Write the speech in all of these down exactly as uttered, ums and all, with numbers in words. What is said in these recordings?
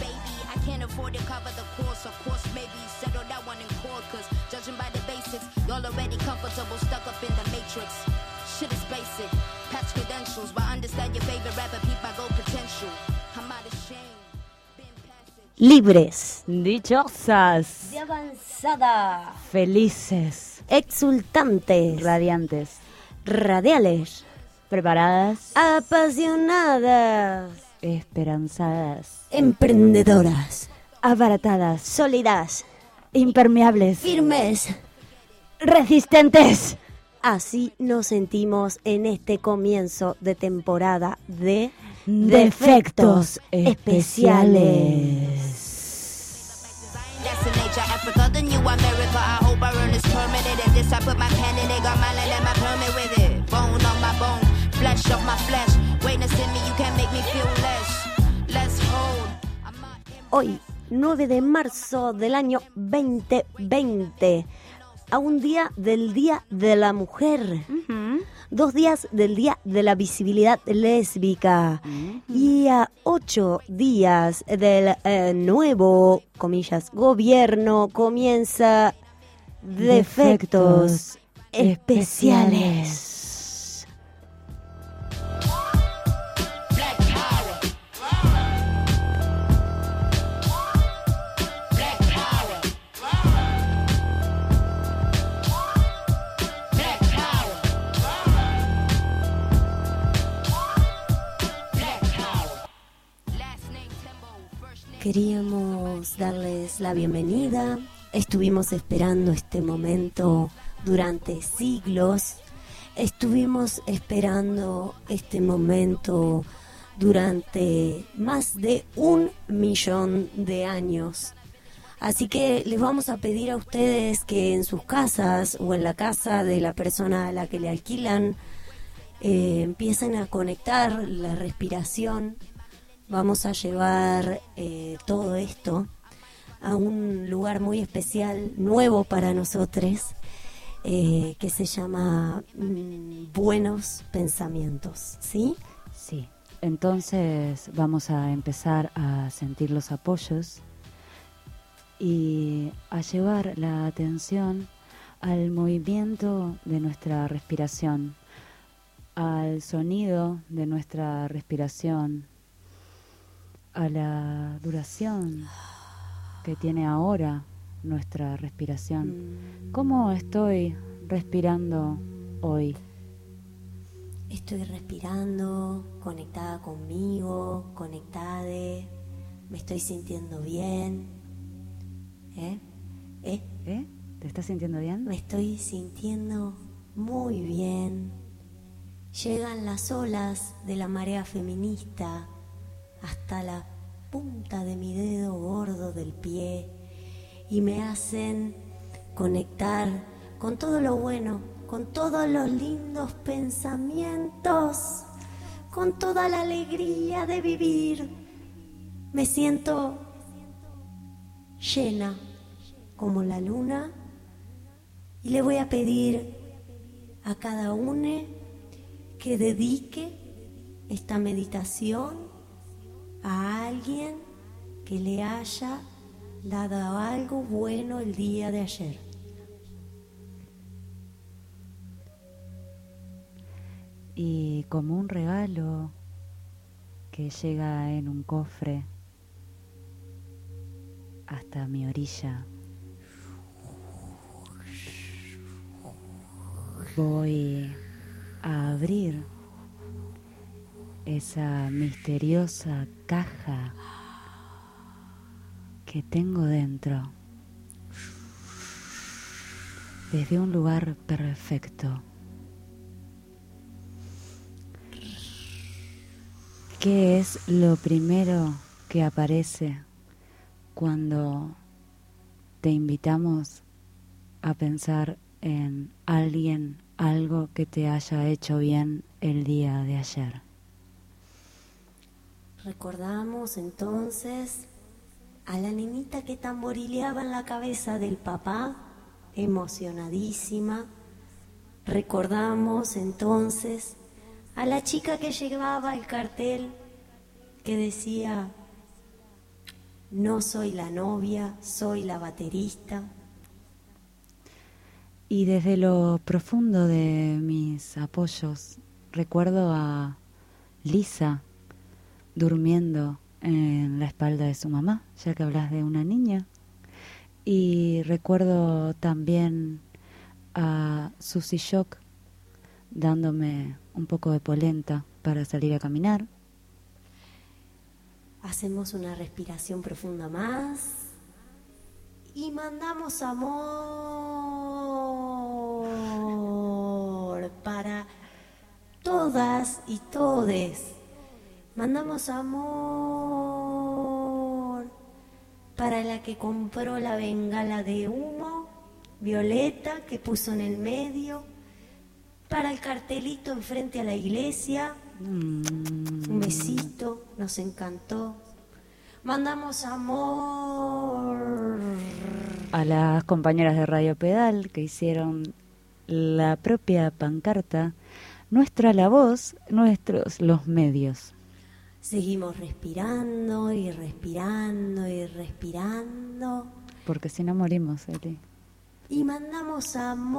baby. I can't afford to cover the course. Of course, maybe settle that one in court. Cause judging by the basics, y'all already comfortable, stuck up in the matrix. Shit is basic, patch credentials, but understand your favorite rapper, peep my gold potential. I'm out of shame. Libres, dichosas, de avanzada, felices, exultantes, radiantes, radiales, preparadas, apasionadas, esperanzadas, emprendedoras, abaratadas, sólidas, impermeables, firmes, resistentes. Así nos sentimos en este comienzo de temporada de Defectos Especiales. Hoy, nueve de marzo del año veinte veinte, a un día del Día de la Mujer, uh-huh. dos días del Día de la Visibilidad Lésbica uh-huh. y a ocho días del eh, nuevo, comillas, gobierno comienza Defectos, Defectos Especiales. especiales. Queríamos darles la bienvenida. Estuvimos esperando este momento durante siglos. Estuvimos esperando este momento durante más de un millón de años. Así que les vamos a pedir a ustedes que en sus casas o en la casa de la persona a la que le alquilan eh, empiecen a conectar la respiración. Vamos a llevar eh, todo esto a un lugar muy especial, nuevo para nosotros, eh, que se llama mm, Buenos Pensamientos, ¿sí? Sí, entonces vamos a empezar a sentir los apoyos y a llevar la atención al movimiento de nuestra respiración, al sonido de nuestra respiración, a la duración que tiene ahora nuestra respiración. ¿Cómo estoy respirando hoy? Estoy respirando, conectada conmigo, conectade, me estoy sintiendo bien. ¿Eh? ¿Eh? ¿Eh? ¿Te estás sintiendo bien? Me estoy sintiendo muy bien. Llegan las olas de la marea feminista hasta la punta de mi dedo gordo del pie y me hacen conectar con todo lo bueno, con todos los lindos pensamientos, con toda la alegría de vivir. Me siento llena como la luna y le voy a pedir a cada uno que dedique esta meditación a alguien que le haya dado algo bueno el día de ayer. Y como un regalo que llega en un cofre hasta mi orilla, voy a abrir esa misteriosa caja que tengo dentro desde un lugar perfecto. ¿Qué es lo primero que aparece cuando te invitamos a pensar en alguien, algo que te haya hecho bien el día de ayer? Recordamos entonces a la nenita que tamborileaba en la cabeza del papá, emocionadísima. Recordamos entonces a la chica que llevaba el cartel que decía: no soy la novia, soy la baterista. Y desde lo profundo de mis apoyos recuerdo a Lisa durmiendo en la espalda de su mamá, ya que hablas de una niña. Y recuerdo también a Susy Shock dándome un poco de polenta para salir a caminar. Hacemos una respiración profunda más y mandamos amor para todas y todes. Mandamos amor para la que compró la bengala de humo violeta que puso en el medio, para el cartelito enfrente a la iglesia. Mm. Un besito, nos encantó. Mandamos amor a las compañeras de Radio Pedal que hicieron la propia pancarta. Nuestra la voz, nuestros los medios. Seguimos respirando y respirando y respirando. Porque si no morimos, Eli. Y mandamos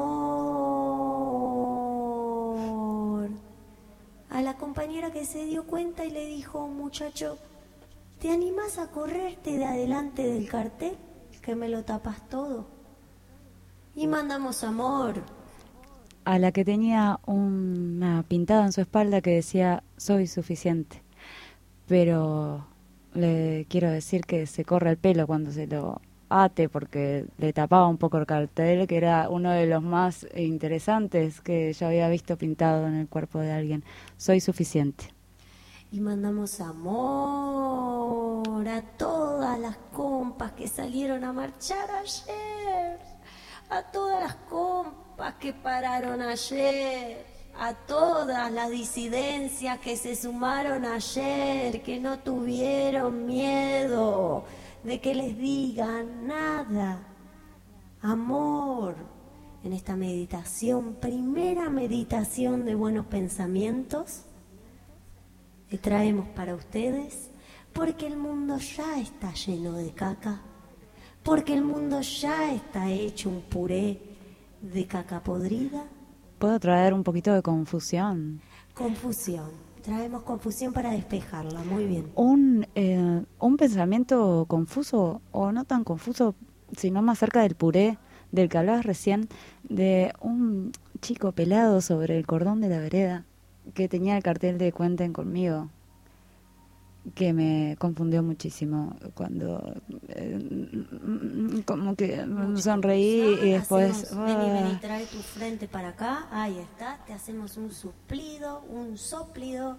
amor a la compañera que se dio cuenta y le dijo: muchacho, ¿te animás a correrte de adelante del cartel? Que me lo tapas todo. Y mandamos amor a la que tenía una pintada en su espalda que decía: soy suficiente. Pero le quiero decir que se corre el pelo cuando se lo ate, porque le tapaba un poco el cartel, que era uno de los más interesantes que yo había visto pintado en el cuerpo de alguien. Soy suficiente. Y mandamos amor a todas las compas que salieron a marchar ayer, a todas las compas que pararon ayer, a todas las disidencias que se sumaron ayer, que no tuvieron miedo de que les digan nada. Amor en esta meditación, primera meditación de buenos pensamientos, que traemos para ustedes, porque el mundo ya está lleno de caca, porque el mundo ya está hecho un puré de caca podrida. ¿Puedo traer un poquito de confusión? Confusión. Traemos confusión para despejarla. Muy bien. Un, eh, un pensamiento confuso, o no tan confuso, sino más cerca del puré del que hablabas recién, de un chico pelado sobre el cordón de la vereda que tenía el cartel de Cuenten conmigo, que me confundió muchísimo cuando eh, como que Mucha sonreí y después hacemos, vení, vení, trae tu frente para acá, ahí está, te hacemos un suplido, un soplido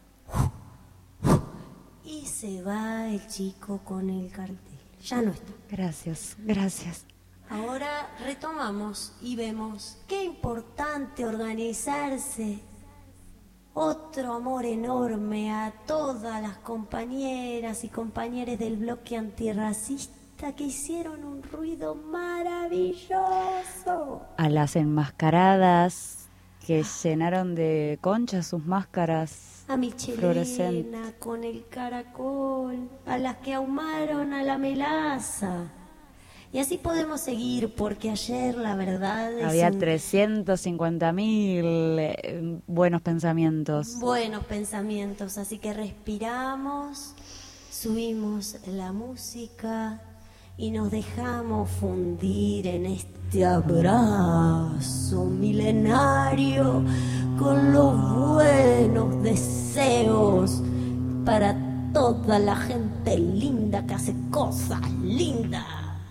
y se va el chico con el cartel, ya no está. Gracias, gracias. Ahora retomamos y vemos qué importante organizarse. Otro amor enorme a todas las compañeras y compañeros del bloque antirracista que hicieron un ruido maravilloso. A las enmascaradas que llenaron de conchas sus máscaras. A Michelena con el caracol, a las que ahumaron a la melaza. Y así podemos seguir, porque ayer la verdad es había un... trescientos cincuenta mil eh, buenos pensamientos. Buenos pensamientos, así que respiramos, subimos la música y nos dejamos fundir en este abrazo milenario con los buenos deseos para toda la gente linda que hace cosas lindas.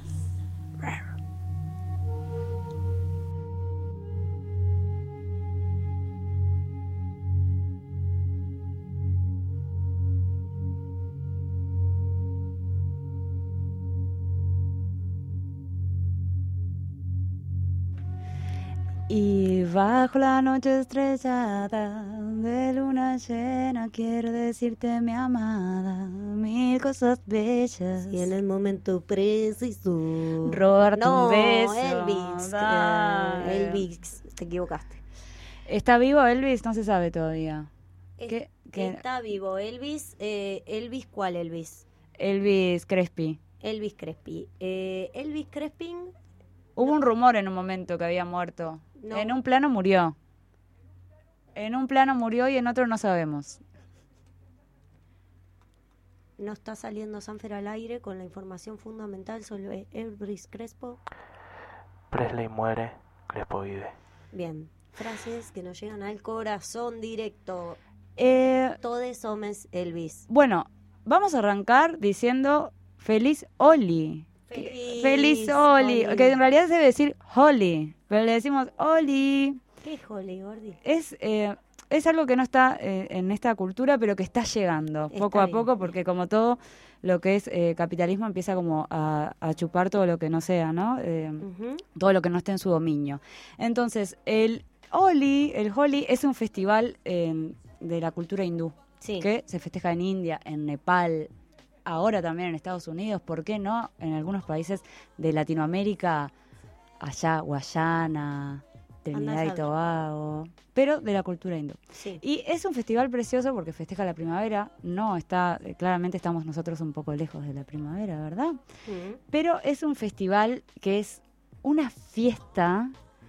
Y bajo la noche estrellada de luna llena quiero decirte, mi amada, mil cosas bellas. Y en el momento preciso robarte no, un beso. Elvis, uh, Elvis, te equivocaste. ¿Está vivo Elvis? No se sabe todavía. Es, ¿Qué, qué? Está vivo Elvis. Eh, Elvis, ¿cuál Elvis? Elvis Crespi. Elvis Crespi. Eh, Elvis Crespi... Hubo un rumor en un momento que había muerto. No. En un plano murió. En un plano murió y en otro no sabemos. No está saliendo Sanfer al aire con la información fundamental sobre Elvis Crespo. Presley muere, Crespo vive. Bien, frases que nos llegan al corazón directo. Eh, Todos somos Elvis. bueno, vamos a arrancar diciendo feliz Oli. Feliz, Feliz Oli, Oli. que en realidad se debe decir Holly, pero le decimos Oli. ¿Qué es Holly, Gordi? Es, eh, es algo que no está eh, en esta cultura, pero que está llegando Está poco a bien. poco, porque como todo lo que es eh, capitalismo empieza como a, a chupar todo lo que no sea, ¿no? Eh, Ujú. todo lo que no esté en su dominio. Entonces, el Holi, el Holi es un festival eh, de la cultura hindú, Sí. que se festeja en India, en Nepal, ahora también en Estados Unidos, ¿por qué no? En algunos países de Latinoamérica, allá, Guayana, Trinidad Andá a y saber. Tobago, pero de la cultura hindú. Sí. Y es un festival precioso porque festeja la primavera, no está, eh, claramente estamos nosotros un poco lejos de la primavera, ¿verdad? Ujú. Pero es un festival que es una fiesta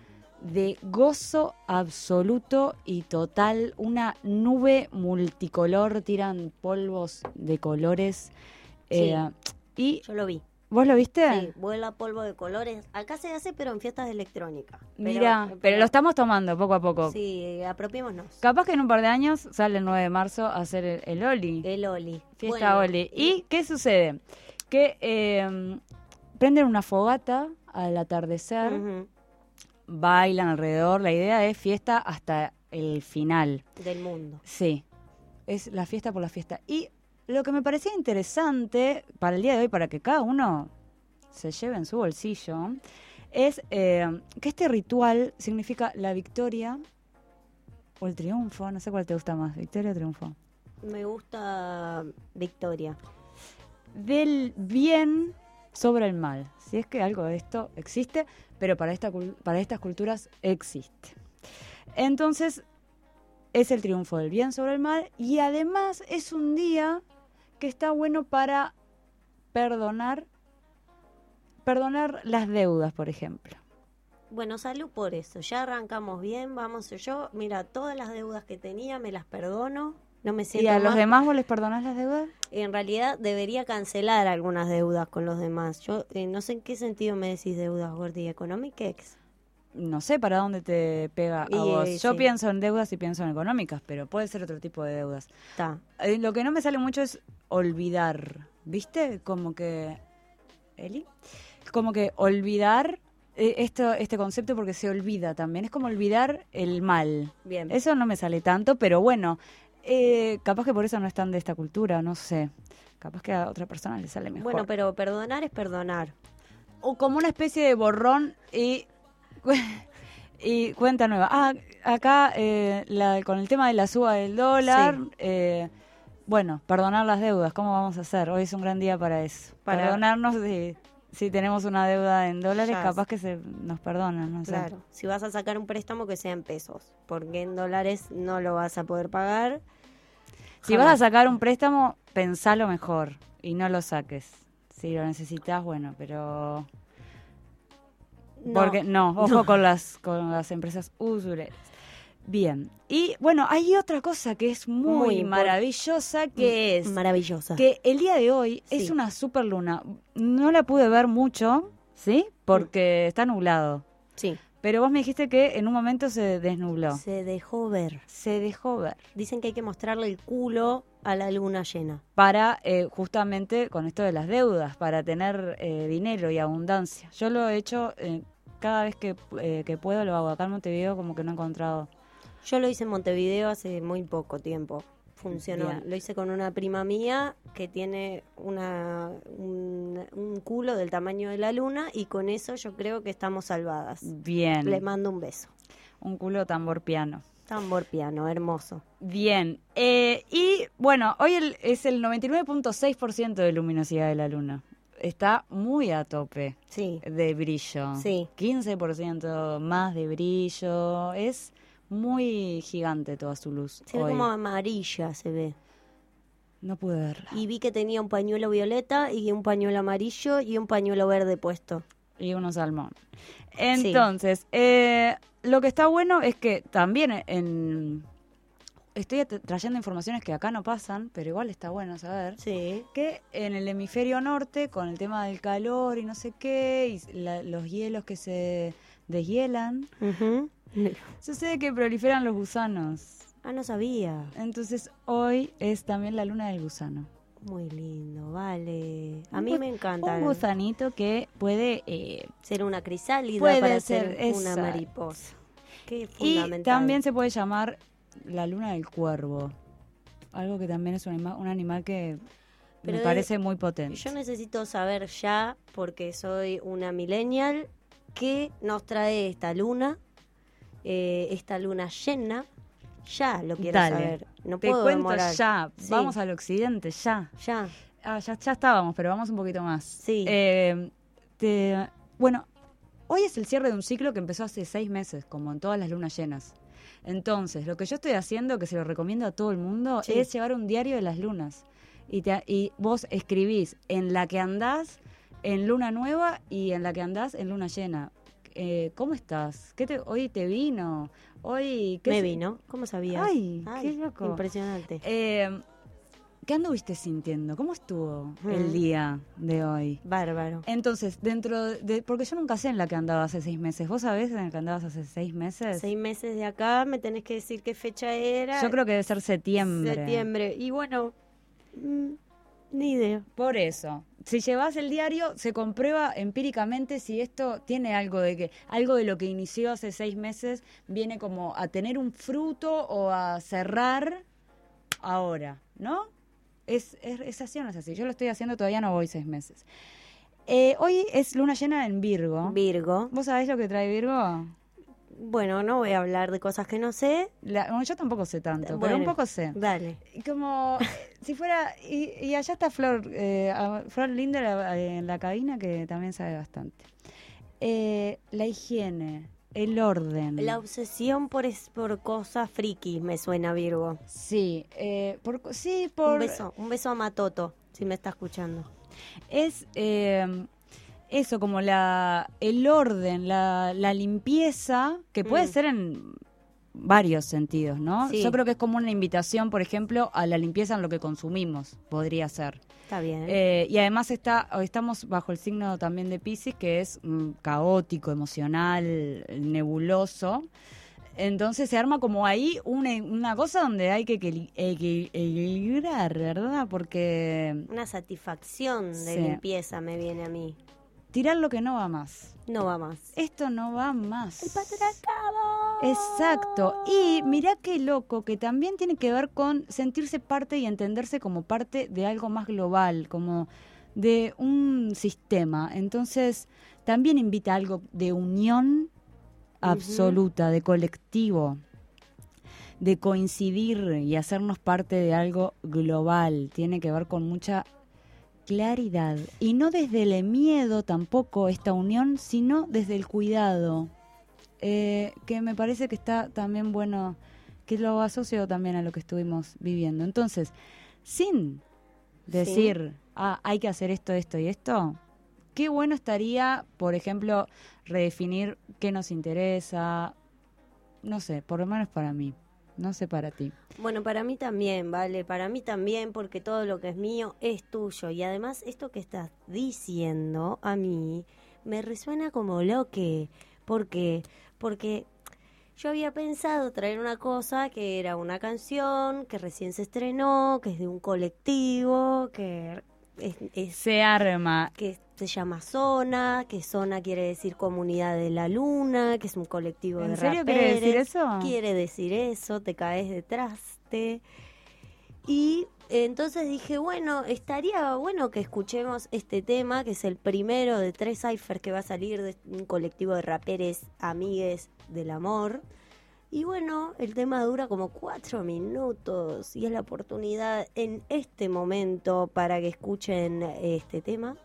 de gozo absoluto y total, una nube multicolor, tiran polvos de colores. Sí. eh, y Yo lo vi. ¿vos lo viste? Sí, vuela polvo de colores. Acá se hace, pero en fiestas de electrónica. Pero- Mira, pero, lo estamos tomando poco a poco. Sí, apropiémonos. Capaz que en un par de años sale el nueve de marzo a hacer el, el Oli, El Oli. fiesta Bueno, Oli. ¿Y qué sucede? Que eh, prenden una fogata al atardecer, Ujú. bailan alrededor, la idea es fiesta hasta el final. Del mundo. Sí, es la fiesta por la fiesta. Y lo que me parecía interesante para el día de hoy, para que cada uno se lleve en su bolsillo, es eh, que este ritual significa la victoria o el triunfo, no sé cuál te gusta más, victoria o triunfo, Me gusta Victoria. del bien sobre el mal. Si es que algo de esto existe, pero para, esta, cul- para estas culturas existe. Entonces, es el triunfo del bien sobre el mal y además es un día que está bueno para perdonar, perdonar las deudas, por ejemplo. Bueno, salud por eso. Ya arrancamos bien. Vamos, yo, mira, todas las deudas que tenía me las perdono. No me siento ¿Y a más. los demás vos les perdonás las deudas? En realidad debería cancelar algunas deudas con los demás. Yo eh, no sé en qué sentido me decís deudas, Gordi. ¿Económicas? No sé para dónde te pega a Y, vos. eh, Yo sí. pienso en deudas y pienso en económicas, pero puede ser otro tipo de deudas. Está. Eh, lo que no me sale mucho es olvidar, ¿viste? Como que... ¿Eli? Como que olvidar eh, esto, este concepto porque se olvida también. Es como olvidar el mal. Bien. Eso no me sale tanto, pero bueno, eh, capaz que por eso no están de esta cultura, no sé. Capaz que a otra persona le sale mejor. Bueno, pero perdonar es perdonar. O como una especie de borrón y... Y cuenta nueva. Ah, acá eh, la- con el tema de la suba del dólar, Sí. eh, bueno, perdonar las deudas, ¿cómo vamos a hacer? Hoy es un gran día para eso. Para- Perdonarnos si, si tenemos una deuda en dólares, Ya capaz que se nos perdonan, no sé. Claro. Si vas a sacar un préstamo que sea en pesos, porque en dólares no lo vas a poder pagar. Si vas a Jamás. sacar un préstamo, pensalo mejor y no lo saques. Si lo necesitas, bueno, pero... No. Porque no, ojo No. con las con las empresas usureras. Bien. Y bueno, hay otra cosa que es muy, Muy impor- maravillosa, que es Maravillosa. que el día de hoy Sí. es una superluna. No la pude ver mucho, ¿sí? Porque está nublado. Sí. Pero vos me dijiste que en un momento se desnubló. Se dejó ver. Se dejó ver. Dicen que hay que mostrarle el culo a la luna llena. Para, eh, justamente con esto de las deudas, para tener eh, dinero y abundancia. Yo lo he hecho eh, cada vez que, eh, que puedo, lo hago. Acá en Montevideo como que no he encontrado. Yo lo hice en Montevideo hace muy poco tiempo. Funcionó. Bien. Lo hice con una prima mía que tiene una, un, un culo del tamaño de la luna y con eso yo creo que estamos salvadas. Bien. Le mando un beso. Un culo tambor piano. Tambor piano, hermoso. Bien. Eh, y bueno, hoy el- es el noventa y nueve punto seis por ciento de luminosidad de la luna. Está muy a tope Sí. de brillo. Sí. quince por ciento más de brillo. Es muy gigante toda su luz Se ve hoy. como amarilla, se ve. No pude verla. Y vi que tenía un pañuelo violeta y un pañuelo amarillo y un pañuelo verde puesto. Y uno salmón. Entonces, sí. eh, lo que está bueno es que también en... Estoy trayendo informaciones que acá no pasan, pero igual está bueno saber. Sí. Que en el hemisferio norte, con el tema del calor y no sé qué, y la, los hielos que se deshielan, uh-huh. sucede que proliferan los gusanos. Ah, no sabía. Entonces, hoy es también la luna del gusano. Muy lindo, vale. A mí me encanta. Un gusanito que puede... Eh, ser una crisálida puede para ser, ser una mariposa. Qué fundamental. Y también se puede llamar la luna del cuervo. Algo que también es un animal, un animal que Pero me parece de, muy potente. Yo necesito saber ya, porque soy una millennial, qué nos trae esta luna, eh, esta luna llena. Ya lo quiero Dale, saber. No te puedo cuento demorar. ya. Sí. Vamos al occidente, ya. Ya. Ah, ya, ya estábamos, pero vamos un poquito más. Sí. Eh, te, bueno, hoy es el cierre de un ciclo que empezó hace seis meses, como en todas las lunas llenas. Entonces, lo que yo estoy haciendo, que se lo recomiendo a todo el mundo, sí. es llevar un diario de las lunas. Y, te, y vos escribís en la que andás en luna nueva y en la que andás en luna llena. Eh, ¿Cómo estás? ¿Qué te, hoy te vino? Hoy ¿qué Me se... vino. ¿Cómo sabías? Ay, Ay, qué loco. Impresionante. Eh, ¿Qué anduviste sintiendo? ¿Cómo estuvo mm. el día de hoy? Bárbaro. Entonces, dentro de... Porque yo nunca sé en la que andaba hace seis meses. ¿Vos sabés en la que andabas hace seis meses? Seis meses de acá, me tenés que decir qué fecha era. Yo creo que debe ser septiembre. Septiembre. Y bueno, mmm, ni idea. Por eso. Si llevas el diario, se comprueba empíricamente si esto tiene algo de que algo de lo que inició hace seis meses viene como a tener un fruto o a cerrar ahora, ¿no? Es, es, es así o no es así. Yo lo estoy haciendo, todavía no voy seis meses. Eh, hoy es luna llena en Virgo. Virgo. ¿Vos sabés lo que trae Virgo? Bueno, no voy a hablar de cosas que no sé. La, bueno, yo tampoco sé tanto, bueno, pero un poco sé. Dale. Como si fuera... Y, y allá está Flor, eh, Flor Linder en la cabina, que también sabe bastante. Eh, la higiene, el orden. La obsesión por, es, por cosas frikis me suena, Virgo. Sí, eh, por, sí, por... Un beso, un beso a Matoto, si me está escuchando. Es... Eh, eso, como la el orden, la, la limpieza, que puede mm. ser en varios sentidos, ¿no? Sí. Yo creo que es como una invitación, por ejemplo, a la limpieza en lo que consumimos, podría ser. Está bien. Eh, y además está estamos bajo el signo también de Piscis, que es mm, caótico, emocional, nebuloso. Entonces se arma como ahí una, una cosa donde hay que equilibrar, ¿verdad? Porque... Una satisfacción de sí. limpieza me viene a mí. Tirar lo que no va más. No va más. Esto no va más. El patriarcado. Exacto. Y mirá qué loco, que también tiene que ver con sentirse parte y entenderse como parte de algo más global, como de un sistema. Entonces, también invita a algo de unión absoluta, uh-huh. de colectivo, de coincidir y hacernos parte de algo global. Tiene que ver con mucha claridad. Y no desde el miedo tampoco esta unión, sino desde el cuidado. Eh, que me parece que está también bueno, que lo asocio también a lo que estuvimos viviendo. Entonces, sin decir, sí. ah, hay que hacer esto, esto y esto, qué bueno estaría, por ejemplo, redefinir qué nos interesa, no sé, por lo menos para mí. No sé para ti. Bueno, para mí también, ¿vale? Para mí también, porque todo lo que es mío es tuyo. Y además, esto que estás diciendo a mí me resuena como lo que... ¿Por qué? Porque yo había pensado traer una cosa que era una canción que recién se estrenó, que es de un colectivo, que es... es se arma. Que se llama Zona, que Zona quiere decir Comunidad de la Luna, que es un colectivo de raperos. ¿En serio quiere decir eso? Quiere decir eso, te caes de traste. Y entonces dije, bueno, estaría bueno que escuchemos este tema, que es el primero de tres ciphers que va a salir de un colectivo de raperes amigues del amor. Y bueno, el tema dura como cuatro minutos y es la oportunidad en este momento para que escuchen este tema,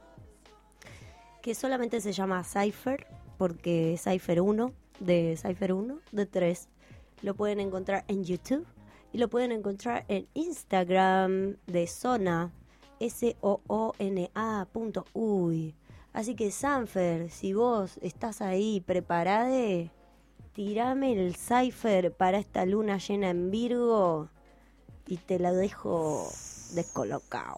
que solamente se llama Cypher, porque Cypher uno, de Cypher uno, de tres. Lo pueden encontrar en YouTube y lo pueden encontrar en Instagram de Zona, S O O N A punto uy. Así que Sanfer, si vos estás ahí preparade, tirame el cipher para esta luna llena en Virgo y te la dejo descolocado.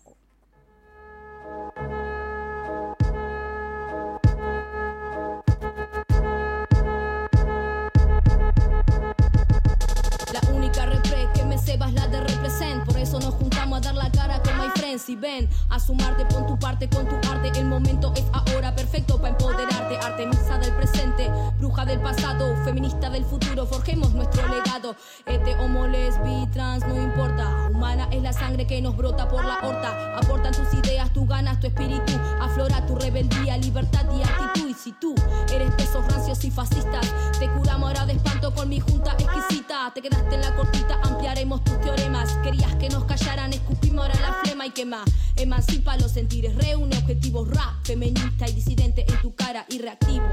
La única repre que me ceba es la de represent. Por eso nos juntamos a dar la cara con my friends. Y ven, a sumarte, pon tu parte con tu arte. El momento es ahora, perfecto para empoderarte. Artemisa del presente, bruja del pasado, feminista del futuro. Forjemos nuestro legado. Ete, homo, lesbi, trans, no importa. Humana es la sangre que nos brota por la horta. Aportan tus ideas, tú ganas tu espíritu. Aflora tu rebeldía, libertad y actitud. Y si tú eres pesos rancios y fascistas, te curamos ahora de espanto con mi junta exquisita. Te quedaste en la cortita, ampliaremos tus teoremas. Querías que nos callaran, escupimos ahora la flema. Y que más, emancipa los sentires. Reúne objetivos, rap, feminista y disidente en tu cara y reactivo.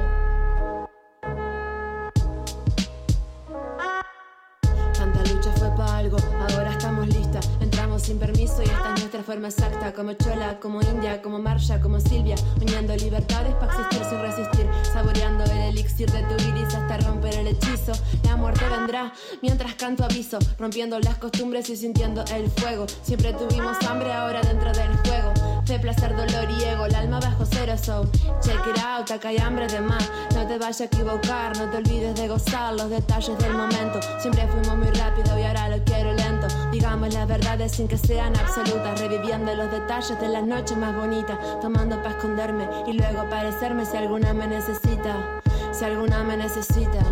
Tanta lucha fue para algo, ahora estamos listas. Entramos sin permiso y esta es nuestra forma exacta. Como Chola, como India, como Marsha, como Silvia. Uniendo libertades para existir sin resistir. Saboreando el elixir de tu iris hasta romper el hechizo. La muerte vendrá mientras canto aviso. Rompiendo las costumbres y sintiendo el fuego. Siempre tuvimos hambre, ahora dentro del juego. Fe, placer, dolor y ego, el alma bajo cero. So, check it out, acá hay hambre de más. No te vayas a equivocar, no te olvides de gozar los detalles del momento. Siempre fuimos muy rápido y ahora lo quiero lento. Digamos las verdades sin que sean absolutas. Reviviendo los detalles de las noches más bonitas. Tomando para esconderme y luego aparecerme si alguna me necesita. Si alguna me necesita.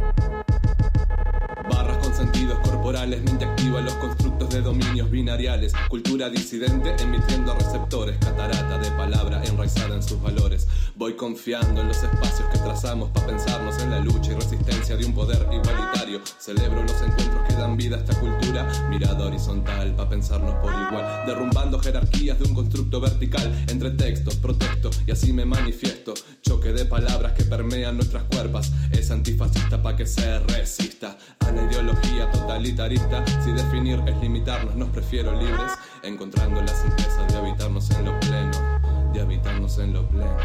Barras con sentidos corporales, mente activa, los constructos de dominios binariales. Cultura disidente emitiendo receptores. Catarata de palabra enraizada en sus valores. Voy confiando en los espacios que trazamos para pensarnos en la lucha y resistencia de un poder igualitario. Celebro los encuentros que dan vida a esta cultura. Mirada horizontal para pensarnos por igual. Derrumbando jerarquías de un constructo vertical. Entre textos, protesto y así me manifiesto. Choque de palabras que permean nuestras cuerpas. Es antifascista para que se resista a la ideología totalitarista. Si definir es limitarnos, nos prefiero libres. Encontrando la simpleza de habitarnos en lo pleno. De habitarnos en lo pleno.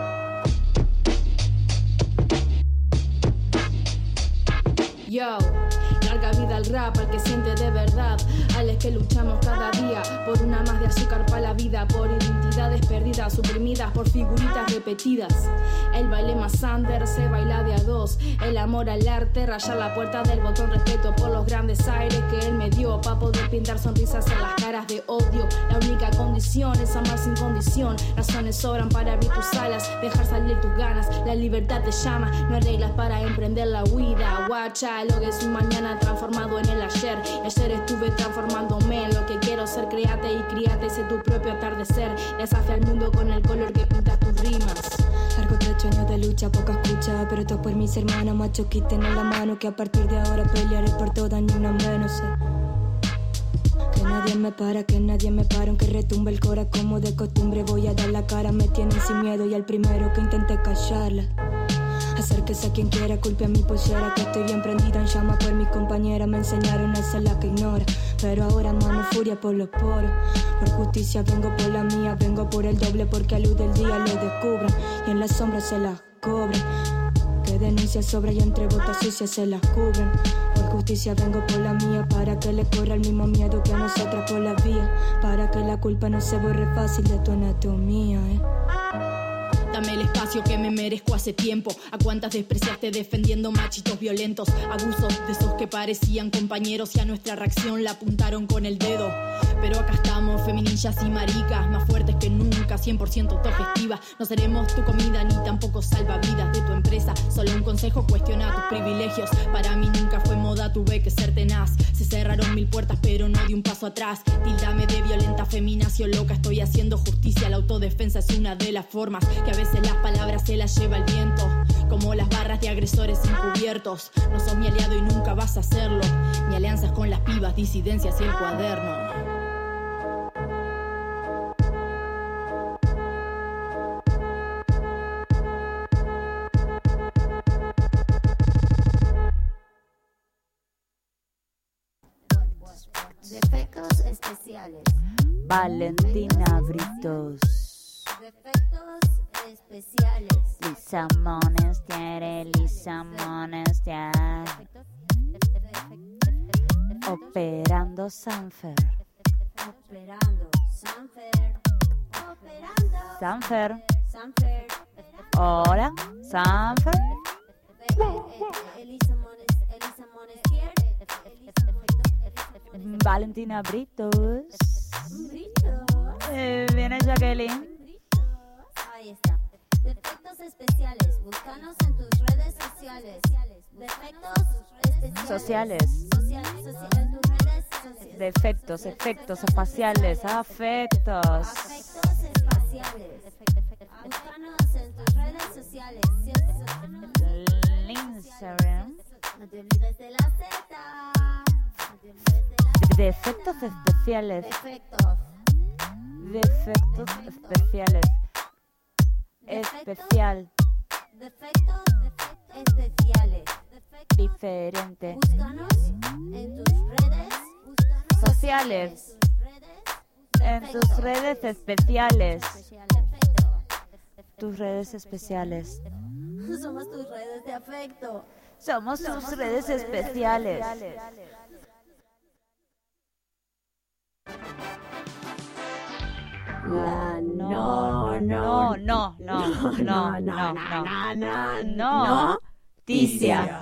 Yo, larga vida al rap, al que siente de verdad, a los que luchamos cada día por una más de azúcar para la vida, por identidades perdidas, suprimidas, por figuritas repetidas. El baile más under se baila de a dos. El amor al arte, rayar la puerta del botón, respeto por los grandes aires que él me dio, para poder pintar sonrisas en las caras de odio. La única condición es amar sin condición. Razones sobran para abrir tus alas, dejar salir tus ganas. La libertad te llama, no hay reglas para emprender la huida. Guacha, lo que es un mañana transformado en el ayer. Y ayer estuve transformándome en lo que quiero ser. Créate y críate, sé tu propio atardecer. Desafía al mundo con el color que pintas tus rimas. Largo trecho, años de lucha, poca escucha, pero todo por mis hermanos, macho, quiten la mano, que a partir de ahora pelearé por todas, ni una menos. Que nadie me para, que nadie me para, aunque retumbe el cora como de costumbre, voy a dar la cara, me tienen sin miedo y al primero que intente callarla. Acérquese a quien quiera, culpe a mi pollera, que estoy bien prendida en llama por mis compañeras. Me enseñaron a ser la que ignora, pero ahora mano furia por los poros. Por justicia vengo por la mía, vengo por el doble, porque a luz del día lo descubran y en la sombra se las cobran. Que denuncia sobra y entre botas sucias se las cubren. Por justicia vengo por la mía, para que le corra el mismo miedo que a nosotras por la vía, para que la culpa no se borre fácil de tu anatomía, eh. Dame el espacio que me merezco hace tiempo. A cuántas despreciaste defendiendo machitos violentos. Abusos de esos que parecían compañeros y a nuestra reacción la apuntaron con el dedo. Pero acá estamos, feminillas y maricas, más fuertes que nunca, cien por ciento autogestivas. No seremos tu comida ni tampoco salvavidas de tu empresa. Solo un consejo, cuestiona tus privilegios. Para mí nunca fue moda, tuve que ser tenaz. Se cerraron mil puertas pero no di un paso atrás. Tildame de violenta, feminacio loca. Estoy haciendo justicia, la autodefensa es una de las formas que a veces las palabras se las lleva el viento, como las barras de agresores encubiertos. No sos mi aliado y nunca vas a serlo. Ni alianzas con las pibas, disidencias y el cuaderno. especiales. Valentina Britos. Defectos especiales. Lisa Monestier, Lisa Monestier. Operando Sanfer. Operando Sanfer. Operando Sanfer. Sanfer. Hola, Sanfer. Elisa Mones- Elisa Monestier. Valentina Britos. Britos. Eh, viene Jacqueline. Britos. Ahí está. Defectos especiales. Búscanos en tus redes sociales. Defectos especiales. Sociales. Sociales. Socia- en tus redes sociales. Defectos, efectos espaciales, afectos. Afectos espaciales. Búscanos en tus redes sociales. Instagram. No te olvides de la Z. No te olvides de la Defectos especiales. Defectos. Defectos especiales. Especial. Defectos especiales. Diferente. Búscanos en tus redes Sociales. En tus redes especiales. Tus redes especiales. Somos tus redes de afecto. Somos tus redes especiales. La No, no, no, no, no, no, no, no, no, noticia.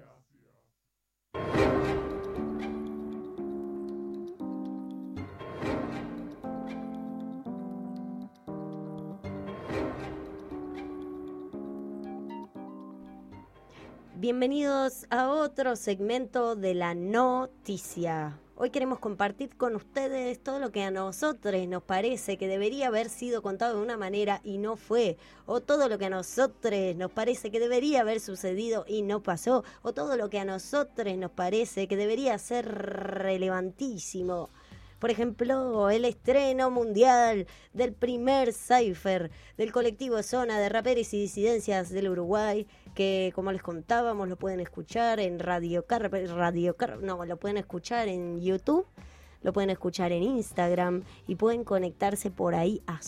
Bienvenidos a otro segmento de la noticia. Hoy queremos compartir con ustedes todo lo que a nosotros nos parece que debería haber sido contado de una manera y no fue, o todo lo que a nosotros nos parece que debería haber sucedido y no pasó, o todo lo que a nosotros nos parece que debería ser relevantísimo. Por ejemplo, el estreno mundial del primer cipher del colectivo Zona de Raperos y Disidencias del Uruguay, que como les contábamos lo pueden escuchar en Radio Car, Radio Car, no, lo pueden escuchar en YouTube, lo pueden escuchar en Instagram y pueden conectarse por ahí a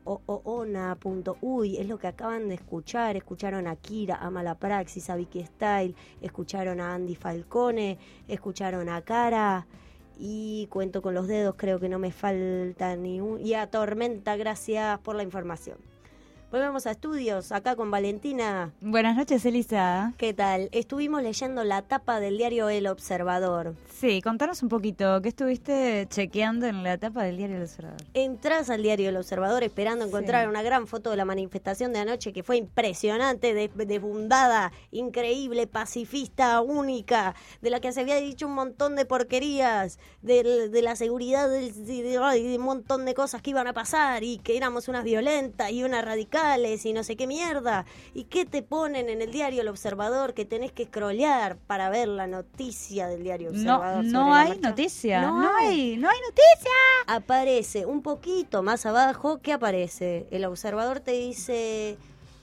soona punto uy, es lo que acaban de escuchar. Escucharon a Kira, a Malapraxis, a Vicky Style, escucharon a Andy Falcone, escucharon a Cara. Y cuento con los dedos, creo que no me falta ni un... Y a Tormenta, gracias por la información. Volvemos a estudios, acá con Valentina. Buenas noches, Elisa. ¿Qué tal? Estuvimos leyendo la tapa del diario El Observador. Sí, contanos un poquito, ¿qué estuviste chequeando en la tapa del diario El Observador? Entrás al diario El Observador esperando encontrar Sí. una gran foto de la manifestación de anoche que fue impresionante, de- desbundada, increíble, pacifista, única, de la que se había dicho un montón de porquerías, de, de la seguridad, del- de, de- ay, de un montón de cosas que iban a pasar y que éramos unas violentas y unas radicales y no sé qué mierda. ¿Y qué te ponen en el diario El Observador que tenés que scrollear para ver la noticia del diario No, Observador? no sobre la hay marcha? noticia, No no hay. hay, no hay noticia. Aparece un poquito más abajo, ¿qué aparece? El Observador te dice,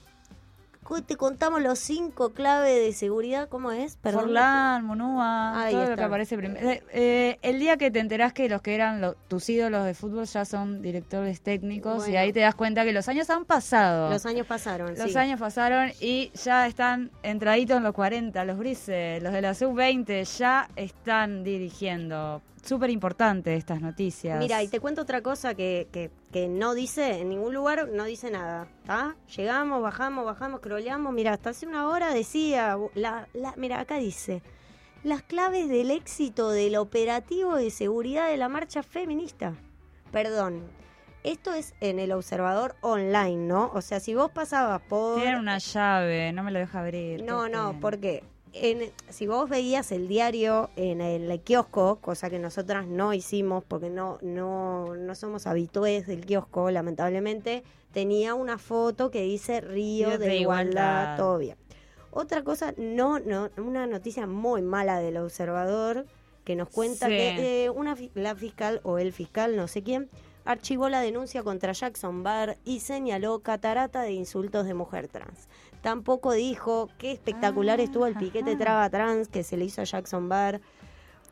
cu- te contamos los cinco claves de seguridad, ¿cómo es? Perdón. Forlán, Monúa, Ahí todo lo está. que aparece primero. Eh, eh, el día que te enterás que los que eran lo- tus ídolos de fútbol ya son directores técnicos y Bueno. ahí te das cuenta que los años han pasado. Los años pasaron, Los sí. años pasaron y ya están entraditos en los cuarenta, los grises, los de la sub veinte ya están dirigiendo. Súper importante estas noticias. Mira, y te cuento otra cosa que, que, que no dice en ningún lugar, no dice nada, ¿está? Llegamos, bajamos, bajamos, scrolleamos, mira, hasta hace una hora decía, la, la, mira, acá dice, las claves del éxito del operativo de seguridad de la marcha feminista. Perdón, esto es en el Observador online, ¿no? O sea, si vos pasabas por... Tienen una llave, no me lo deja abrir. No, ¿qué no, tiene? porque en, si vos veías el diario en el kiosco, cosa que nosotras no hicimos porque no, no, no somos habitués del kiosco, lamentablemente, tenía una foto que dice Río Río de, de Igualdad, Igualdad. todo bien. Otra cosa, no, no, una noticia muy mala del Observador que nos cuenta Sí. que eh, una fi- la fiscal o el fiscal, no sé quién, archivó la denuncia contra Jackson Barr y señaló catarata de insultos de mujer trans. Tampoco dijo qué espectacular Ah, estuvo el piquete ajá. traba trans que se le hizo a Jackson Barr.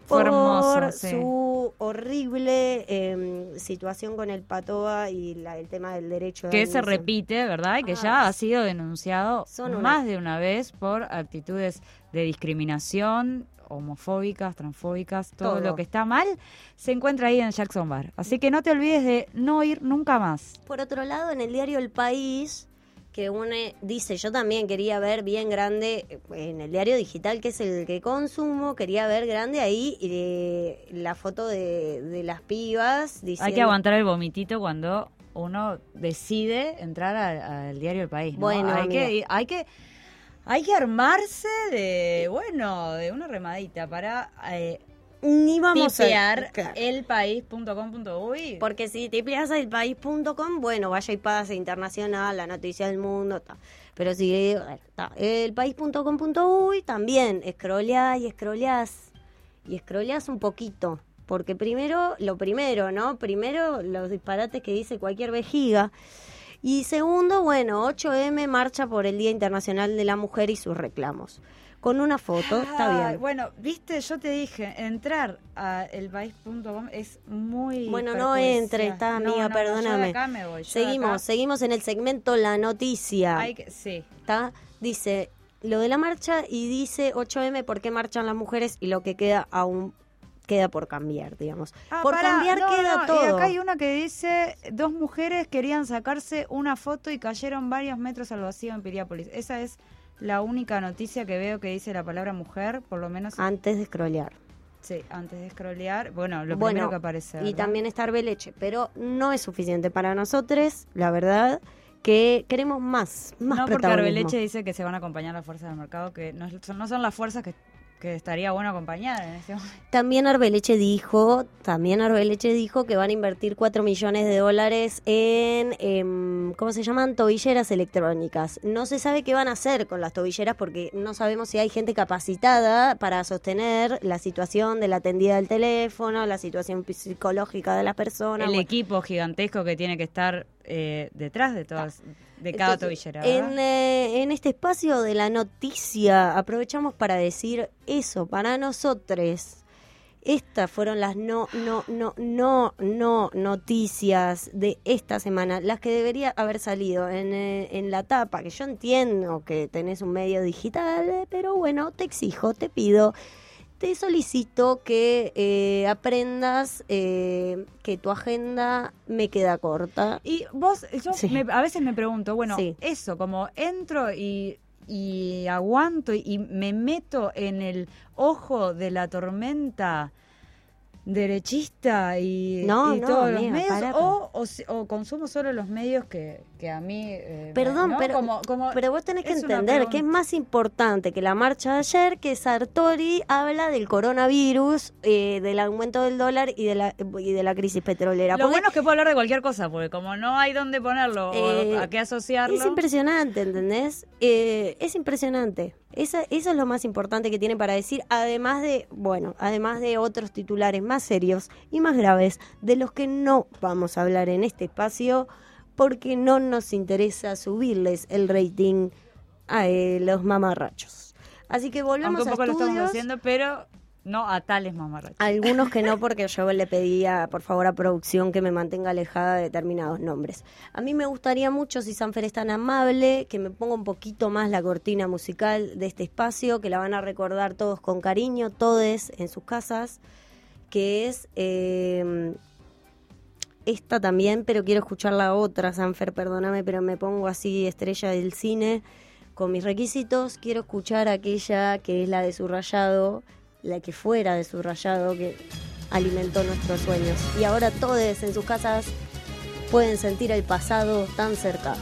por hermoso, sí. su horrible eh, situación con el Patoa y la, el tema del derecho que de se admisión. repite, ¿verdad? Y que Ah, ya ha sido denunciado son una- más de una vez por actitudes de discriminación, homofóbicas, transfóbicas, todo, Todo. lo que está mal se encuentra ahí en Jackson Bar. Así que no te olvides de no ir nunca más. Por otro lado, en el diario El País, que une, dice, yo también quería ver bien grande, eh, en el diario digital, que es el que consumo, quería ver grande ahí eh, la foto de, de las pibas. Diciendo, Hay que aguantar el vomitito cuando uno decide entrar a- al diario El País, ¿no? Bueno, hay amiga. que, hay que hay que armarse de, bueno, de una remadita para eh, Ni vamos a tipear claro. elpaís punto com punto uy. Porque si tipeas el país punto com, bueno, vaya y pase internacional, la noticia del mundo, ta. Pero si bueno, ta, el país punto com punto uy también, scrolleás y scrolleás y scrolleás un poquito. Porque primero, lo primero, ¿no? Primero, los disparates que dice cualquier vejiga. Y segundo, bueno, ocho eme marcha por el Día Internacional de la Mujer y sus reclamos. Con una foto, está Ay, bien. Bueno, viste, yo te dije, entrar a elpaís punto com es muy Bueno, no perjudicial. entre, está, No, amiga, no, no, perdóname. yo de acá me voy, yo de Seguimos, acá- seguimos en el segmento La Noticia. hay que- sí. ¿Está? Dice lo de la marcha y dice ocho eme por qué marchan las mujeres y lo que queda aún queda por cambiar, digamos. Ah, por pará, cambiar no, queda no, y todo. acá hay una que dice, dos mujeres querían sacarse una foto y cayeron varios metros al vacío en Piriápolis. Esa es la única noticia que veo que dice la palabra mujer, por lo menos, Antes de scrollear. sí, antes de scrollear. Bueno, lo Bueno, primero que aparece, y ¿verdad? también está Arbeleche, pero no es suficiente para nosotros, la verdad, que queremos más, más No, porque protagonismo. Arbeleche dice que se van a acompañar las fuerzas del mercado, que no, es- son, no son las fuerzas que, que estaría bueno acompañar en este momento. También Arbeleche dijo, también Arbeleche dijo que van a invertir cuatro millones de dólares en, em, ¿cómo se llaman? Tobilleras electrónicas. No se sabe qué van a hacer con las tobilleras porque no sabemos si hay gente capacitada para sostener la situación de la atendida del teléfono, la situación psicológica de las personas. El Bueno, equipo gigantesco que tiene que estar eh, detrás de todas, de cada entonces, tobillera, ¿verdad? En, eh, en este espacio de la noticia aprovechamos para decir eso, para nosotros. Estas fueron las no, no, no, no, no noticias de esta semana, las que debería haber salido en, eh, en la tapa, que yo entiendo que tenés un medio digital, eh, pero bueno, te exijo, te pido, te solicito que eh, aprendas eh, que tu agenda me queda corta. Y vos, yo Sí. me- a veces me pregunto, bueno, Sí. eso, como entro y, y aguanto y me meto en el ojo de la tormenta derechista y, No, y no, todos los amiga, medios, pará, o, o, si- o consumo solo los medios que, que a mí... eh, Perdón, ¿no? pero, Como- como- pero vos tenés que es una entender que es pregunta. más importante que la marcha de ayer, que Sartori habla del coronavirus, eh, del aumento del dólar y de la, y de la crisis petrolera. Lo Porque bueno es que puedo hablar de cualquier cosa, porque como no hay dónde ponerlo Eh, o a qué asociarlo... es impresionante, ¿entendés? Eh, es impresionante. Esa, eso es lo más importante que tiene para decir, además de, bueno, además de otros titulares más serios y más graves, de los que no vamos a hablar en este espacio, porque no nos interesa subirles el rating a eh, los mamarrachos. Así que volvemos Aunque un poco a lo estamos estudios. haciendo, pero no a tales mamarrachos. Algunos que no, porque yo le pedía, por favor, a producción que me mantenga alejada de determinados nombres. A mí me gustaría mucho, si Sanfer es tan amable, que me ponga un poquito más la cortina musical de este espacio, que la van a recordar todos con cariño, todes en sus casas, que es eh, esta también, pero quiero escuchar la otra, Sanfer, perdóname, pero me pongo así estrella del cine con mis requisitos. Quiero escuchar aquella que es la de Subrayado, la que fuera de Subrayado, que alimentó nuestros sueños. Y ahora todos en sus casas pueden sentir el pasado tan cerca.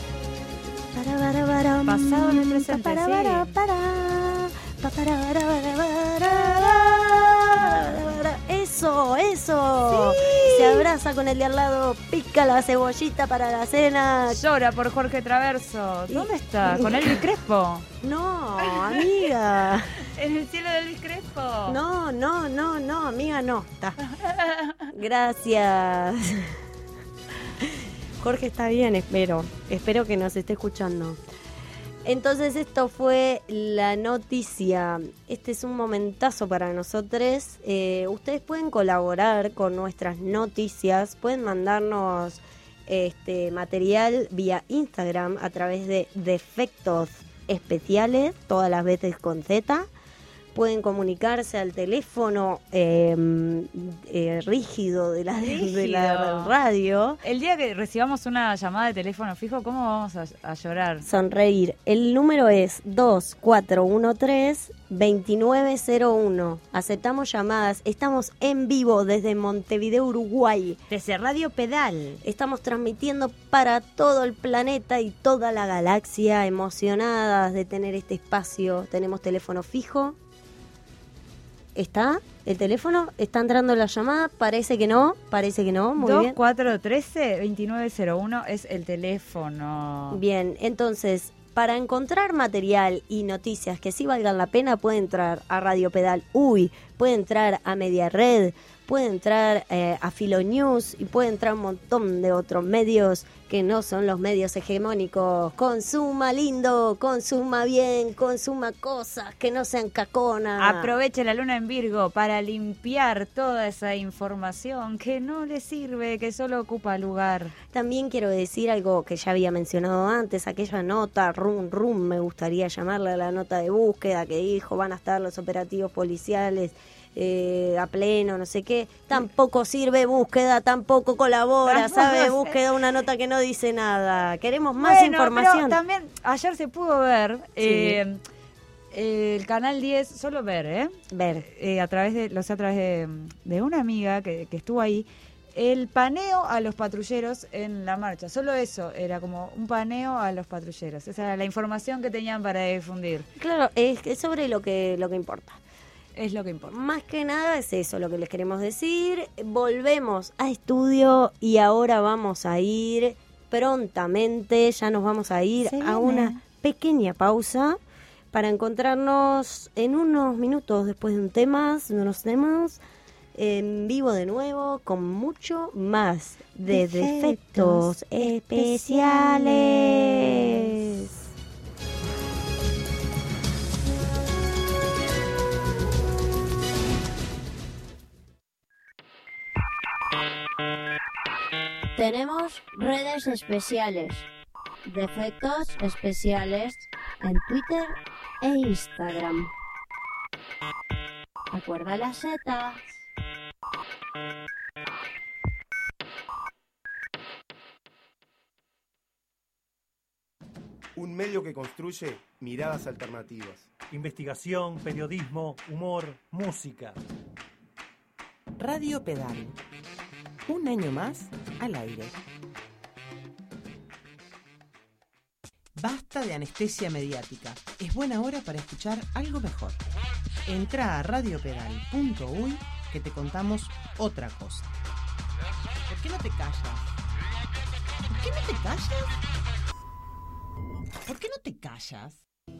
Pasado en el presente, Para, sí. para, para, pa, para, para, para, para, para. Eso, eso. Se abraza con el de al lado, pica la cebollita para la cena. Llora por Jorge Traverso. ¿Dónde está? ¿Con Elvis Crespo? No, amiga. ¿En el cielo de Elvis Crespo? No, no, no, no, amiga, no. Está. Gracias. Jorge está bien, espero. Espero que nos esté escuchando. Entonces esto fue la noticia. Este es un momentazo para nosotros. Eh, ustedes pueden colaborar con nuestras noticias, pueden mandarnos este material vía Instagram a través de Defectos Especiales, todas las veces con Z. Pueden comunicarse al teléfono eh, eh, rígido de la, Rígido. de la radio. El día que recibamos una llamada de teléfono fijo, ¿cómo vamos a, a llorar? Sonreír. El número es dos cuatro uno tres, dos nueve cero uno. Aceptamos llamadas. Estamos en vivo desde Montevideo, Uruguay. Desde Radio Pedal. Estamos transmitiendo para todo el planeta y toda la galaxia, emocionadas de tener este espacio. Tenemos teléfono fijo. ¿Está el teléfono? ¿Está entrando la llamada? Parece que no, parece que no, muy bien. dos cuatro uno tres, dos nueve cero uno es el teléfono. Bien, entonces, para encontrar material y noticias que sí valgan la pena, puede entrar a Radio Pedal U Y, puede entrar a Media Red, puede entrar eh, a Filo News y puede entrar a un montón de otros medios que no son los medios hegemónicos. Consuma lindo, consuma bien, consuma cosas que no sean caconas. Aproveche la luna en Virgo para limpiar toda esa información que no le sirve, que solo ocupa lugar. También quiero decir algo que ya había mencionado antes, aquella nota, rum rum, me gustaría llamarla la nota de búsqueda que dijo van a estar los operativos policiales Eh, a pleno, no sé qué, tampoco sirve búsqueda, tampoco colabora, Tampoco ¿sabe? sé. Búsqueda, una nota que no dice nada. Queremos más Bueno, información. pero también ayer se pudo ver eh, el canal diez, solo ver, ¿eh? Ver. Eh, a través de, lo sé, a través de, de una amiga que, que estuvo ahí, el paneo a los patrulleros en la marcha. Solo eso, era como un paneo a los patrulleros. Esa era la información que tenían para difundir. Claro, es, es sobre lo que, lo que importa. Es lo que importa. Más que nada es eso lo que les queremos decir. Volvemos a estudio y ahora vamos a ir prontamente, ya nos vamos a ir Se a viene. una pequeña pausa para encontrarnos en unos minutos después de un tema, de unos temas, en vivo de nuevo con mucho más de Defectos, Defectos Especiales. Tenemos redes especiales, Defectos Especiales en Twitter e Instagram. Acuerda las setas. Un medio que construye miradas alternativas. Investigación, periodismo, humor, música. Radio Pedal. Un año más al aire. Basta de anestesia mediática. Es buena hora para escuchar algo mejor. Entra a radio pedal punto u y que te contamos otra cosa. ¿Por qué no te callas? ¿Por qué no te callas? ¿Por qué no te callas?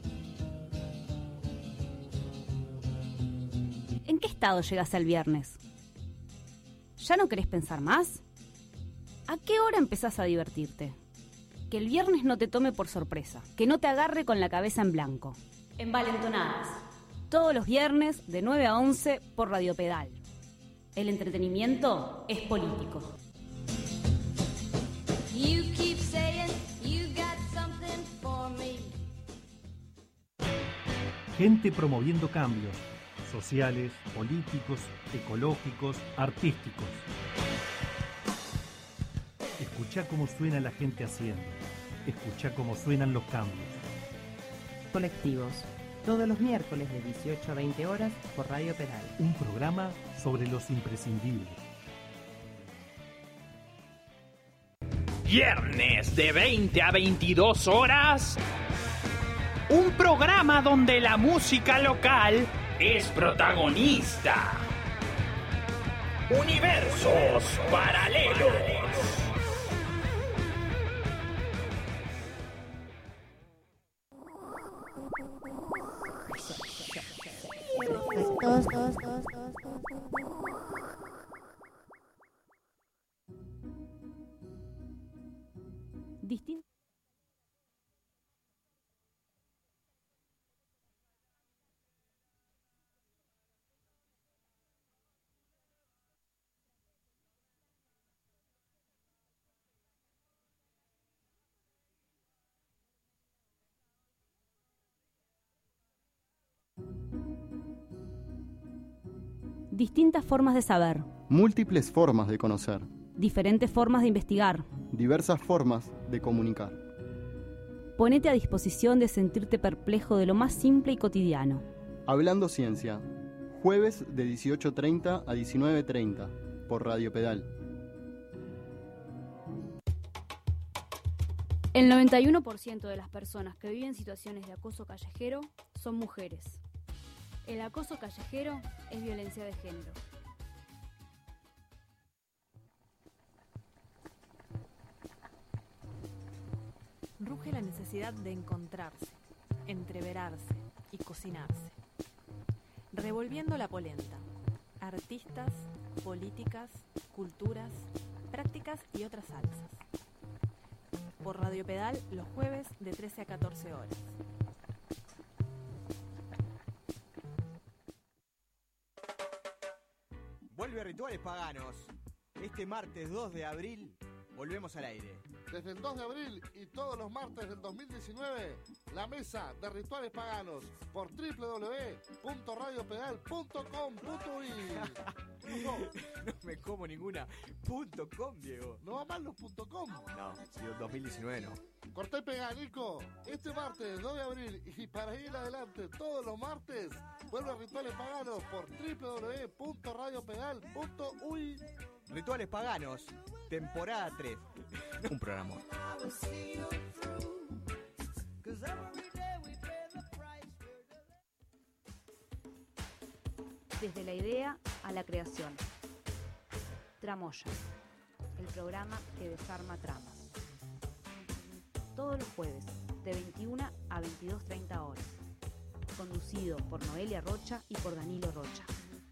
¿En qué estado llegas el viernes? ¿Ya no querés pensar más? ¿A qué hora empezás a divertirte? Que el viernes no te tome por sorpresa, que no te agarre con la cabeza en blanco. Envalentonadas. Todos los viernes de nueve a once por Radio Pedal. El entretenimiento es político. You keep saying you got something for me. Gente promoviendo cambios sociales, políticos, ecológicos, artísticos. Escuchá cómo suena la gente haciendo. Escuchá cómo suenan los cambios. Colectivos. Todos los miércoles de dieciocho a veinte horas por Radio Pedal. Un programa sobre los imprescindibles. Viernes de veinte a veintidós horas. Un programa donde la música local es protagonista. Universos paralelos. Dos, dos, dos, dos, dos. Distinto. Distintas formas de saber. Múltiples formas de conocer. Diferentes formas de investigar. Diversas formas de comunicar. Ponete a disposición de sentirte perplejo de lo más simple y cotidiano. Hablando Ciencia, jueves de dieciocho treinta a diecinueve treinta, por Radio Pedal. El noventa y uno por ciento de las personas que viven situaciones de acoso callejero son mujeres. El acoso callejero es violencia de género. Ruge la necesidad de encontrarse, entreverarse y cocinarse. Revolviendo la polenta. Artistas, políticas, culturas, prácticas y otras salsas. Por Radio Pedal los jueves de trece a catorce horas. Vuelve a Rituales Paganos. Este martes dos de abril volvemos al aire. Desde el dos de abril y todos los martes del dos mil diecinueve, la mesa de Rituales Paganos por doble u doble u doble u punto radio pedal punto com punto u i. No, no me como ninguna punto .com, Diego. ¿No va mal los punto .com? No, dos mil diecinueve no. Corté y pegá, Nico. Este martes dos de abril y para ir adelante todos los martes, vuelve a Rituales Paganos por doble u doble u doble u punto radio pedal punto u i. Rituales Paganos, temporada tres. Un programa. Desde la idea a la creación. Tramoya, el programa que desarma tramas. Todos los jueves, de veintiuna a veintidós treinta horas. Conducido por Noelia Rocha y por Danilo Rocha.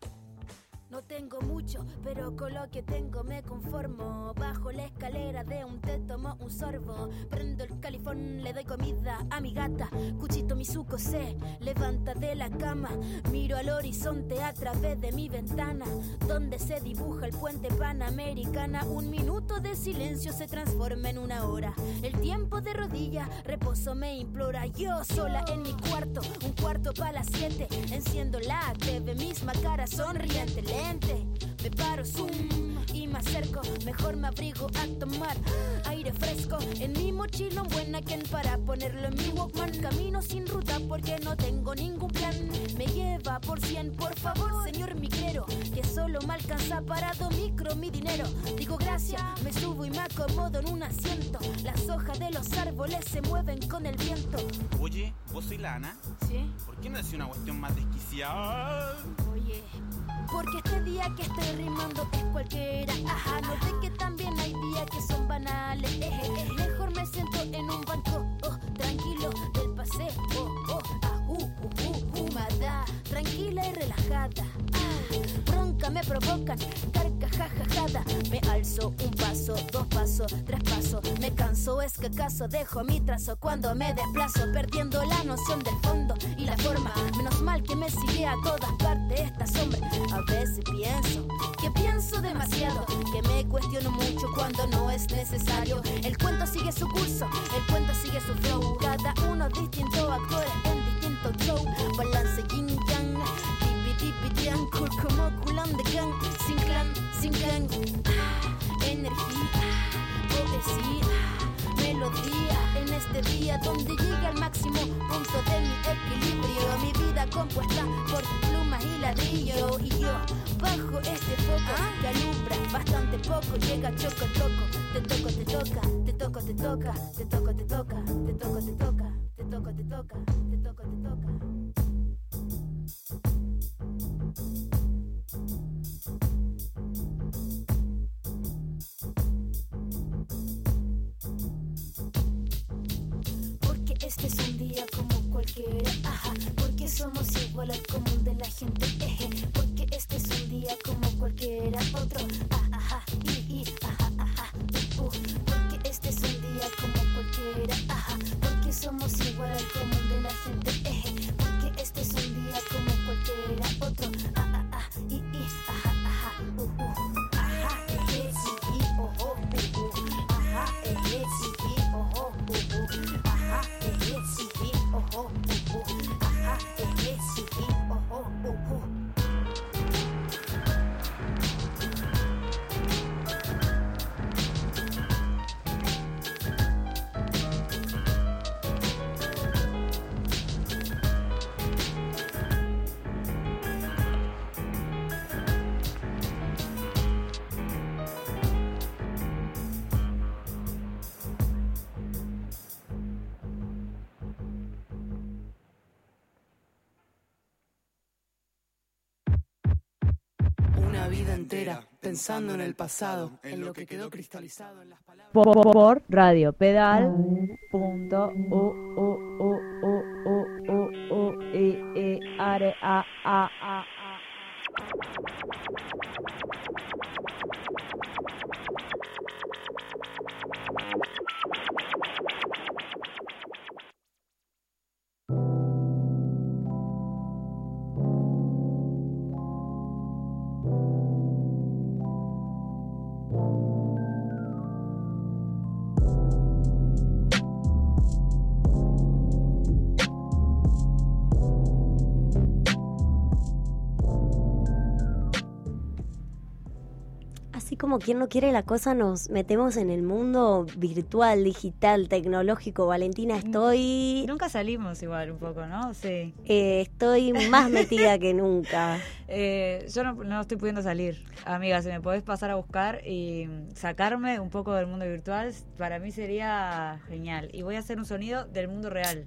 No tengo mucho, pero con lo que tengo me conformo. Bajo la escalera de un té tomo un sorbo. Prendo el califón, le doy comida a mi gata. Cuchito Mizuko se levanta de la cama. Miro al horizonte a través de mi ventana, donde se dibuja el puente Panamericana. Un minuto de silencio se transforma en una hora. El tiempo de rodilla, reposo me implora. Yo sola en mi cuarto, un cuarto para las siete. Enciendo la T V, misma cara sonriente. Me paro, zoom, y me acerco. Mejor me abrigo a tomar aire fresco. En mi mochila un buen aquel para ponerlo en mi Walkman. Camino sin ruta porque no tengo ningún plan. Me lleva por cien, por favor, señor migrero, que solo me alcanza para dos micro mi dinero. Digo gracias, me subo y me acomodo en un asiento. Las hojas de los árboles se mueven con el viento. Oye, ¿vos soy la Ana? ¿Sí? ¿Por qué no decís una cuestión más desquiciada? Oye, porque este día que estoy rimando es cualquiera. Ajá, no sé que también hay días que son banales. Eh, eh, mejor me siento en un banco, oh, tranquilo del paseo. Oh, oh, ah, uh, uh, uh, humada, tranquila y relajada. Ah, bronca me provocan, carcajajajada. Me alzo un paso, dos pasos, tres pasos. Me canso, es que acaso dejo mi trazo cuando me desplazo, perdiendo la noción del fondo y la forma. Menos mal que me sigue a todas partes esta sombra. A veces pienso que pienso demasiado, que me cuestiono mucho cuando no es necesario. El cuento sigue su curso, el cuento sigue su flow. Cada uno distinto, actores en distinto show. Balance yin yang, dipi dipi triángulo como culán de gang. Sin clan, sin gang. Ah, energía, poesía, melodía. En este día donde llega al máximo punto de mi equilibrio. Mi vida compuesta por plumas y ladrillo. Y yo bajo este foco que alumbra bastante poco. Llega choco toco, te toco, te toca, te toco, te toca, te toco, te toca, te toco, te toca, te toco, te toca, te toco, te toca. Porque este es un día como cualquiera, ajá. Porque somos igual al común de la gente, eje. Porque este es un día como cualquiera otro, ah, ajá, y, y, ajá, ajá, uh, uh. Porque este es un día como cualquiera, ajá. Porque somos igual al común de la gente, eje. Porque este es un día como cualquiera otro, ah, ah, ah, y, y, ajá, ajá, uh, uh. Ajá, eje, y, y, oh, oh, uh, uh. Ajá, eje, y, y, oh, oh, uh, uh. Ajá, eje, y, y. vida entera pensando en el pasado, en lo que quedó cristalizado en las palabras. Por Radio Pedal punto u u u u u u u i i are a a a. Así como quien no quiere la cosa, nos metemos en el mundo virtual, digital, tecnológico. Valentina, estoy... Nunca salimos igual un poco, ¿no? Sí. Eh, estoy más metida que nunca. Eh, yo no, no estoy pudiendo salir. Amiga, si me podés pasar a buscar y sacarme un poco del mundo virtual, para mí sería genial. Y voy a hacer un sonido del mundo real.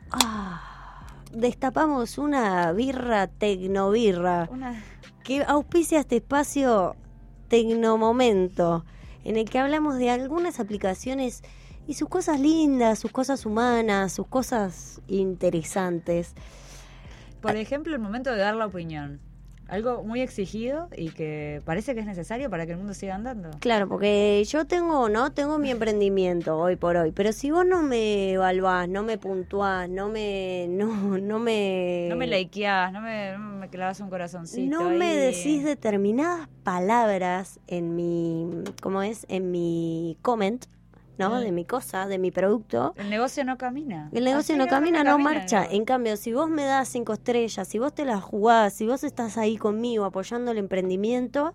Ah, destapamos una birra tecnobirra Una... que auspicia este espacio Tecnomomento, en el que hablamos de algunas aplicaciones y sus cosas lindas, sus cosas humanas, sus cosas interesantes. Por ejemplo, el momento de dar la opinión. Algo muy exigido y que parece que es necesario para que el mundo siga andando. Claro, porque yo tengo, ¿no? Tengo mi emprendimiento hoy por hoy, pero si vos no me evaluás, no me puntuás, no me no no me no me likeás, no me, no me clavas un corazoncito. No ahí. me decís determinadas palabras en mi, ¿cómo es? En mi comment, ¿no? Mm. De mi cosa, de mi producto. El negocio no camina. El negocio Así no camina, no, camina, marcha. no. En cambio, si vos me das cinco estrellas, si vos te las jugás, si vos estás ahí conmigo apoyando el emprendimiento,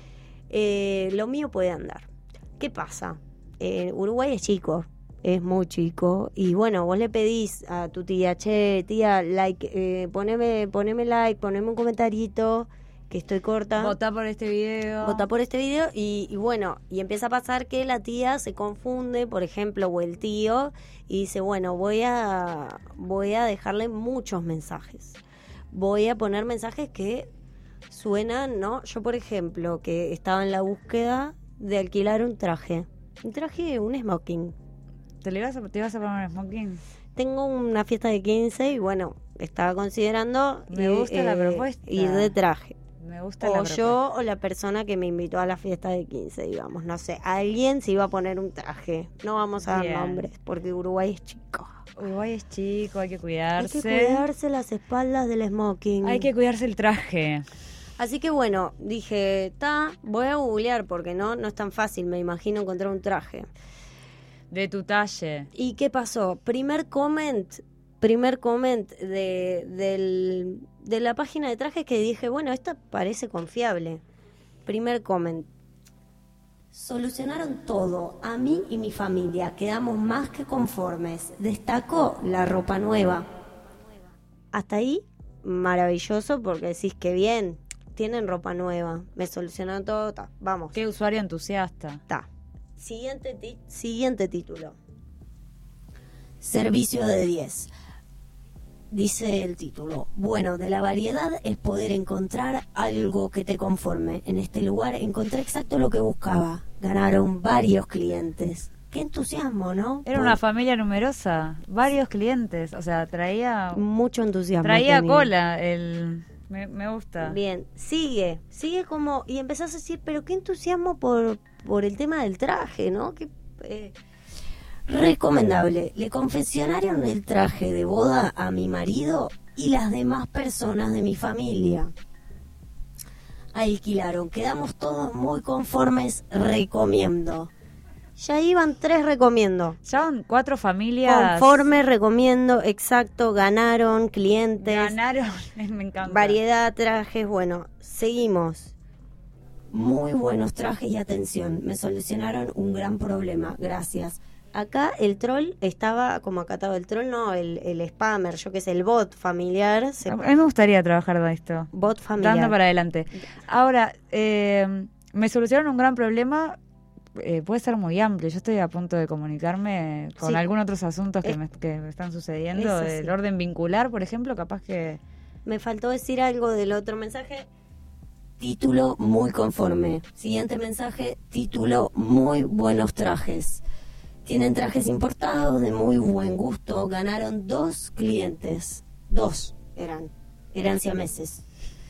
eh, lo mío puede andar. ¿Qué pasa? Eh, Uruguay es chico, es muy chico. Y bueno, vos le pedís a tu tía, che, tía, like, eh, poneme, poneme like, poneme un comentarito, que estoy corta. Votá por este video. Votá por este video y, y bueno, y empieza a pasar que la tía se confunde, por ejemplo, o el tío, y dice, bueno, voy a, voy a dejarle muchos mensajes. Voy a poner mensajes que suenan, ¿no? Yo, por ejemplo, que estaba en la búsqueda de alquilar un traje. Un traje, un smoking. ¿Te, le ibas a, ¿Te ibas a poner un smoking? Tengo una fiesta de quince y bueno, estaba considerando Me gusta eh, la propuesta. ir de traje. Me gusta O la yo o la persona que me invitó a la fiesta de quince, digamos. No sé, alguien se iba a poner un traje. No vamos a dar Bien. nombres porque Uruguay es chico. Uruguay es chico, hay que cuidarse. Hay que cuidarse las espaldas del smoking. Hay que cuidarse el traje. Así que bueno, dije, ta, voy a googlear porque no, no es tan fácil, me imagino, encontrar un traje. De tu talle. ¿Y qué pasó? Primer comment, primer comment de, del, de la página de trajes que dije, bueno, esta parece confiable. Primer comment. Solucionaron todo, a mí y mi familia, quedamos más que conformes. Destacó la ropa nueva. Hasta ahí, maravilloso, porque decís que bien, tienen ropa nueva, me solucionaron todo, ta, vamos. Qué usuario entusiasta. Ta. Siguiente, ti- siguiente título. Servicio de diez. Dice el título. Bueno, de la variedad es poder encontrar algo que te conforme. En este lugar encontré exacto lo que buscaba. Ganaron varios clientes. Qué entusiasmo, ¿no? Era una familia numerosa, varios clientes, o sea, traía mucho entusiasmo. Traía tenía. cola, el me, me gusta. Bien, sigue, sigue como y empezás a decir, pero qué entusiasmo por por el tema del traje, ¿no? Que eh, recomendable. Le confeccionaron el traje de boda a mi marido y las demás personas de mi familia. Alquilaron, quedamos todos muy conformes, recomiendo. Ya iban tres recomiendo. Ya van cuatro familias. Conforme, recomiendo, exacto, ganaron clientes. Ganaron, me encanta. Variedad, trajes, bueno, seguimos. Muy buenos trajes y atención, me solucionaron un gran problema, gracias. Acá el troll estaba, como acá estaba el troll, no, el, el spammer, yo que sé, el bot familiar. Se... A mí me gustaría trabajar de esto. Bot familiar. Dando para adelante. Ahora, eh, me solucionaron un gran problema. Eh, puede ser muy amplio. Yo estoy a punto de comunicarme con Sí. algunos otros asuntos que, Es- me, que me están sucediendo. es Del así. orden vincular, por ejemplo, capaz que... Me faltó decir algo del otro mensaje. Título muy conforme. Siguiente mensaje, título muy buenos trajes. Tienen trajes importados de muy buen gusto. Ganaron dos clientes. Dos eran. Eran siameses.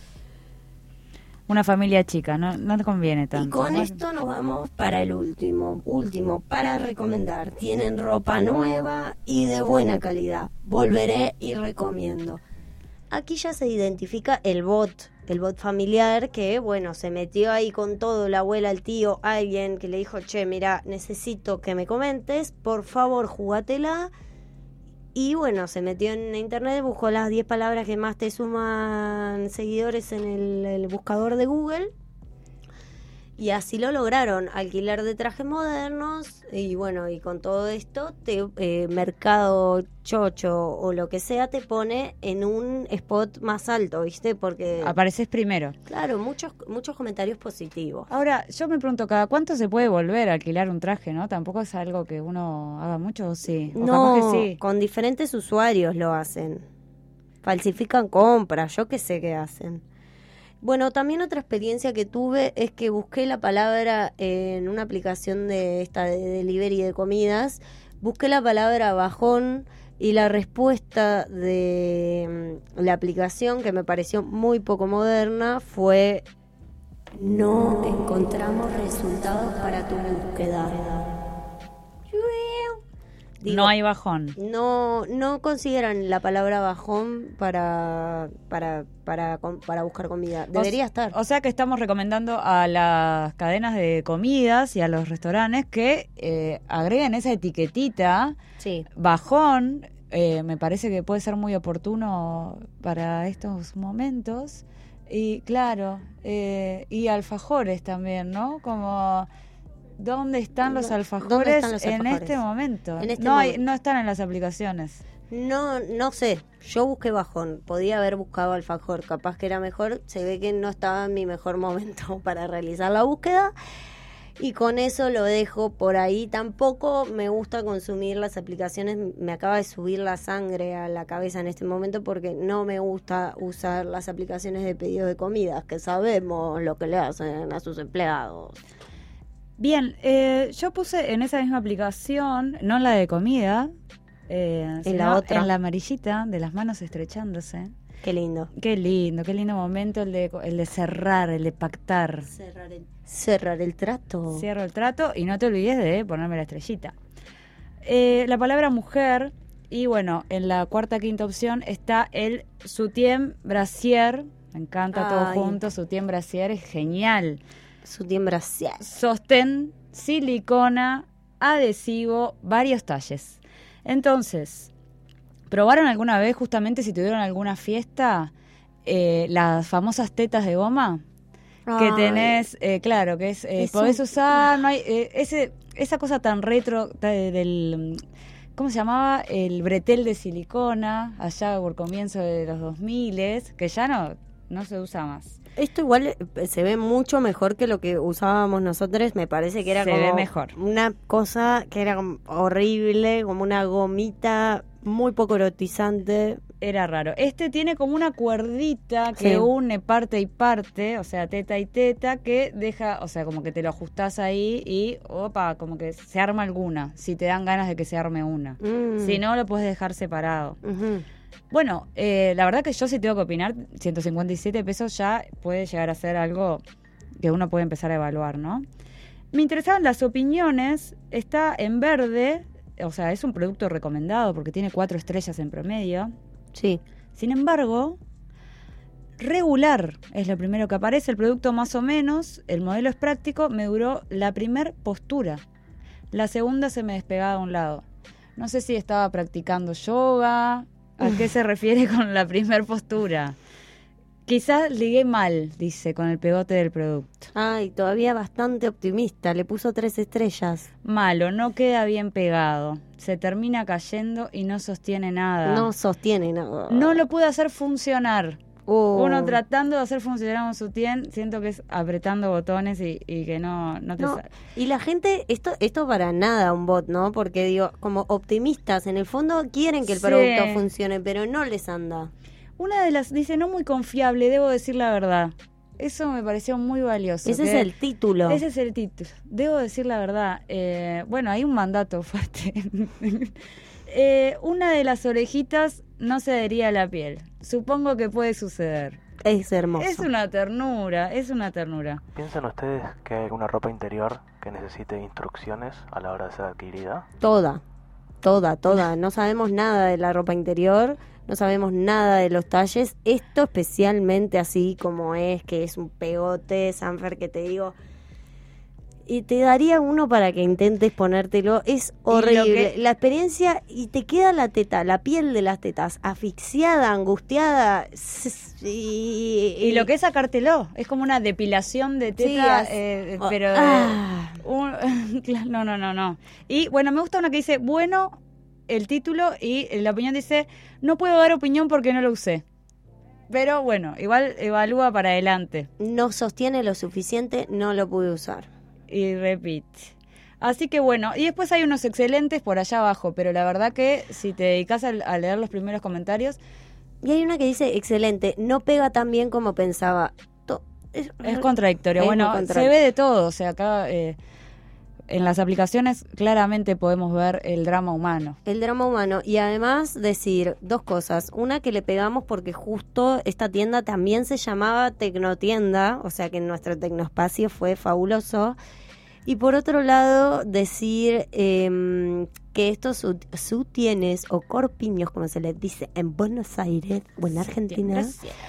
Una familia chica, no, no te conviene tanto. Y con ¿no? esto nos vamos para el último. Último, para recomendar. Tienen ropa nueva y de buena calidad. Volveré y recomiendo. Aquí ya se identifica el bot. El bot familiar que, bueno, se metió ahí con todo, la abuela, el tío, alguien que le dijo, che, mira, necesito que me comentes, por favor, jugátela. Y bueno, se metió en internet, buscó las diez palabras que más te suman seguidores en el, el buscador de Google. Y así lo lograron, alquiler de trajes modernos. Y bueno, y con todo esto, te, eh, Mercado Chocho o lo que sea te pone en un spot más alto, ¿viste? Porque apareces primero. Claro, muchos muchos comentarios positivos. Ahora, yo me pregunto, ¿cada cuánto se puede volver a alquilar un traje, no? Tampoco es algo que uno haga mucho, ¿o sí? O no, capaz que sí. Con diferentes usuarios lo hacen. Falsifican compras, yo qué sé qué hacen. Bueno, también otra experiencia que tuve es que busqué la palabra en una aplicación de esta de delivery de comidas, busqué la palabra bajón y la respuesta de la aplicación, que me pareció muy poco moderna, fue: no encontramos resultados para tu búsqueda. Digo, no hay bajón. No, no consideran la palabra bajón para para para para buscar comida. Debería o, estar. O sea que estamos recomendando a las cadenas de comidas y a los restaurantes que eh, agreguen esa etiquetita. Sí. Bajón, eh, me parece que puede ser muy oportuno para estos momentos. Y claro, eh, y alfajores también, ¿no? Como... ¿Dónde están los alfajores, están los alfajores? en este momento? En este no, hay, momento. no están en las aplicaciones. No, no sé. Yo busqué bajón. Podía haber buscado alfajor. Capaz que era mejor. Se ve que no estaba en mi mejor momento para realizar la búsqueda. Y con eso lo dejo por ahí. Tampoco me gusta consumir las aplicaciones. Me acaba de subir la sangre a la cabeza en este momento porque no me gusta usar las aplicaciones de pedido de comidas, que sabemos lo que le hacen a sus empleados. Bien, eh, yo puse en esa misma aplicación, no en la de comida, eh, en la otra, en la amarillita, de las manos estrechándose. Qué lindo. Qué lindo, qué lindo momento el de el de cerrar, el de pactar. Cerrar el, cerrar el trato. Cierro el trato y no te olvides de ponerme la estrellita. Eh, la palabra mujer, y bueno, en la cuarta, quinta opción está el sutién brasier. Me encanta. Ay. Todo junto, sutién brasier, es genial. Sutién brasier. Sostén, silicona, adhesivo, varios talles. Entonces, ¿probaron alguna vez, justamente si tuvieron alguna fiesta, eh, las famosas tetas de goma? Ay. Que tenés, eh, claro, que es, eh, es podés un... usar, no hay, eh, ese, esa cosa tan retro de, del, ¿cómo se llamaba? El bretel de silicona, allá por comienzo de los dos mil, que ya no, no se usa más. Esto igual se ve mucho mejor que lo que usábamos nosotros, me parece que era se como ve mejor. Una cosa que era horrible, como una gomita muy poco erotizante. Era raro. Este tiene como una cuerdita que sí. une parte y parte, o sea, teta y teta, que deja, o sea, como que te lo ajustás ahí y, opa, como que se arma alguna, si te dan ganas de que se arme una. Mm. Si no, lo puedes dejar separado. Uh-huh. Bueno, eh, la verdad que yo sí tengo que opinar, ciento cincuenta y siete pesos ya puede llegar a ser algo que uno puede empezar a evaluar, ¿no? Me interesaban las opiniones, está en verde, o sea, es un producto recomendado porque tiene cuatro estrellas en promedio. Sí. Sin embargo, regular es lo primero que aparece, el producto más o menos, el modelo es práctico, me duró la primer postura, la segunda se me despegaba a un lado. No sé si estaba practicando yoga... ¿A qué se refiere con la primer postura? Quizás ligué mal, dice, con el pegote del producto. Ay, todavía bastante optimista, le puso tres estrellas. Malo, no queda bien pegado, se termina cayendo y no sostiene nada. No sostiene nada. No lo pude hacer funcionar. Oh. Uno tratando de hacer funcionar un sutién, siento que es apretando botones y, y que no, no te no. sale. Y la gente, esto esto para nada un bot, ¿no? Porque digo, como optimistas, en el fondo quieren que el sí. producto funcione, pero no les anda. Una de las dice, no muy confiable, debo decir la verdad. Eso me pareció muy valioso. Ese es el título. Ese es el título. Debo decir la verdad. Eh, bueno, hay un mandato fuerte. eh, una de las orejitas no se adhería a la piel. Supongo que puede suceder. Es hermoso. Es una ternura, es una ternura. ¿Piensan ustedes que hay alguna ropa interior que necesite instrucciones a la hora de ser adquirida? Toda, toda, toda. No sabemos nada de la ropa interior, no sabemos nada de los talles. Esto especialmente así como es, que es un pegote, Sanfer, que te digo... Y te daría uno para que intentes ponértelo. Es horrible. Que... La experiencia, y te queda la teta, la piel de las tetas, asfixiada, angustiada. Y, y lo que es sacártelo, es como una depilación de teta, sí, eh, oh, pero... Ah. Un... no, no, no, no. Y bueno, me gusta una que dice, bueno, el título, y la opinión dice, no puedo dar opinión porque no lo usé. Pero bueno, igual evalúa para adelante. No sostiene lo suficiente, no lo pude usar. Y repite. Así que bueno, y después hay unos excelentes por allá abajo, pero la verdad que si te dedicas a, a leer los primeros comentarios... Y hay una que dice, excelente, no pega tan bien como pensaba. To- es, es contradictorio. Es bueno, contradictorio. Se ve de todo, o sea, acá eh, en las aplicaciones claramente podemos ver el drama humano. El drama humano, y además decir dos cosas. Una, que le pegamos porque justo esta tienda también se llamaba Tecnotienda, o sea que nuestro tecnoespacio fue fabuloso. Y por otro lado, decir eh, que estos sutienes o corpiños, como se les dice en Buenos Aires o en Argentina,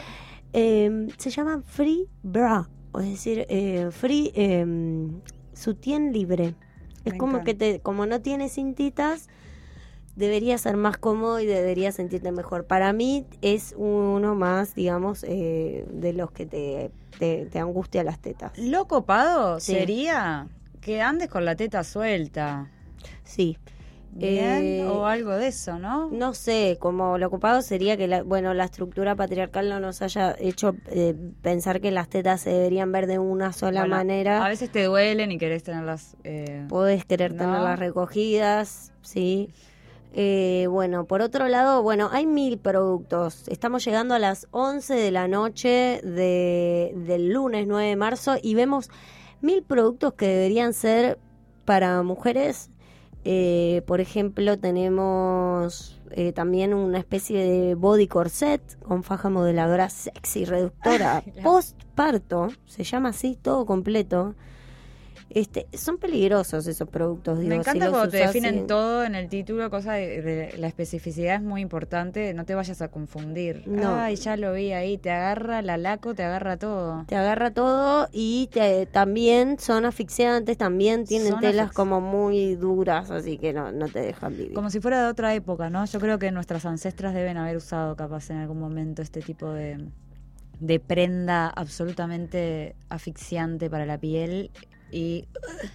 eh, se llaman free bra, o es decir, eh, free eh, sutién libre. Es Me como encanta. que te, como no tiene cintitas, debería ser más cómodo y deberías sentirte mejor. Para mí es uno más, digamos, eh, de los que te, te, te angustia las tetas. Lo copado sí. sería que andes con la teta suelta. Sí. Bien, eh, o algo de eso, ¿no? No sé, como lo ocupado sería que, la, bueno, la estructura patriarcal no nos haya hecho eh, pensar que las tetas se deberían ver de una sola bueno, manera. A veces te duelen y querés tenerlas... Eh, Podés querer ¿no? tenerlas recogidas, sí. Eh, bueno, por otro lado, bueno, hay mil productos. Estamos llegando a las once de la noche de, del lunes nueve de marzo y vemos mil productos que deberían ser para mujeres. Eh, por ejemplo, tenemos eh, también una especie de body corset con faja modeladora sexy, reductora, postparto, se llama así, todo completo. Este, son peligrosos esos productos. Digo, Me encanta si cuando te definen en... todo en el título, cosa de, de la especificidad es muy importante, no te vayas a confundir. No. Ay, ya lo vi ahí, te agarra la laco, te agarra todo. Te agarra todo y te, también son asfixiantes, también tienen son telas asfixi- como muy duras, así que no, no te dejan vivir. Como si fuera de otra época, ¿no? Yo creo que nuestras ancestras deben haber usado capaz en algún momento este tipo de, de prenda absolutamente asfixiante para la piel. Y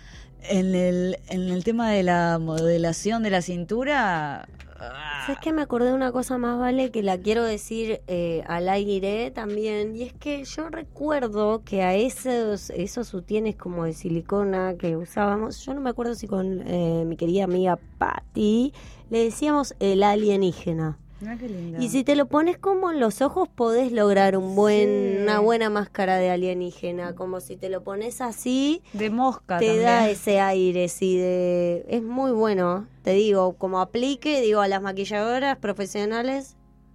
en el, en el tema de la modelación de la cintura... ¿Sabes qué? Me acordé de una cosa más, Vale, que la quiero decir eh, al aire también. Y es que yo recuerdo que a esos, esos sutienes como de silicona que usábamos, yo no me acuerdo si con eh, mi querida amiga Patti, le decíamos el alienígena. Ah, qué lindo. Y si te lo pones como en los ojos podés lograr un buen sí. una buena máscara de alienígena, como si te lo pones así de mosca te también. Da ese aire, sí, de es muy bueno, te digo, como aplique, digo, a las maquilladoras profesionales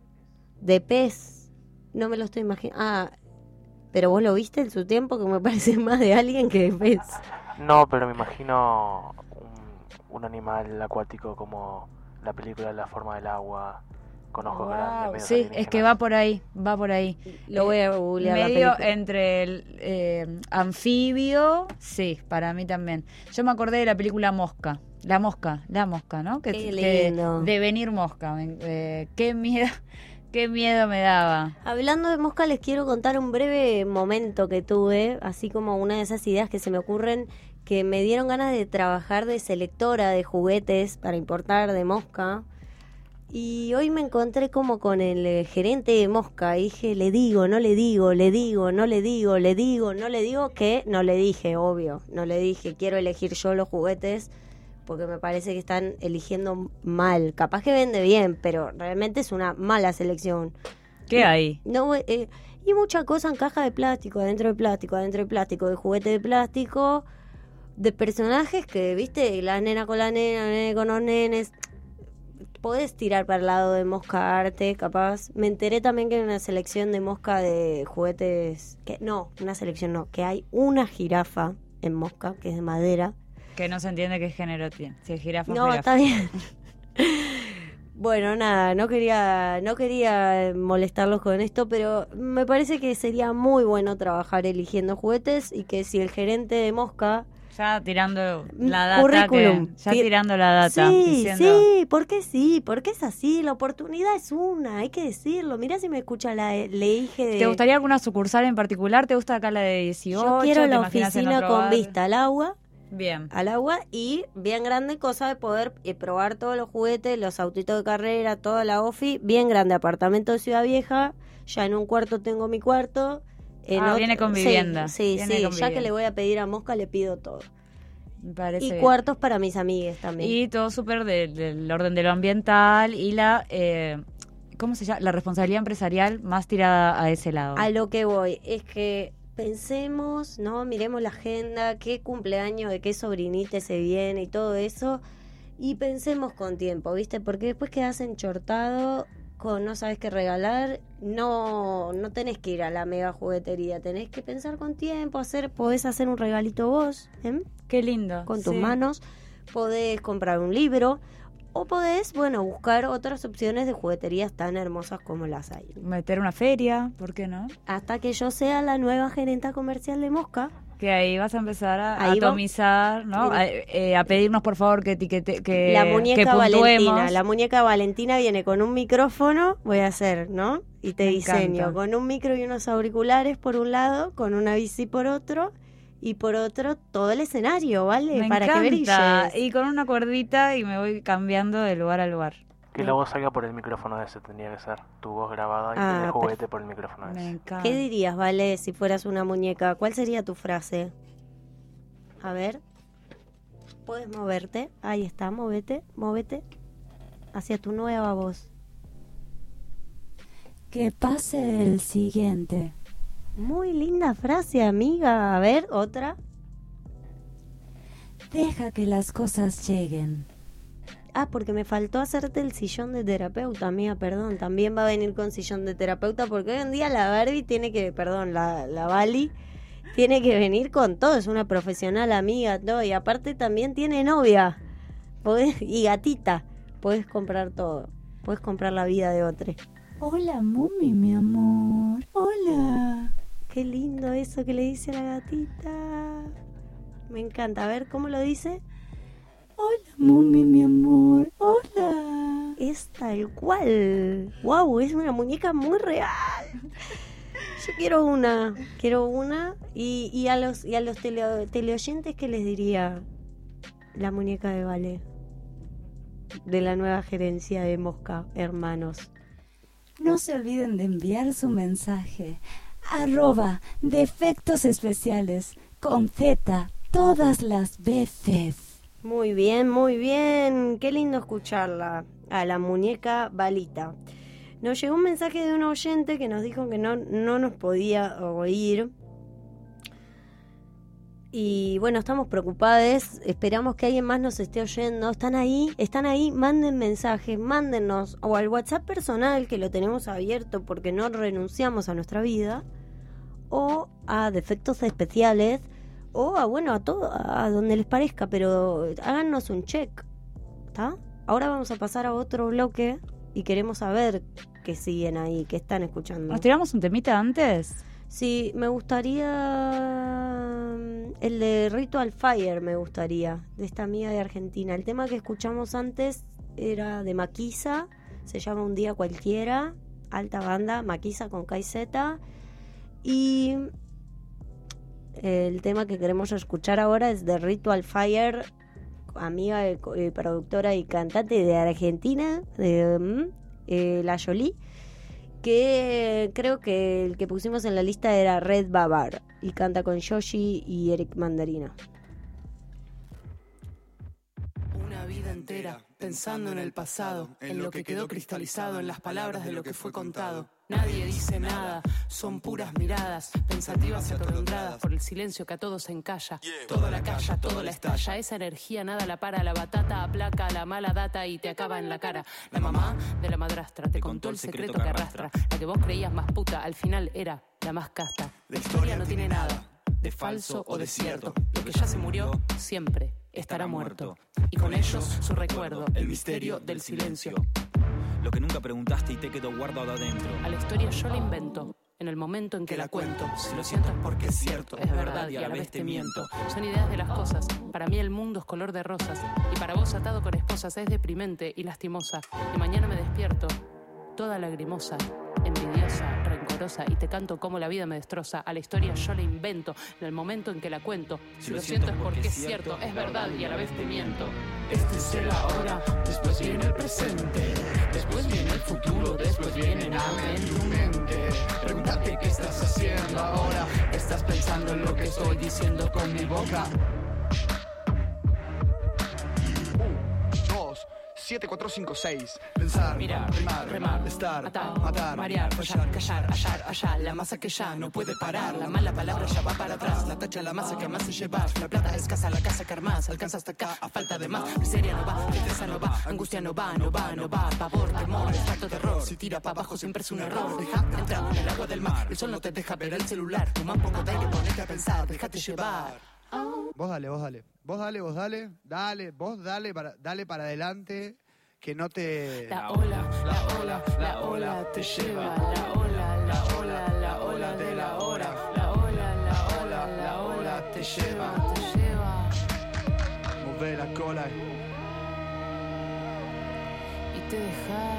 de pez, no me lo estoy imaginando. Ah, pero vos lo viste en su tiempo, que me parece más de alguien que de pez. No, pero me imagino un, un animal acuático como la película La forma del agua, con ojos wow. grandes. Sí, es que va por ahí, va por ahí. Lo voy a googlear. Medio entre el eh, anfibio, sí, para mí también. Yo me acordé de la película Mosca, La Mosca, La Mosca, ¿no? Que, qué lindo. Que, de venir Mosca, eh, qué miedo, qué miedo me daba. Hablando de Mosca, les quiero contar un breve momento que tuve, así como una de esas ideas que se me ocurren, que me dieron ganas de trabajar de selectora de juguetes para importar de Mosca. Y hoy me encontré como con el eh, gerente de Mosca y dije, le digo, no le digo, le digo, no le digo, le digo, no le digo, que no le dije, obvio, no le dije, quiero elegir yo los juguetes porque me parece que están eligiendo mal. Capaz que vende bien, pero realmente es una mala selección. ¿Qué hay? No, eh, Y mucha cosa en caja de plástico, adentro de plástico, adentro de plástico, de juguete de plástico, de personajes que, viste, la nena con la nena, la nena con los nenes. Podés tirar para el lado de Mosca Arte, capaz. Me enteré también que hay una selección de Mosca de juguetes... que No, una selección no, que hay una jirafa en Mosca, que es de madera. Que no se entiende qué género tiene, si es jirafa o No, jirafa. está bien. Bueno, nada, no quería no quería molestarlos con esto, pero me parece que sería muy bueno trabajar eligiendo juguetes y que si el gerente de Mosca... Ya tirando la data. Currículum. Que, ya tirando la data. Sí, diciendo... sí, porque sí, porque es así, la oportunidad es una, hay que decirlo. Mirá si me escucha la le dije de... ¿Te gustaría alguna sucursal en particular? ¿Te gusta acá la de dieciocho? Yo quiero ¿Te la imaginas en oficina otro con bar? vista al agua. Bien. Al agua y bien grande, cosa de poder eh, probar todos los juguetes, los autitos de carrera, toda la ofi, bien grande, apartamento de Ciudad Vieja, ya en un cuarto tengo mi cuarto. En Ah, otro, viene con vivienda. Sí, Viene sí, con ya vivienda. que le voy a pedir a Mosca le pido todo. Me parece Y bien. cuartos para mis amigues también. Y todo súper de- del orden de lo ambiental y la... Eh, ¿Cómo se llama? La responsabilidad empresarial más tirada a ese lado. A lo que voy es que pensemos, ¿no? Miremos la agenda, qué cumpleaños de qué sobrinite se viene y todo eso. Y pensemos con tiempo, ¿viste? Porque después quedás enchortado con no sabes qué regalar. No no tenés que ir a la mega juguetería. Tenés que pensar con tiempo, hacer podés hacer un regalito vos, ¿eh? Qué lindo. Con tus sí. manos. Podés comprar un libro. O podés, bueno, buscar otras opciones de jugueterías tan hermosas como las hay. Meter una feria, ¿por qué no? Hasta que yo sea la nueva gerenta comercial de Mosca. Que ahí vas a empezar a Ahí va. atomizar, ¿no? A, eh, a pedirnos, por favor, que etiquete, que, La que muñeca puntuemos. Valentina. La muñeca Valentina viene con un micrófono, voy a hacer, ¿no? Y te Me diseño encanta. con un micro y unos auriculares por un lado, con una bici por otro, y por otro todo el escenario, ¿vale? Me Para encanta. que brilles. Y con una cuerdita y me voy cambiando de lugar a lugar. Que la voz salga por el micrófono ese, tendría que ser. Tu voz grabada y Ah, el juguete perf- por el micrófono ese. Me encanta. ¿Qué dirías, Vale, si fueras una muñeca? ¿Cuál sería tu frase? A ver. ¿Puedes moverte? Ahí está, móvete, móvete. Hacia tu nueva voz. Que pase el siguiente. Muy linda frase, amiga. A ver, otra. Deja que las cosas lleguen. Ah, porque me faltó hacerte el sillón de terapeuta, amiga, perdón. También va a venir con sillón de terapeuta porque hoy en día la Barbie tiene que, perdón, la, la Bali tiene que venir con todo. Es una profesional, amiga, todo. Y aparte también tiene novia. Podés, y gatita. Podés comprar todo. Podés comprar la vida de otro. Hola, Mumi, mi amor. Hola. Qué lindo eso que le dice a la gatita. Me encanta. A ver, ¿cómo lo dice? Hola, Mumi, mi amor. Hola. Es tal cual. Wow, es una muñeca muy real. Yo quiero una, quiero una. Y, y a los y a los tele, teleoyentes, ¿qué les diría la muñeca de Vale? De la nueva gerencia de Mosca, hermanos. No se olviden de enviar su mensaje. Arroba defectos especiales con Z todas las veces. Muy bien, muy bien. Qué lindo escucharla. A la muñeca Balita. Nos llegó un mensaje de un oyente que nos dijo que no, no nos podía oír. Y bueno, estamos preocupados. Esperamos que alguien más nos esté oyendo. ¿Están ahí? ¿Están ahí? Manden mensajes, mándennos. O al WhatsApp personal, que lo tenemos abierto porque no renunciamos a nuestra vida. O a defectos especiales. O a, bueno, a todo, a donde les parezca. Pero háganos un check. ¿Está? Ahora vamos a pasar a otro bloque. Y queremos saber que siguen ahí, que están escuchando. ¿Nos tiramos un temita antes? Sí, me gustaría el de Ritual Fire, me gustaría, de esta amiga de Argentina. El tema que escuchamos antes era de Maquisa, se llama Un Día Cualquiera, alta banda, Maquisa con K Z. Y el tema que queremos escuchar ahora es de Ritual Fire, amiga, eh, productora y cantante de Argentina, de eh, La Jolie, que creo que el que pusimos en la lista era Red Babar y canta con Yoshi y Eric Mandarina. Una vida entera pensando en el pasado, en lo que quedó cristalizado, en las palabras de lo que fue contado. Nadie dice nada, son puras miradas, pensativas y atolondradas por el silencio que a todos encalla. Todo la calla, todo la estalla, esa energía nada la para, la batata aplaca la mala data y te acaba en la cara. La mamá de la madrastra te contó el secreto que arrastra, la que vos creías más puta, al final era la más casta. La historia no tiene nada de falso o de cierto, lo que ya se murió siempre estará muerto, y con ellos su recuerdo, el misterio del silencio. Lo que nunca preguntaste y te quedó guardado adentro. A la historia yo la invento en el momento en que la cuento. Si lo siento es porque es cierto, es verdad y a la vez te miento. Son ideas de las cosas. Para mí el mundo es color de rosas, y para vos atado con esposas es deprimente y lastimosa. Y mañana me despierto toda lagrimosa, envidiosa, rencorosa, y te canto cómo la vida me destroza. A la historia yo la invento en el momento en que la cuento. Si lo siento es porque es cierto, es verdad y a la vez te miento. Este es el ahora, después viene el presente, después viene el futuro, después viene nada en tu mente. Pregúntate qué estás haciendo ahora, estás pensando en lo que estoy diciendo con mi boca. siete, cuatro, cinco, seis. Pensar, mirar, remar, remar, estar, atar, matar, marear, fallar, callar, hallar, hallar. La masa que ya no puede parar, la mala palabra ya va para atrás. La tacha, la masa que más se lleva. La plata escasa, la casa que armas. Alcanza hasta acá, a falta de más. Miseria no va, tristeza no va, angustia no va, no va, no va. Pavor, temor, falta de terror. Si tira para abajo siempre es un error. Deja entrar en el agua del mar. El sol no te deja ver el celular. Toma un poco de aire, ponete a pensar. Déjate llevar. Vos dale, vos dale. Vos dale, vos dale. Dale, vos dale para, dale para adelante. Que no te... La ola, la ola, la ola te lleva. La ola, la ola, la ola de la hora. La ola, la ola, la ola te lleva, te lleva. Move la cola. Y te deja.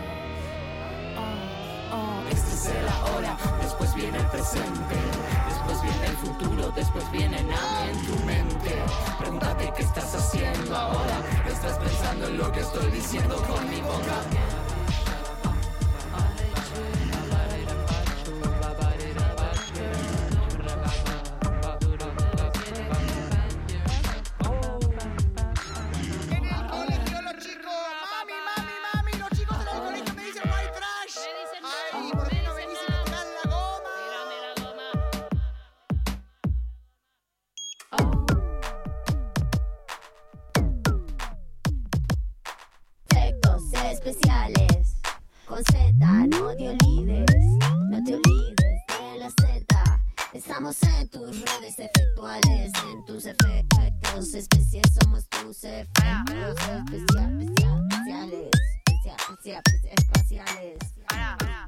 Oh, oh. Este es el ahora, después viene el presente. Después viene el futuro, después viene nada en tu mente. Pregúntate qué estás haciendo ahora. Estás pensando en lo que estoy diciendo con mi boca. En el colegio los chicos, mami, mami, mami, los chicos en el colegio me dicen white trash. Ay, ¿por qué no venís y me tocás la goma? Especiales con Z, no te olvides, no te olvides de la Z. Estamos en tus redes efectuales, en tus efectos especiales, somos tus efectos especial, especial, especiales, especial, especial, espaciales. Verdad, verdad,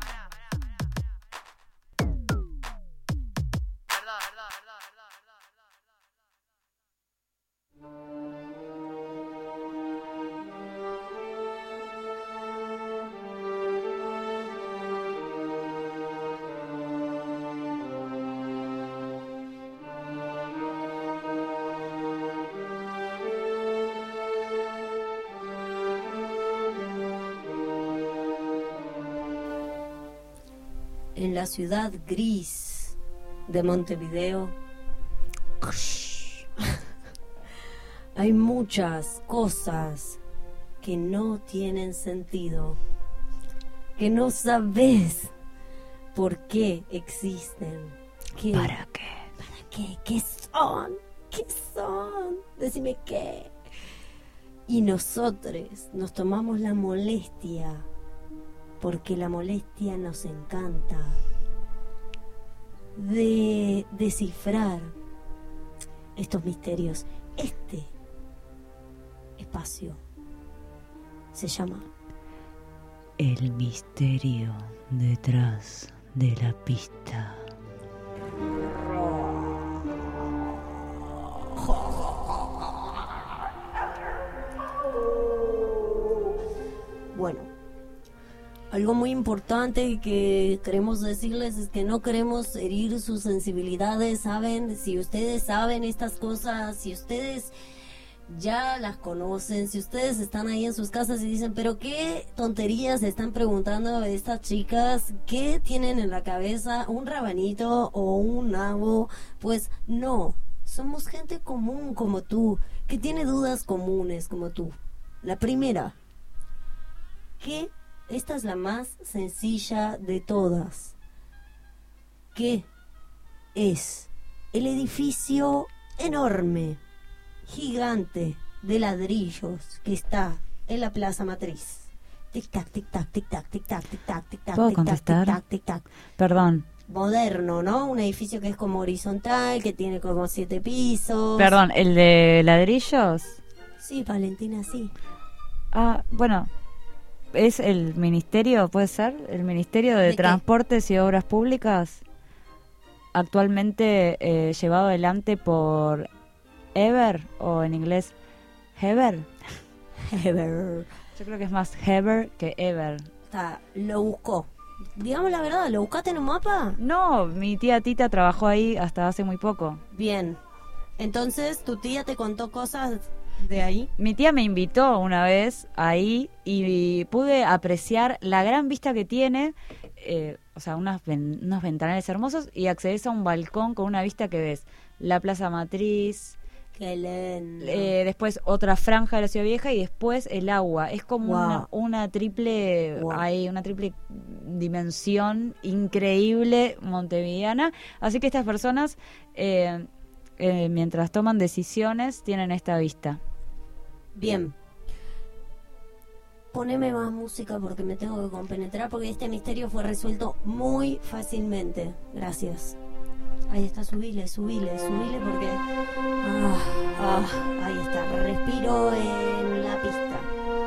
verdad, verdad, En la ciudad gris de Montevideo hay muchas cosas que no tienen sentido, que no sabes por qué existen. ¿Qué? ¿Para qué? ¿Para qué? ¿Qué son? ¿Qué son? Decime qué. Y nosotros nos tomamos la molestia, porque la molestia nos encanta, de descifrar estos misterios. Este espacio se llama El misterio detrás de la pista. Bueno, algo muy importante que queremos decirles es que no queremos herir sus sensibilidades, ¿saben? Si ustedes saben estas cosas, si ustedes ya las conocen, si ustedes están ahí en sus casas y dicen, pero qué tonterías están preguntando a estas chicas, ¿qué tienen en la cabeza? ¿Un rabanito o un nabo? Pues no, somos gente común como tú, que tiene dudas comunes como tú. La primera, que esta es la más sencilla de todas. ¿Qué es el edificio enorme, gigante de ladrillos que está en la Plaza Matriz? Tic tac, tic tac, tic tac, tic tac, tic tac, tic tac. ¿Puedo tic tac, contestar? tic tac, tic tac. Perdón. Moderno, ¿no? Un edificio que es como horizontal, que tiene como siete pisos. Perdón, ¿el de ladrillos? Sí, Valentina, sí. Ah, bueno, ¿es el ministerio, puede ser? ¿El Ministerio de, ¿De qué? Transportes y Obras Públicas? Actualmente eh, llevado adelante por Ever, o en inglés Heber. Heber. Yo creo que es más Heber que Ever. Está, lo buscó. Digamos la verdad, ¿lo buscaste en un mapa? No, mi tía Tita trabajó ahí hasta hace muy poco. Bien. Entonces, ¿tu tía te contó cosas de ahí? Mi tía me invitó una vez ahí y pude apreciar la gran vista que tiene, eh, o sea, unas ven- unos ventanales hermosos, y accedes a un balcón con una vista que ves la Plaza Matriz, Qué lindo. eh, después otra franja de la Ciudad Vieja y después el agua. Es como Wow. una, una triple, Wow. hay una triple dimensión increíble montevideana. Así que estas personas, eh, eh, mientras toman decisiones, tienen esta vista. Bien. Poneme más música porque me tengo que compenetrar, porque este misterio fue resuelto muy fácilmente. Gracias. Ahí está, subile, subile, subile porque... Ah, ah, ahí está, respiro en la pista.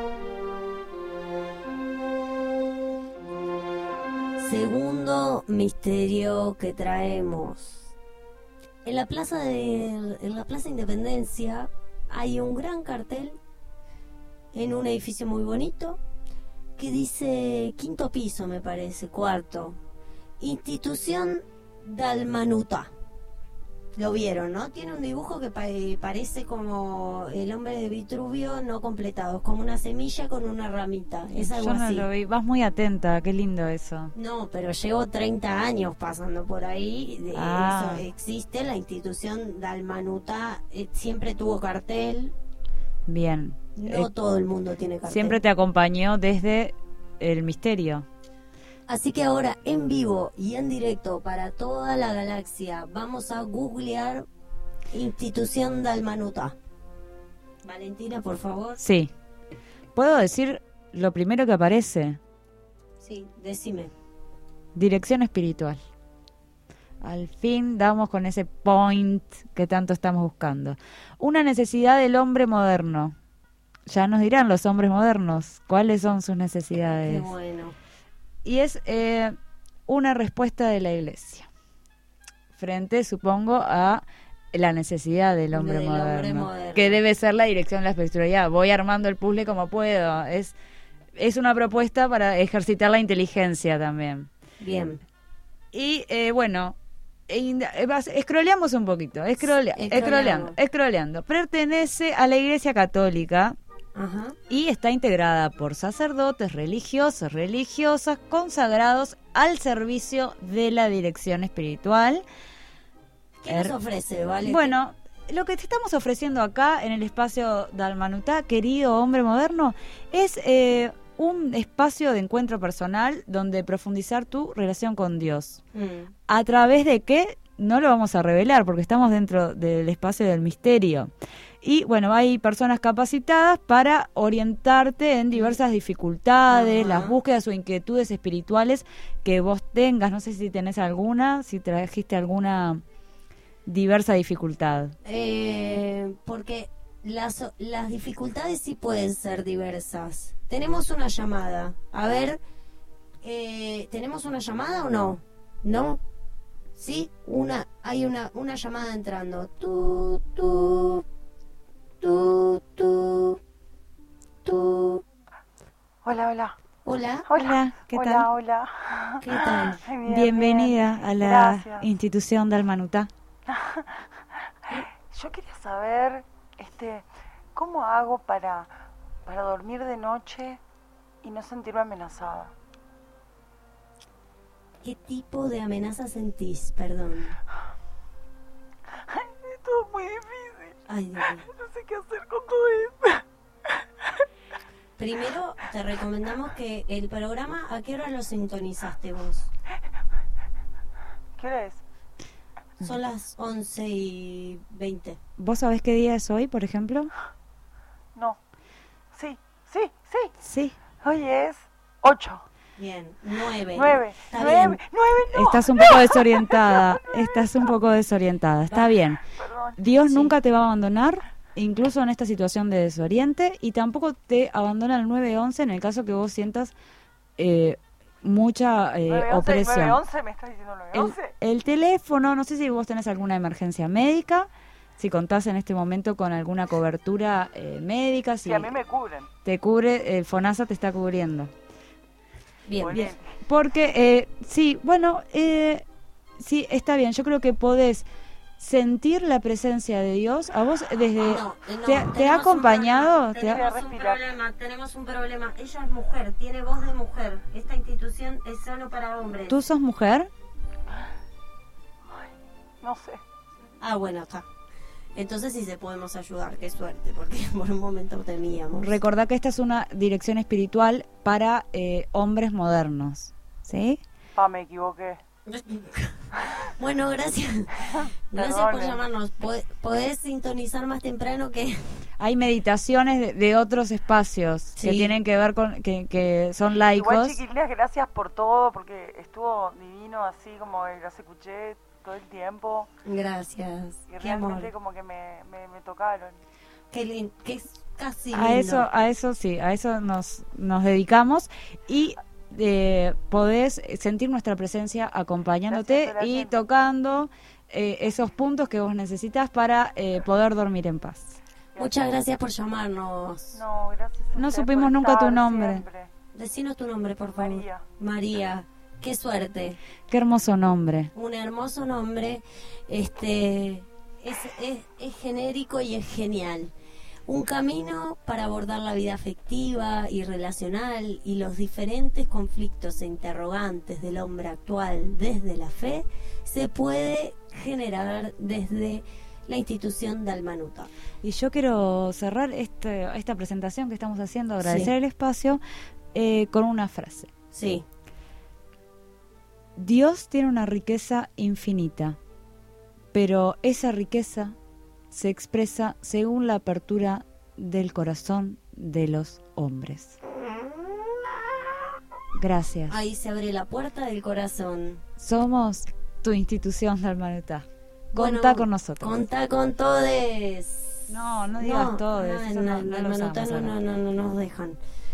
Segundo misterio que traemos. En la plaza de en la Plaza Independencia hay un gran cartel en un edificio muy bonito que dice quinto piso, me parece, cuarto. Institución Dalmanuta. Lo vieron, ¿no? Tiene un dibujo que pa- parece como el hombre de Vitruvio no completado, es como una semilla con una ramita. Es algo Yo no así. lo vi. Vas muy atenta, qué lindo eso. No, pero llevo treinta años pasando por ahí. De Ah. Eso existe, la institución Dalmanuta eh, siempre tuvo cartel. Bien. No Eh, todo el mundo tiene cartel. Siempre te acompañó desde el misterio. Así que ahora en vivo y en directo para toda la galaxia vamos a googlear institución Dalmanuta. Valentina, por favor. Sí. ¿Puedo decir lo primero que aparece? Sí, decime. Dirección espiritual. Al fin damos con ese point que tanto estamos buscando. Una necesidad del hombre moderno. Ya nos dirán los hombres modernos cuáles son sus necesidades. Qué bueno. Y es eh, una respuesta de la iglesia. Frente, supongo, a la necesidad del hombre, Del moderno, hombre moderno. que debe ser la dirección de la espiritualidad. Voy armando el puzzle como puedo. Es, es una propuesta para ejercitar la inteligencia también. Bien. Y eh, bueno, escroleamos un poquito, escrolea, escroleando, escroleando. Pertenece a la Iglesia Católica. Ajá. Y está integrada por sacerdotes, religiosos, religiosas, consagrados al servicio de la dirección espiritual. ¿Qué nos ofrece, Vale? Bueno, lo que te estamos ofreciendo acá en el espacio Dalmanuta, querido hombre moderno, es eh, un espacio de encuentro personal donde profundizar tu relación con Dios. Mm. ¿A través de qué? No lo vamos a revelar porque estamos dentro del espacio del misterio. Y bueno, hay personas capacitadas para orientarte en diversas dificultades, Ajá. las búsquedas o inquietudes espirituales que vos tengas. No sé si tenés alguna, si trajiste alguna diversa dificultad. Eh, porque las, las dificultades sí pueden ser diversas. Tenemos una llamada. A ver, eh, ¿tenemos una llamada o no? ¿No? Sí, una, hay una, una llamada entrando. Tu, tu, tu, tu, tu. Hola, hola. Hola. Hola, ¿qué hola, tal? Hola, ¿Qué tal? Ay, bien, Bienvenida bien. a la Gracias. institución Dalmanuta. Yo quería saber, este, ¿cómo hago para, para dormir de noche y no sentirme amenazada? ¿Qué tipo de amenaza sentís? Perdón. Ay, es todo muy difícil. Ay, Dios mío. No sé qué hacer con todo esto. Primero te recomendamos que el programa, ¿a qué hora lo sintonizaste vos? ¿Qué hora es? Son las once y veinte. ¿Vos sabés qué día es hoy, por ejemplo? No. Sí, sí, sí. Sí. Hoy es ocho. Bien, nueve. Nueve. Está Nueve. bien. Nueve, no. Estás un poco desorientada. Estás un poco desorientada. Está bien. Perdón. Dios nunca te va a abandonar, incluso en esta situación de desoriente, y tampoco te abandona el nueve once en el caso que vos sientas eh, mucha eh, nueve once, opresión. nueve once, ¿me estás diciendo nueve once? El, el teléfono, no sé si vos tenés alguna emergencia médica, si contás en este momento con alguna cobertura eh, médica, si Sí, a mí me cubren. te cubre, el FONASA te está cubriendo. Bien, Muy bien. Porque, eh, sí, bueno, eh, sí, está bien. Yo creo que podés sentir la presencia de Dios. ¿A vos desde No, no, te, te tenemos ha un acompañado? problema, ¿Te ha- tenemos un problema, tenemos un problema. Ella es mujer, tiene voz de mujer. Esta institución es solo para hombres. ¿Tú sos mujer? No sé. Ah, bueno, está. Entonces sí se podemos ayudar, qué suerte, porque por un momento temíamos. Recordá que esta es una dirección espiritual para eh, hombres modernos, ¿sí? Pa, me equivoqué. Bueno, gracias. Gracias por Perdone. llamarnos. Pod- Podés sintonizar más temprano que... Hay meditaciones de, de otros espacios que Sí. tienen que ver con, que, que son Igual, laicos. chiquilinas, gracias por todo, porque estuvo divino, así como las escuché todo el tiempo. Gracias. Y Qué realmente amor. como que me, me, me tocaron. Qué lindo. Que es casi A lindo. eso, a eso sí, a eso nos, nos dedicamos y eh, podés sentir nuestra presencia acompañándote Gracias, y Horacio. tocando eh, esos puntos que vos necesitas para eh, poder dormir en paz. Muchas gracias por llamarnos. No, gracias a No ustedes supimos por nunca tu estar nombre. siempre. Decinos tu nombre, por favor. María. María. Qué suerte. Qué hermoso nombre. Un hermoso nombre. Este es, es, es genérico y es genial. Un camino para abordar la vida afectiva y relacional y los diferentes conflictos e interrogantes del hombre actual desde la fe se puede generar desde la institución Dalmanuta. Y yo quiero cerrar este, esta presentación que estamos haciendo, agradecer Sí. el espacio, eh, con una frase. Sí. Dios tiene una riqueza infinita, pero esa riqueza se expresa según la apertura del corazón de los hombres. Gracias. Ahí se abre la puerta del corazón. Somos tu institución Dalmanuta. Bueno, Contá con nosotros. Contá con todes. No, no digas todes, eso en no- el no lo Dalmanuta usamos no, ahora. no, no, no nos dejan.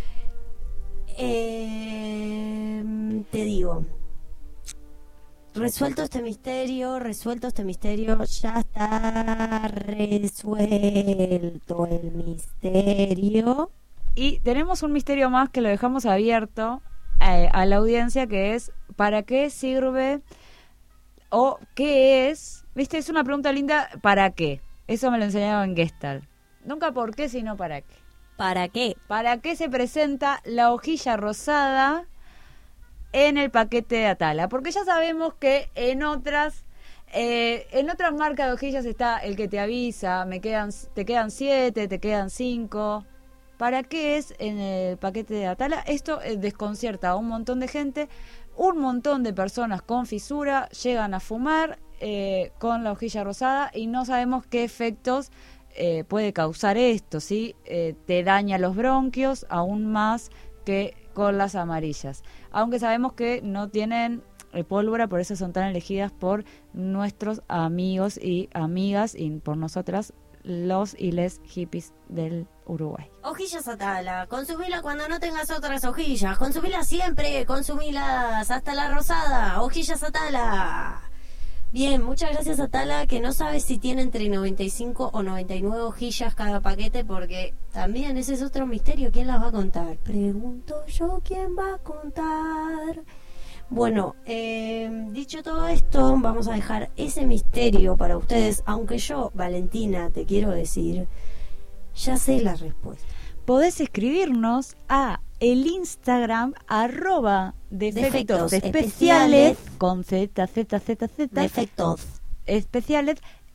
Eh, te digo, resuelto este misterio, resuelto este misterio, ya está resuelto el misterio. Y tenemos un misterio más que lo dejamos abierto eh, a la audiencia, que es ¿para qué sirve o qué es? ¿Viste? Es una pregunta linda, ¿para qué? Eso me lo enseñaron en Gestalt. Nunca por qué, sino para qué. ¿Para qué? ¿Para qué se presenta la hojilla rosada en el paquete de Atala? Porque ya sabemos que en otras eh, en otras marcas de hojillas está el que te avisa, me quedan te quedan siete, te quedan cinco. ¿Para qué es en el paquete de Atala? Esto eh, desconcierta a un montón de gente. Un montón de personas con fisura llegan a fumar eh, con la hojilla rosada y no sabemos qué efectos eh, puede causar esto, ¿sí? Eh, te daña los bronquios aún más que con las amarillas. Aunque sabemos que no tienen eh, pólvora, por eso son tan elegidas por nuestros amigos y amigas y por nosotras, los y les hippies del Uruguay. Hojillas Atala, consumila cuando no tengas otras hojillas, consumila siempre, consumilas hasta la rosada, hojillas Atala. Bien, muchas gracias Atala, que no sabes si tiene entre noventa y cinco o noventa y nueve hojillas cada paquete, porque también ese es otro misterio, ¿quién las va a contar? Pregunto yo, ¿quién va a contar? Bueno, eh, dicho todo esto, vamos a dejar ese misterio para ustedes, aunque yo, Valentina, te quiero decir, ya sé la respuesta. Podés escribirnos a el Instagram arroba defectos Defectos especiales especiales. con z z z z Defectos especiales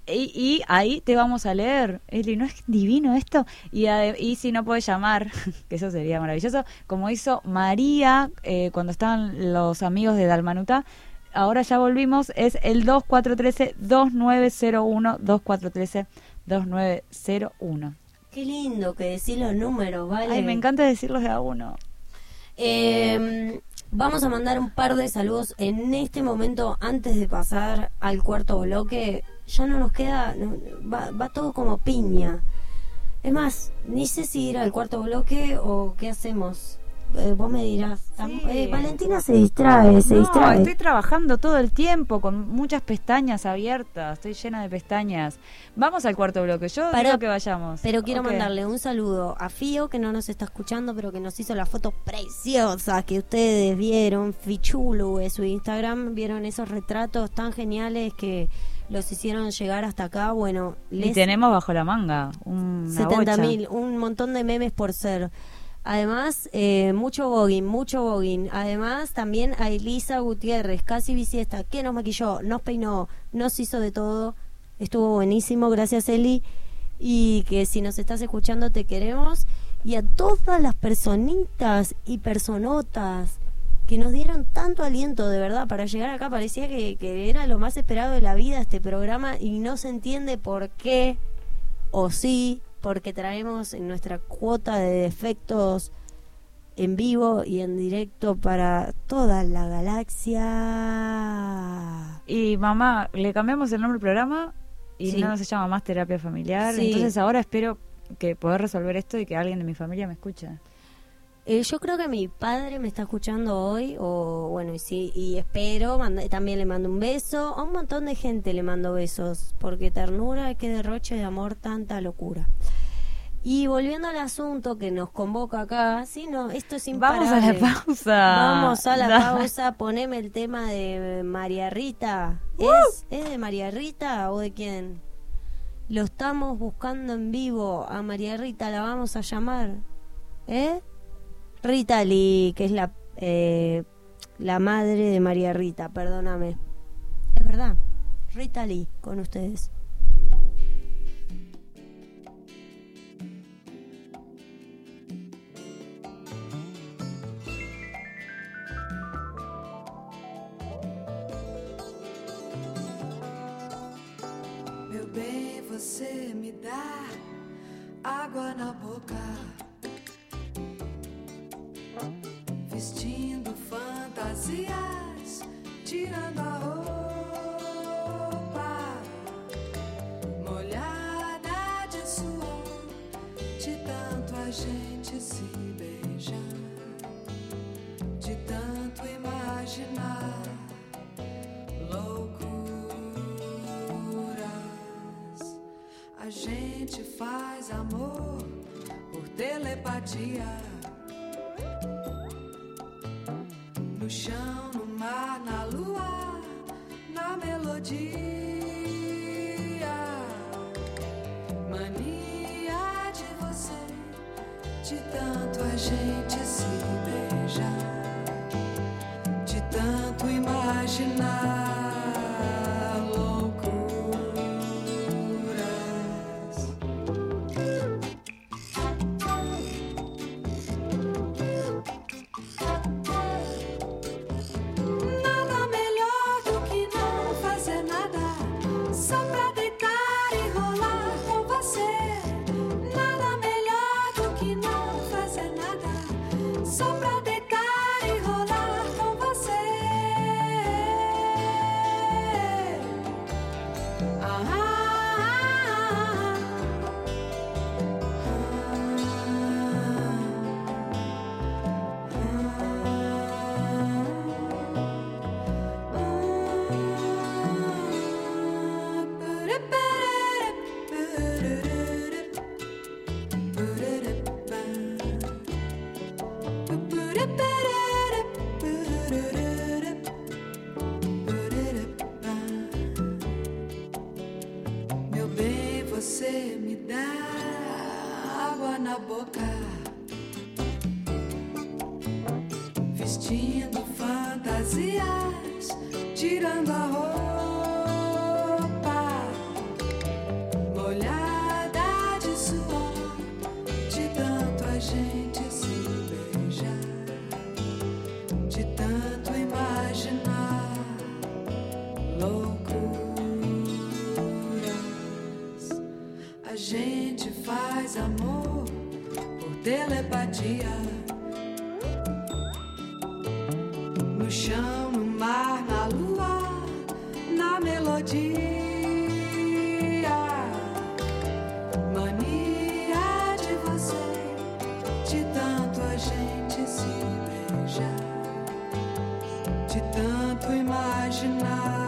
Y, y ahí te vamos a leer. Eli, ¿no es divino esto? Y, y si no puedes llamar, que eso sería maravilloso, como hizo María eh, cuando estaban los amigos de Dalmanuta. Ahora ya volvimos, es el dos cuatro uno tres, dos nueve cero uno, dos cuatro uno tres, dos nueve cero uno. Qué lindo que decís los números, ¿vale? Ay, me encanta decirlos de a uno. Eh, vamos a mandar un par de saludos en este momento antes de pasar al cuarto bloque. Ya no nos queda, no, va, va todo como piña. Es más, ni sé si ir al cuarto bloque o qué hacemos. Eh, vos me dirás. Sí. Eh, Valentina se distrae, se no, distrae. Estoy trabajando todo el tiempo con muchas pestañas abiertas. Estoy llena de pestañas. Vamos al cuarto bloque. Yo Para, digo que vayamos. Pero quiero okay. mandarle un saludo a Fío, que no nos está escuchando, pero que nos hizo la foto preciosa que ustedes vieron. Fichulu en su Instagram. Vieron esos retratos tan geniales que los hicieron llegar hasta acá. Bueno, les... y tenemos bajo la manga una setenta mil, un montón de memes por ser. Además, eh, mucho voguing, mucho voguing. Además, también a Elisa Gutiérrez, casi bisiesta, que nos maquilló, nos peinó, nos hizo de todo. Estuvo buenísimo, gracias Eli. Y que si nos estás escuchando te queremos. Y a todas las personitas y personotas que nos dieron tanto aliento, de verdad, para llegar acá. Parecía que, que era lo más esperado de la vida este programa y no se entiende por qué, o sí, porque traemos en nuestra cuota de defectos en vivo y en directo para toda la galaxia. Y mamá, le cambiamos el nombre al programa y sí. no se llama más terapia familiar. Sí. Entonces ahora espero que poder resolver esto y que alguien de mi familia me escuche. Eh, yo creo que mi padre me está escuchando hoy, o bueno, y sí, y espero, manda, también le mando un beso, a un montón de gente le mando besos, porque ternura, qué derroche de amor, tanta locura. Y volviendo al asunto que nos convoca acá, sí, no, esto es imparable. Vamos a la pausa. Vamos a la pausa, poneme el tema de María Rita. ¿Es, uh. ¿Es de María Rita o de quién? Lo estamos buscando en vivo a María Rita, la vamos a llamar, ¿eh? Rita Lee, que es la eh, la madre de María Rita, perdóname. Es verdad, Rita Lee, con ustedes. Meu bem, você me dá água na boca, vestindo fantasias, tirando a roupa, molhada de suor, de tanto a gente se beijar, de tanto imaginar loucuras. A gente faz amor por telepatia, no chão, no mar, na lua, na melodia. Mania de você, de tanto a gente se beijar, de tanto imaginar loucuras. Vestindo fantasias, tirando a roupa, telepatia. No chão, no mar, na lua, na melodia. Mania de você, de tanto a gente se beijar, de tanto imaginar.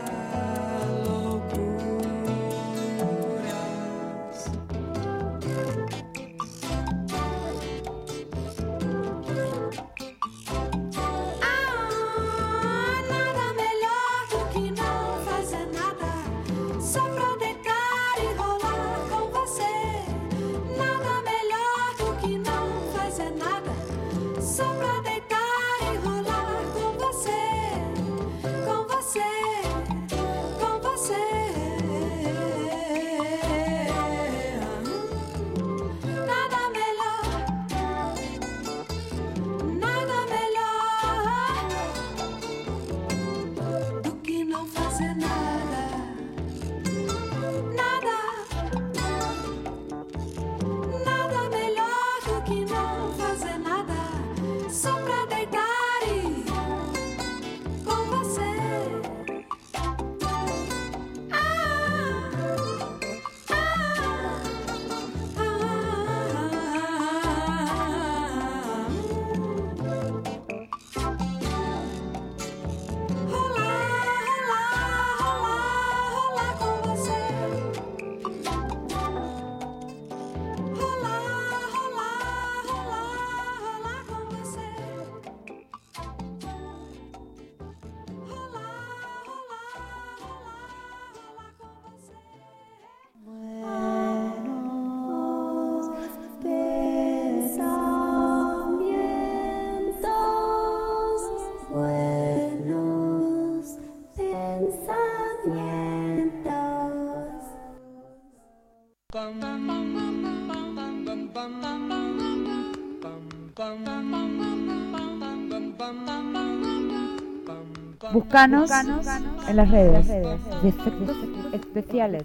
Búscanos en las redes de efectos especiales.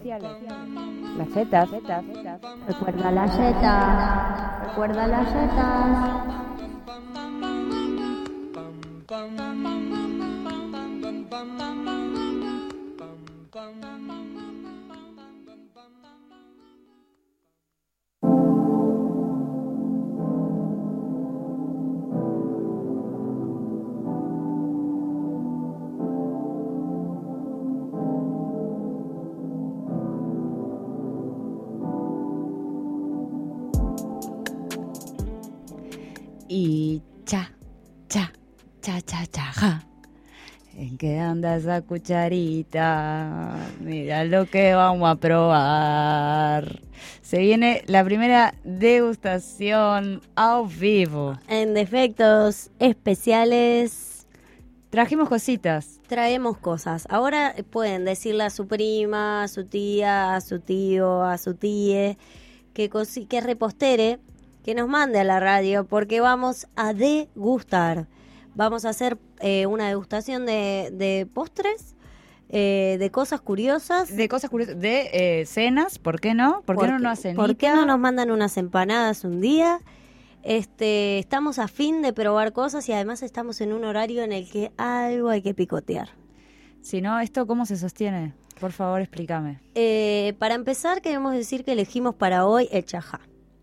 Las zetas. Recuerda las zetas. Recuerda las zetas. Y cha, cha, cha, cha, cha, ja. ¿En qué anda esa cucharita? Mira lo que vamos a probar. Se viene la primera degustación a vivo. En defectos especiales. Trajimos cositas. Traemos cosas. Ahora pueden decirle a su prima, a su tía, a su tío, a su tía, que, cosi- que repostere, que nos mande a la radio, porque vamos a degustar. Vamos a hacer eh, una degustación de, de postres, eh, de cosas curiosas. De cosas curiosas, de eh, cenas, ¿por qué no? ¿Por qué no nos hacen? ¿Por qué no nos mandan unas empanadas un día? Este, estamos a fin de probar cosas y además estamos en un horario en el que algo hay que picotear. Si no, ¿esto cómo se sostiene? Por favor, explícame. Eh, para empezar, queremos decir que elegimos para hoy el chajá.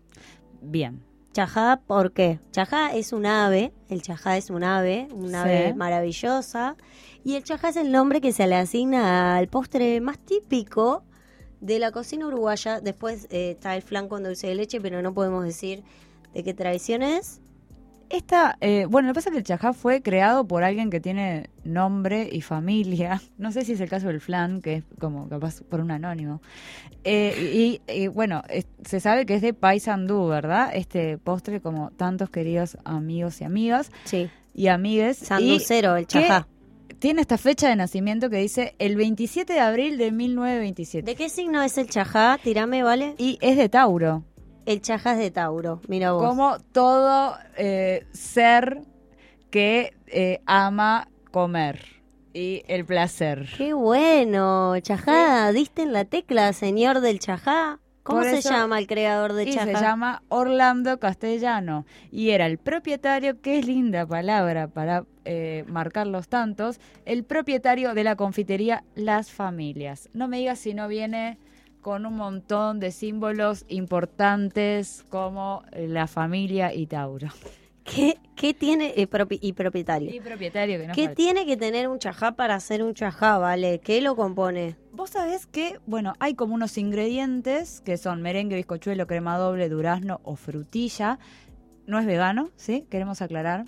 Bien. Chajá, ¿por qué? Chajá es un ave, el chajá es un ave, un Sí. ave maravillosa, y el chajá es el nombre que se le asigna al postre más típico de la cocina uruguaya. Después eh, está el flan con dulce de leche, pero no podemos decir de qué tradición es. Esta, eh, bueno, lo que pasa es que el chajá fue creado por alguien que tiene nombre y familia. No sé si es el caso del flan, que es como capaz por un anónimo. Eh, y, y bueno, es- se sabe que es de Paysandú, ¿verdad? Este postre, como tantos queridos amigos y amigas. Sí. Y amigues. Sanducero, y el chajá. que Tiene esta fecha de nacimiento que dice el veintisiete de abril de mil novecientos veintisiete. ¿De qué signo es el chajá? Tirame, ¿vale? Y es de Tauro. El chajá es de Tauro, mira vos. Como todo eh, ser que eh, ama comer y el placer. ¡Qué bueno! Chajá, diste en la tecla, señor del chajá. ¿Cómo Por se eso- llama el creador de y chajá? se llama Orlando Castellano. Y era el propietario, qué es linda palabra para eh, marcar los tantos, el propietario de la confitería Las Familias. No me digas si no viene con un montón de símbolos importantes como eh, la familia y Tauro. ¿Qué, qué tiene eh, propi- y propietario? Y propietario que no ¿Qué falta. tiene que tener un chajá para hacer un chajá, vale? ¿Qué lo compone? Vos sabés que, bueno, hay como unos ingredientes que son merengue, bizcochuelo, crema doble, durazno o frutilla. No es vegano, ¿sí? Queremos aclarar.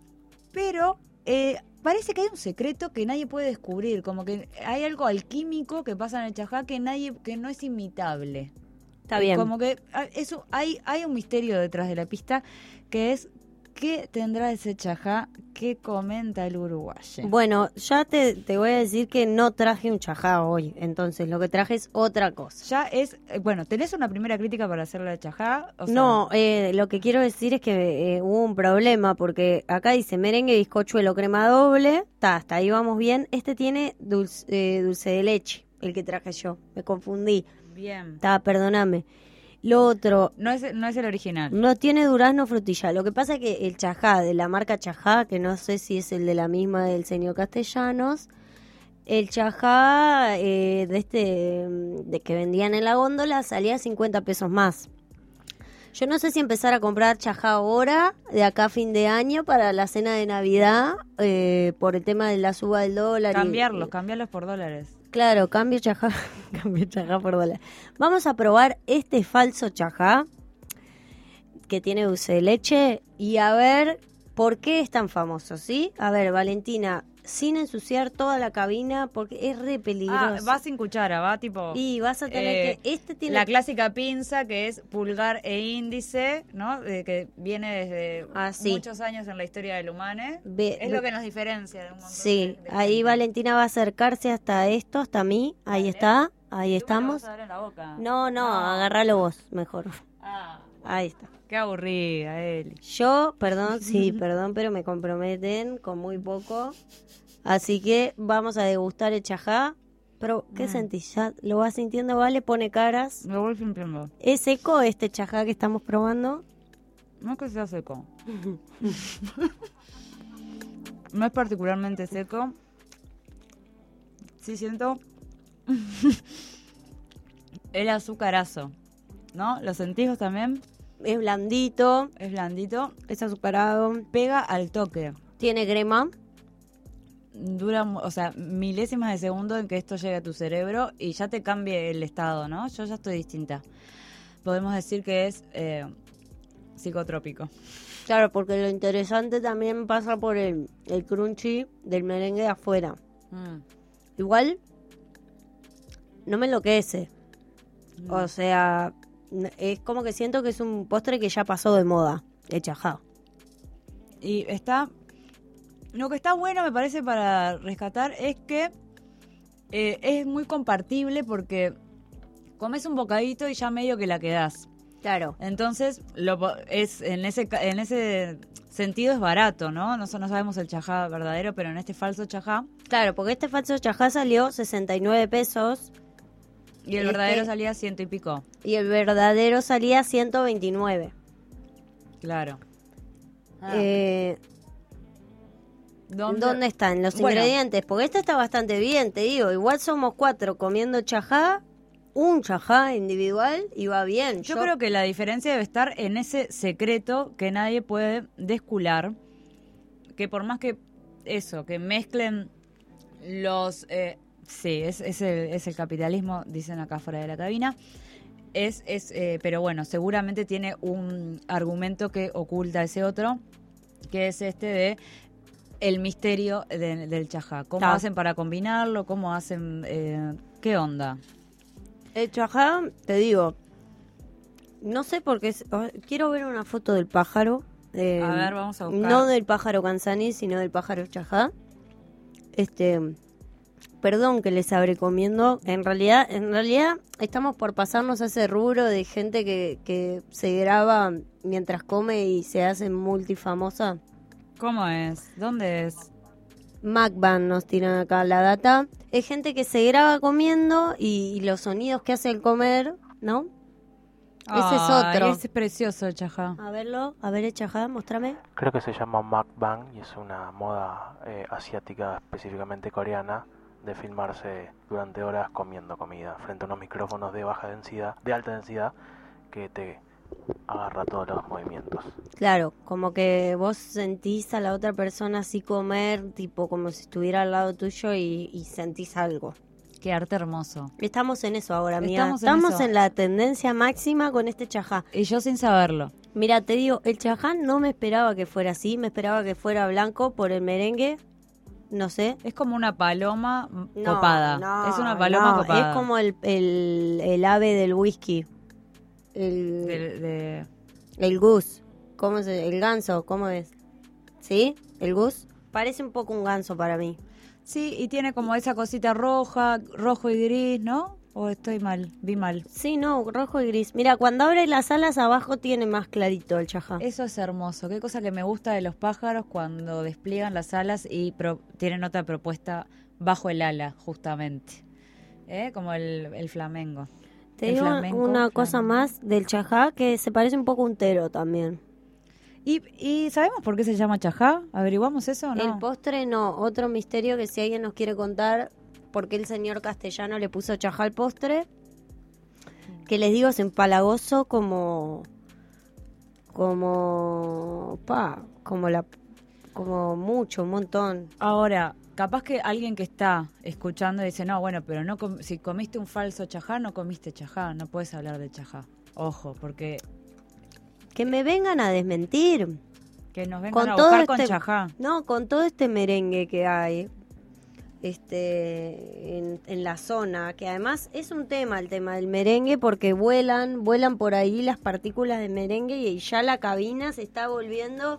Pero eh, parece que hay un secreto que nadie puede descubrir. Como que hay algo alquímico que pasa en el chajá que nadie, que no es imitable. Está bien. Como que ah, eso, hay, hay un misterio detrás de la pista que es ¿qué tendrá ese chajá que comenta el uruguayo? Bueno, ya te, te voy a decir que no traje un chajá hoy, entonces lo que traje es otra cosa. Ya es, eh, bueno, ¿tenés una primera crítica para hacerle al chajá? O sea, No, eh, lo que quiero decir es que eh, hubo un problema porque acá dice merengue, bizcochuelo, crema doble, ta, hasta ahí vamos bien. Este tiene dulce, eh, dulce de leche, el que traje yo, me confundí. Bien. Ta, perdóname. Lo otro, No es, no es el original. no tiene durazno frutilla. Lo que pasa es que el chajá de la marca Chajá, que no sé si es el de la misma del señor Castellanos, el chajá eh, de este de que vendían en la góndola salía cincuenta pesos más. Yo no sé si empezar a comprar chajá ahora, de acá a fin de año, para la cena de Navidad, eh, por el tema de la suba del dólar. y- Cambiarlos, cambiarlos por dólares. Claro, cambio chajá, cambio chajá por dólar. Vamos a probar este falso chajá que tiene dulce de leche y a ver por qué es tan famoso, ¿sí? A ver, Valentina, sin ensuciar toda la cabina porque es re peligroso. Ah, va sin cuchara, va tipo... Y vas a tener eh, que... Este tiene... La clásica pinza que es pulgar e índice, ¿no? Eh, que viene desde Ah, sí. muchos años en la historia del humane. Ve- es ve- lo que nos diferencia de un montón Sí, de- de ahí gente. Valentina va a acercarse hasta esto, hasta mí. Ahí está, ahí Tú me lo estamos. vas a dar en la boca. No, no, agárralo vos, mejor. Ah, Ahí está. qué aburrida, Eli. Yo, perdón, sí, perdón, pero me comprometen con muy poco. Así que vamos a degustar el chajá. Pero, ¿qué Mm. sentís? ¿Ya lo vas sintiendo, vale? Pone caras. Me voy sintiendo. ¿Es seco este chajá que estamos probando? No es que sea seco. No es particularmente seco. Sí siento el azucarazo, ¿no? ¿Lo sentís vos también? Es blandito, Es blandito. es azucarado, Pega al toque. tiene crema. Dura, mu- o sea, milésimas de segundo en que esto llegue a tu cerebro y ya te cambie el estado, ¿no? Yo ya estoy distinta. Podemos decir que es eh, psicotrópico. Claro, porque lo interesante también pasa por el, el crunchy del merengue de afuera. Mm. Igual, no me enloquece. No. O sea, n- es como que siento que es un postre que ya pasó de moda, el chajá. Y está... Lo que está bueno, me parece, para rescatar es que eh, es muy compartible porque comes un bocadito y ya medio que la quedás. Claro. Entonces, lo, po- es en ese ca- en ese sentido es barato, ¿no? No, sa- no sabemos el chajá verdadero, pero en este falso chajá. Claro, porque este falso chajá salió sesenta y nueve pesos Y el Este- verdadero salía ciento y pico. y el verdadero salía ciento veintinueve. Claro. Eh, ¿Dónde? ¿Dónde están los Bueno. ingredientes? Porque este está bastante bien, te digo. Igual somos cuatro comiendo chajá, un chajá individual y va bien. Yo, creo que la diferencia debe estar en ese secreto que nadie puede descular, que por más que eso, que mezclen los... eh, sí, es, es, el, es el capitalismo, dicen acá fuera de la cabina, es, es eh, pero bueno, seguramente tiene un argumento que oculta ese otro, que es este de el misterio de- del chajá. ¿Cómo Ta. hacen para combinarlo? ¿Cómo hacen...? Eh, ¿Qué onda? El chajá, te digo, no sé por qué... es- oh, quiero ver una foto del pájaro. eh, A ver, vamos a buscar. No del pájaro Canzani, sino del pájaro chajá. Este... Perdón que les abre comiendo. En realidad, en realidad estamos por pasarnos a ese rubro de gente que, que se graba mientras come y se hace multifamosa. ¿Cómo es? ¿Dónde es? Macban nos tiran acá la data. Es gente que se graba comiendo y, y los sonidos que hace al comer, ¿no? Ese es otro. Es precioso el chajá. A verlo, a ver el chajá, mostrame. Creo que se llama mukbang y es una moda eh, asiática, específicamente coreana, de filmarse durante horas comiendo comida frente a unos micrófonos de baja densidad, de alta densidad, que te agarra todos los movimientos. Claro, como que vos sentís a la otra persona así comer, tipo como si estuviera al lado tuyo y, y sentís algo. Qué arte hermoso. Estamos en eso ahora, mía. Estamos en Estamos eso. en la tendencia máxima con este chajá. Y yo sin saberlo. Mira, te digo, el chajá no me esperaba que fuera así, me esperaba que fuera blanco por el merengue, no sé. Es como una paloma No, copada. no, es una paloma no, copada. es como el, el, el ave del whisky. El, De- de- el goose. ¿Cómo es? El ganso, ¿cómo es? ¿Sí? ¿El goose? Parece un poco un ganso para mí. Sí, y tiene como esa cosita roja, rojo y gris, ¿no? ¿O estoy mal? Vi mal. Sí, no, rojo y gris. Mira, cuando abre las alas abajo tiene más clarito el chajá. Eso es hermoso. Qué cosa que me gusta de los pájaros cuando despliegan las alas y pro- tienen otra propuesta bajo el ala, justamente. ¿Eh? Como el, el flamenco. Te El digo flamenco, una flamenco. cosa más del chajá que se parece un poco a un tero también. ¿Y, ¿Y sabemos por qué se llama chajá? ¿Averiguamos eso o no? El postre no, otro misterio que si alguien nos quiere contar por qué el señor castellano le puso chajá al postre, que les digo es empalagoso como como pa, como la como mucho, un montón. Ahora, capaz que alguien que está escuchando dice, no, bueno, pero no com- si comiste un falso chajá, no comiste chajá, no puedes hablar de chajá. Ojo, porque Que me vengan a desmentir. que nos vengan Con a todo buscar con este- chajá. No, con todo este merengue que hay este en, en la zona, que además es un tema el tema del merengue porque vuelan, vuelan por ahí las partículas de merengue y ya la cabina se está volviendo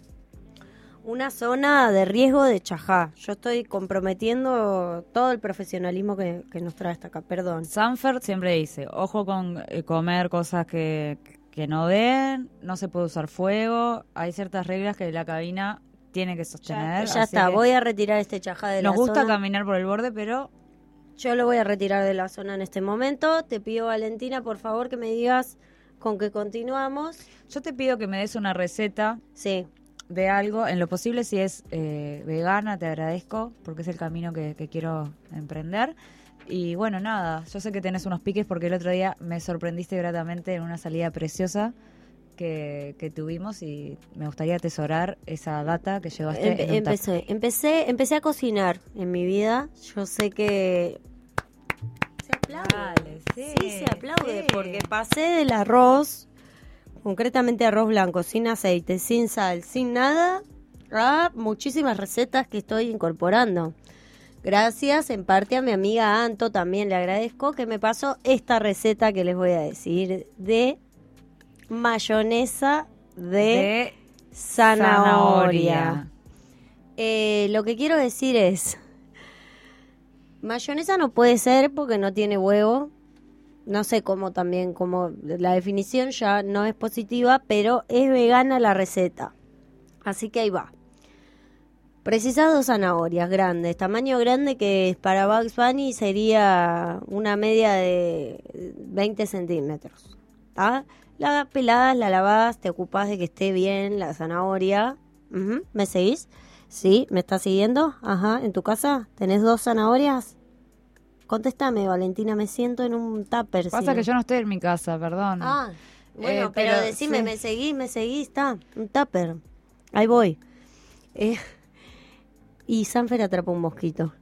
una zona de riesgo de chajá. Yo estoy comprometiendo todo el profesionalismo que, que nos trae hasta acá, perdón. Sanford siempre dice, ojo con eh, comer cosas que, que no den, no se puede usar fuego, hay ciertas reglas que la cabina tiene que sostener. Ya así está, que voy a retirar este chajá de la Nos gusta zona. caminar por el borde, pero Yo lo voy a retirar de la zona en este momento. Te pido, Valentina, por favor, que me digas con qué continuamos. yo te pido que me des una receta Sí. de algo, en lo posible si es eh, vegana, te agradezco, porque es el camino que, que quiero emprender. Y bueno, nada, yo sé que tenés unos piques porque el otro día me sorprendiste gratamente en una salida preciosa que, que tuvimos y me gustaría atesorar esa data que llevaste Empe- en un tupper. empecé, empecé, empecé a cocinar en mi vida. Yo sé que se aplaude. Dale, sí, Sí, se aplaude sí. porque pasé del arroz, concretamente arroz blanco, sin aceite, sin sal, sin nada, a muchísimas recetas que estoy incorporando. Gracias en parte a mi amiga Anto, también le agradezco que me pasó esta receta que les voy a decir de mayonesa de, De zanahoria. zanahoria. Eh, lo que quiero decir es, mayonesa no puede ser porque no tiene huevo. No sé cómo también, como la definición ya no es positiva, pero es vegana la receta. Así que ahí va. Precisas dos zanahorias grandes, tamaño grande que para Bugs Bunny sería una media de veinte centímetros. ¿Tá? La pelás, la lavás, te ocupás de que esté bien la zanahoria. Ujú, ¿me seguís? ¿Sí? ¿Me estás siguiendo? Ajá, ¿en tu casa tenés dos zanahorias? Contéstame, Valentina, me siento en un tupper. Pasa sí. que yo no estoy en mi casa, perdón. Ah, bueno, Eh, pero, pero decime, sí. me seguís, me seguís, está, un tupper. Ahí voy. Eh, y Sanfer atrapó un mosquito.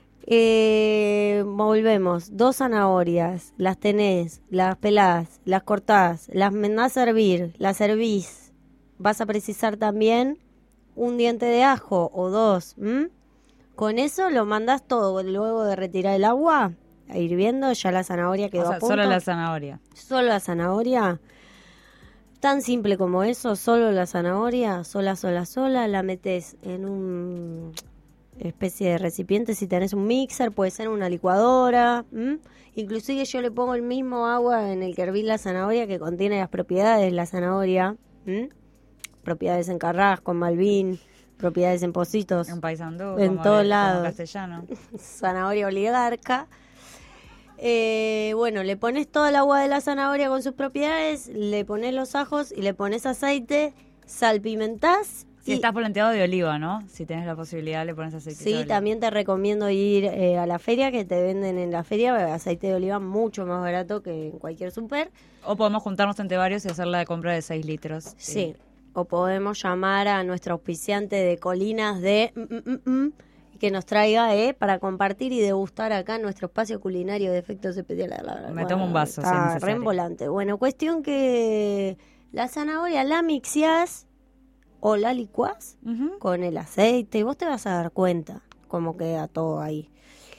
Eh, volvemos, dos zanahorias, las tenés, las pelás, las cortás, las mandás a hervir, las servís. Vas a precisar también un diente de ajo o dos. ¿m? Con eso lo mandás todo, luego de retirar el agua, a hirviendo, ya la zanahoria quedó O sea, a punto. solo la zanahoria. Solo la zanahoria. Tan simple como eso, solo la zanahoria, sola, sola, sola, la metes en un especie de recipiente, si tenés un mixer, puede ser una licuadora. ¿m? Inclusive yo le pongo el mismo agua en el que herví la zanahoria que contiene las propiedades de la zanahoria. ¿m? Propiedades en carrasco, en malvín, propiedades en pocitos. En paisandú, En como todos de- lados. como castellano. Zanahoria oligarca. Eh, bueno, le pones toda el agua de la zanahoria con sus propiedades, le pones los ajos y le pones aceite, salpimentás. Si y... estás planteado de oliva, ¿no? Si tenés la posibilidad, le pones aceite Sí, de oliva. también te recomiendo ir eh, a la feria, que te venden en la feria aceite de oliva mucho más barato que en cualquier súper. O podemos juntarnos entre varios y hacer la compra de seis litros. Sí, o podemos llamar a nuestro auspiciante de Colinas de... Mm, mm, mm, que nos traiga eh, para compartir y degustar acá nuestro espacio culinario de efectos especiales. Me bueno, tomo un vaso, si es está necesario. re en volante. Bueno, cuestión que la zanahoria la mixeás o la licuás uh-huh. con el aceite y vos te vas a dar cuenta cómo queda todo ahí.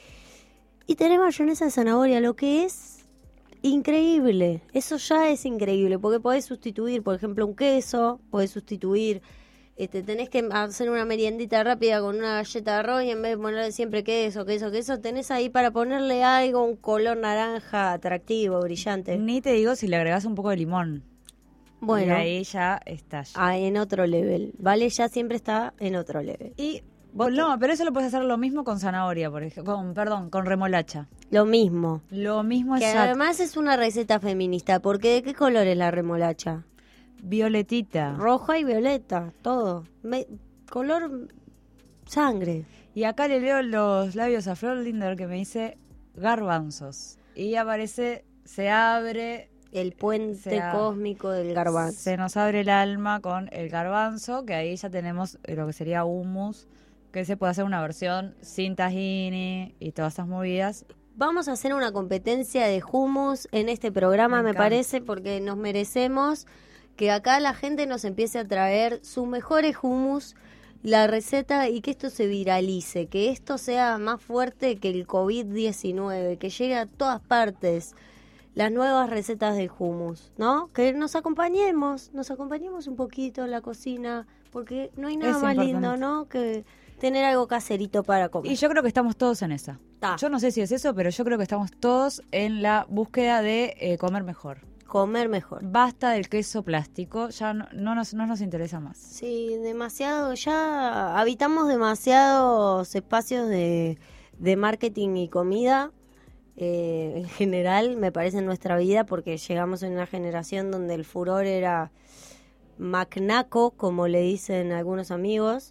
Y tenés mayonesa de zanahoria, lo que es increíble. Eso ya es increíble, porque podés sustituir, por ejemplo, un queso, podés sustituir... Este, tenés que hacer una meriendita rápida con una galleta de arroz y en vez de ponerle siempre queso, queso, queso, tenés ahí para ponerle algo, un color naranja atractivo, brillante. Ni te digo si le agregás un poco de limón. Bueno. Y ahí ya está. Ah, en otro level. Vale, ya siempre está en otro level. Y vos no, pero eso lo puedes hacer lo mismo con zanahoria, por ejemplo, con, perdón, con remolacha. Lo mismo. Lo mismo, que exacto. Además es una receta feminista, porque ¿de qué color es la remolacha? Violetita. Roja y violeta, todo. Me, color sangre. Y acá le leo los labios a Flor Linder que me dice garbanzos. Y aparece, se abre... El puente cósmico del garbanzo. Se nos abre el alma con el garbanzo, que ahí ya tenemos lo que sería hummus, que se puede hacer una versión sin tahini y todas esas movidas. Vamos a hacer una competencia de hummus en este programa, me, me parece, porque nos merecemos... que acá la gente nos empiece a traer sus mejores hummus, la receta y que esto se viralice, que esto sea más fuerte que el covid diecinueve, que llegue a todas partes las nuevas recetas del hummus, ¿no? Que nos acompañemos, nos acompañemos un poquito en la cocina, porque no hay nada es más importante. lindo, ¿no? Que tener algo caserito para comer. Y yo creo que estamos todos en esa. Ta. Yo no sé si es eso, pero yo creo que estamos todos en la búsqueda de eh, comer mejor. Comer mejor. Basta del queso plástico, ya no, no, nos, no nos interesa más. Sí, demasiado, ya habitamos demasiados espacios de, de marketing y comida, eh, en general, me parece, en nuestra vida, porque llegamos en una generación donde el furor era macnaco, como le dicen algunos amigos.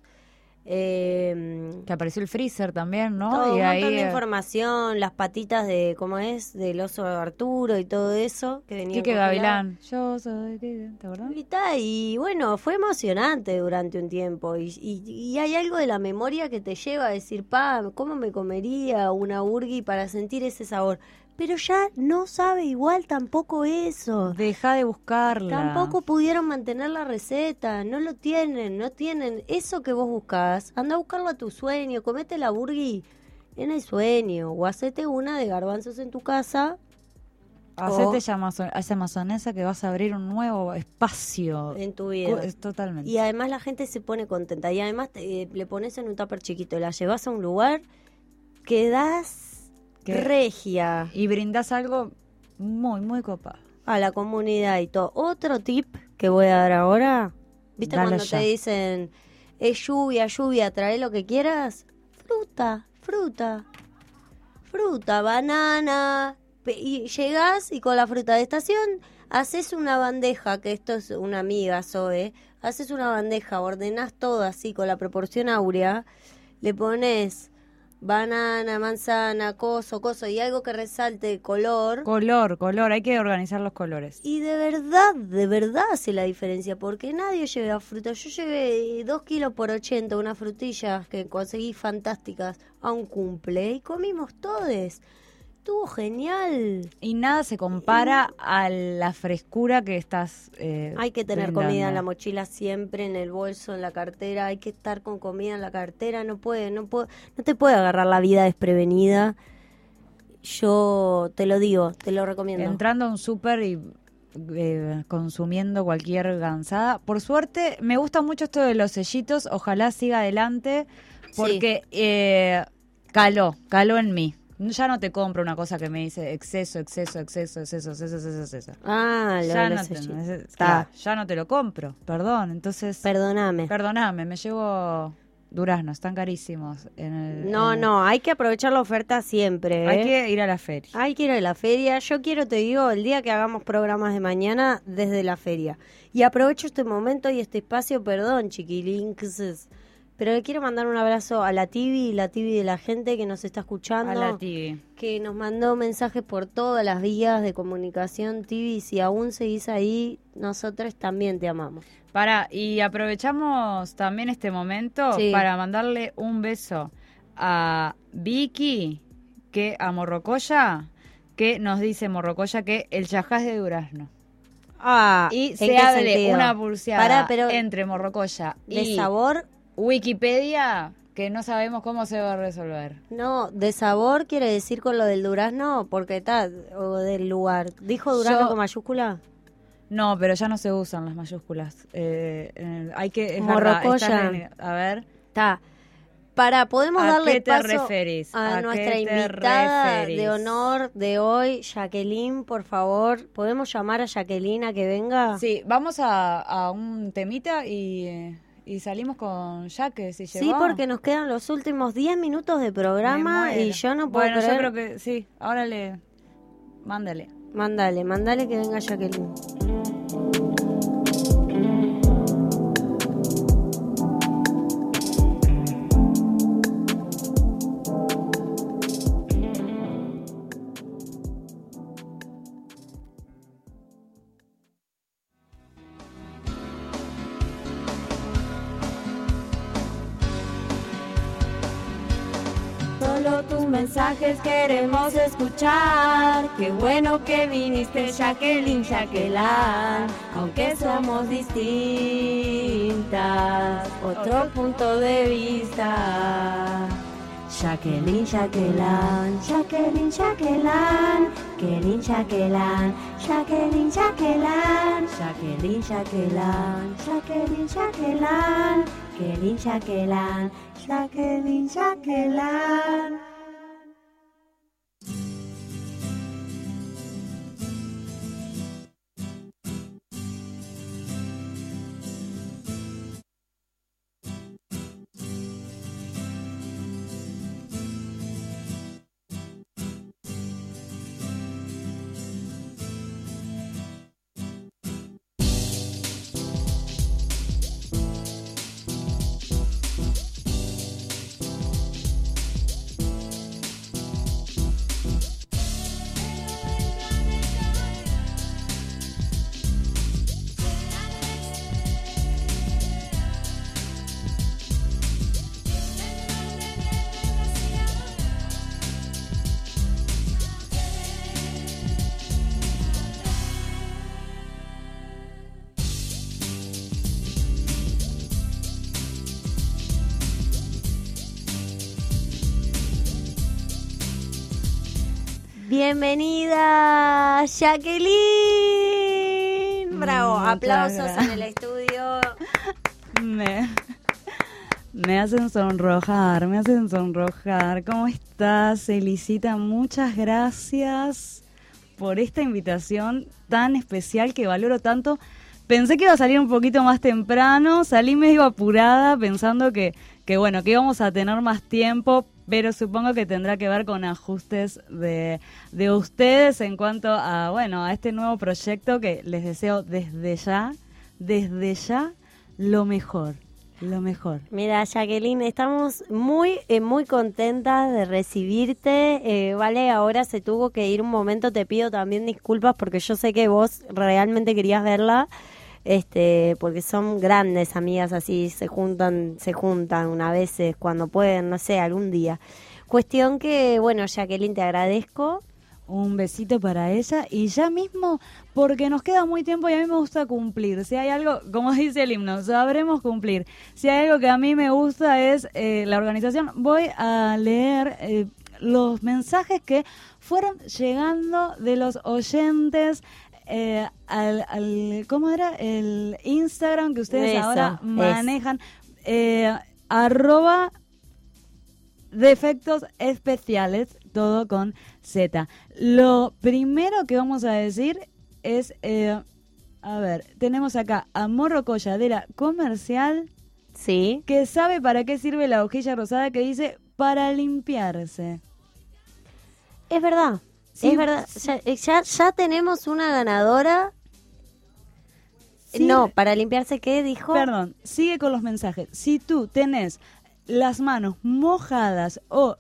Eh, que apareció el freezer también, ¿no? Todo, y un ahí, montón de información, las patitas de, ¿cómo es? Del oso Arturo y todo eso. Que venía Quique Gavilán. Yo soy, ¿te acordás? Y, ta, y bueno, fue emocionante durante un tiempo. Y, y, y hay algo de la memoria que te lleva a decir, pa, ¿cómo me comería una burgi para sentir ese sabor? Pero ya no sabe igual tampoco eso. Deja de buscarla. Tampoco pudieron mantener la receta. No lo tienen, no tienen. Eso que vos buscás, anda a buscarlo a tu sueño. Comete la burgi en el sueño. O hacete una de garbanzos en tu casa. Hacete esa amazo- esa amazonesa que vas a abrir un nuevo espacio. En tu vida. Es totalmente. Y además la gente se pone contenta. Y además te, eh, le pones en un tupper chiquito. La llevas a un lugar, quedás... ¿Qué? Regia. Y brindás algo muy, muy copado. A la comunidad y todo. Otro tip que voy a dar ahora. ¿Viste Dalo cuando ya. te dicen, es lluvia, lluvia, trae lo que quieras? Fruta, fruta. Fruta, banana. Pe- Y llegás y con la fruta de estación haces una bandeja, que esto es una amiga, Zoe. Haces una bandeja, ordenás todo así con la proporción áurea. Le pones... banana, manzana, coso, coso y algo que resalte el color. Color, color, hay que organizar los colores. Y de verdad, de verdad hace la diferencia, porque nadie lleva fruta. Yo llevé dos kilos por ochenta, unas frutillas que conseguí fantásticas a un cumple y comimos todes. Estuvo genial. Y nada se compara a la frescura que estás eh, Hay que tener brindando. comida en la mochila siempre, en el bolso, en la cartera. Hay que estar con comida en la cartera. No puede, no puede, no te puede agarrar la vida desprevenida. Yo te lo digo, te lo recomiendo. Entrando a un súper y eh, consumiendo cualquier gansada. Por suerte, me gusta mucho esto de los sellitos. Ojalá siga adelante porque Sí. eh, caló, caló en mí. Ya no te compro una cosa que me dice exceso, exceso, exceso, exceso, exceso, exceso, exceso. Ah, lo ya, de no los te, sellitos. es- Ta. claro, ya no te lo compro, perdón. Entonces, Perdóname. perdóname, me llevo duraznos, están carísimos. En el, No, en el- no, hay que aprovechar la oferta siempre. ¿eh? Hay que ir a la feria. Hay que ir a la feria. Yo quiero, te digo, el día que hagamos programas de mañana desde la feria. Y aprovecho este momento y este espacio, perdón, chiquilinks, pero le quiero mandar un abrazo a la Tibi, la Tibi de la gente que nos está escuchando. A la Tibi. Que nos mandó mensajes por todas las vías de comunicación. Tibi, si aún seguís ahí, nosotros también te amamos. Para, y aprovechamos también este momento Sí. para mandarle un beso a Vicky, que a Morrocoya, que nos dice Morrocoya que el chajá es de durazno. Ah, Y ¿en se qué hable sentido? una pulseada Pará, pero entre Morrocoya ¿de y sabor? Wikipedia, que no sabemos cómo se va a resolver. No, de sabor quiere decir con lo del durazno, porque está, o del lugar. ¿Dijo durazno Yo- con mayúscula? No, pero ya no se usan las mayúsculas. Eh, eh, hay que... es verdad, Morrocoya. está rene- a ver... Está. Para, podemos ¿A darle qué te paso referís? a, ¿A nuestra qué te invitada referís? de honor de hoy, Jacqueline, por favor. ¿Podemos llamar a Jacqueline a que venga? Sí, vamos a, a un temita y, eh, y salimos con Jaque, si Sí, llegó. porque nos quedan los últimos diez minutos de Me programa muero. y yo no puedo Bueno, creer. yo creo que sí. Ahora le... Mándale. Mándale, mándale que venga Jacqueline. Solo tus mensajes queremos escuchar. Qué bueno que viniste, Jacqueline, Jacqueline. Aunque somos distintas, otro punto de vista. Jacqueline, Jacqueline, Jacqueline, Jacqueline, Jacqueline, Jacqueline, Jacqueline, Jacqueline, Jacqueline, Jacqueline, Jacqueline, Jacqueline, Jacqueline, Jacqueline, Jacqueline, Jacqueline. Bienvenida, Jacqueline. Bravo, Muchas aplausos gracias. en el estudio. Me, me hacen sonrojar, me hacen sonrojar. ¿Cómo estás, Elisita? Muchas gracias por esta invitación tan especial que valoro tanto. Pensé que iba a salir un poquito más temprano, salí medio apurada pensando que, que bueno, que íbamos a tener más tiempo, pero supongo que tendrá que ver con ajustes de, de ustedes en cuanto a, bueno, a este nuevo proyecto que les deseo desde ya, desde ya, lo mejor, lo mejor. Mira, Jacqueline, estamos muy, eh, muy contentas de recibirte. Eh, vale, ahora se tuvo que ir un momento, te pido también disculpas porque yo sé que vos realmente querías verla, este, porque son grandes amigas, así se juntan, se juntan una veces cuando pueden, no sé, algún día. Cuestión que, bueno, Jacqueline, te agradezco. Un besito para ella y ya mismo, porque nos queda muy tiempo y a mí me gusta cumplir. Si hay algo, como dice el himno, sabremos cumplir. Si hay algo que a mí me gusta es eh, la organización. Voy a leer eh, los mensajes que fueron llegando de los oyentes eh, al, al, ¿cómo era? El Instagram que ustedes Eso, ahora es. manejan. Eh, arroba Defectos Especiales, todo con Z. Lo primero que vamos a decir es, eh, a ver, tenemos acá a Morrocoya de la Comercial. Sí. Que sabe para qué sirve la hojilla rosada, que dice para limpiarse. Es verdad, Sí, es verdad. Ya, ya, ya tenemos una ganadora. Sí. No, para limpiarse, ¿qué dijo? Perdón, sigue con los mensajes. Si tú tenés las manos mojadas o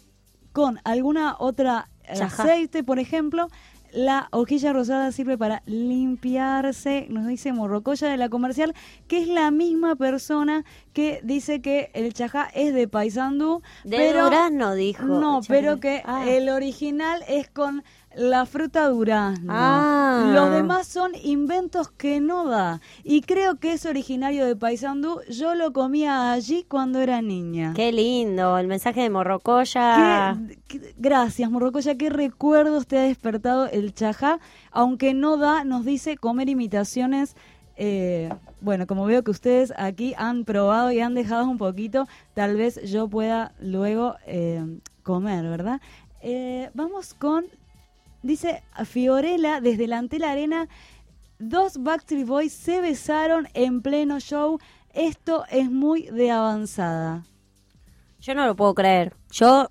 con alguna otra Chajá. aceite, por ejemplo, la hojilla rosada sirve para limpiarse, nos dice Morrocoya de la Comercial, que es la misma persona que dice que el chajá es de Paysandú. De pero durazno, dijo. No, Chajá. pero que Ah. el original es con la fruta durazno. Ah. Los demás son inventos que no da. Y creo que es originario de Paysandú. Yo lo comía allí cuando era niña. Qué lindo, el mensaje de Morrocoya. Qué- qué- gracias, Morrocoya. ¿Qué recuerdos te ha despertado el chajá? Aunque no da, nos dice comer imitaciones. Eh, bueno, como veo que ustedes aquí han probado y han dejado un poquito, tal vez yo pueda luego eh, comer, ¿verdad? Eh, vamos con, dice Fiorella, desde la Antel Arena, dos Backstreet Boys se besaron en pleno show. Esto es muy de avanzada. Yo no lo puedo creer. Yo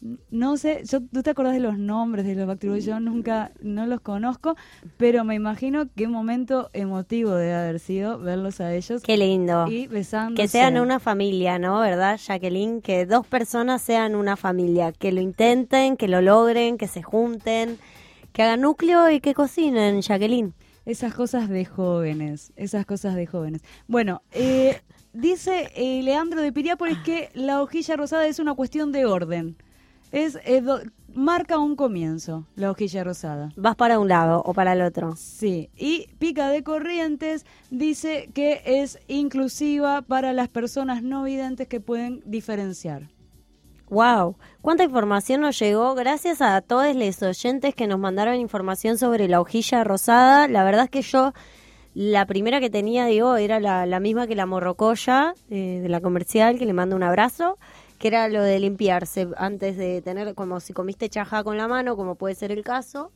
no sé, yo, ¿tú te acordás de los nombres de los Backstreet Boys? Yo nunca, no los conozco, pero me imagino qué momento emotivo debe haber sido verlos a ellos. Qué lindo. Y besándose. Que sean una familia, ¿no? ¿Verdad, Jacqueline? Que dos personas sean una familia. Que lo intenten, que lo logren, que se junten, que hagan núcleo y que cocinen, Jacqueline. Esas cosas de jóvenes, esas cosas de jóvenes. Bueno, eh, dice eh, Leandro de Piriápolis que la hojilla rosada es una cuestión de orden. Es eh, do- marca un comienzo, la hojilla rosada. Vas para un lado o para el otro. Sí, y Pica de Corrientes dice que es inclusiva para las personas no videntes que pueden diferenciar. Wow, cuánta información nos llegó. Gracias a todos los oyentes que nos mandaron información sobre la hojilla rosada. La verdad es que yo, la primera que tenía, digo, era la, la misma que la Morrocoya eh, de la Comercial, que le mando un abrazo, que era lo de limpiarse antes de tener, como si comiste chajá con la mano, como puede ser el caso,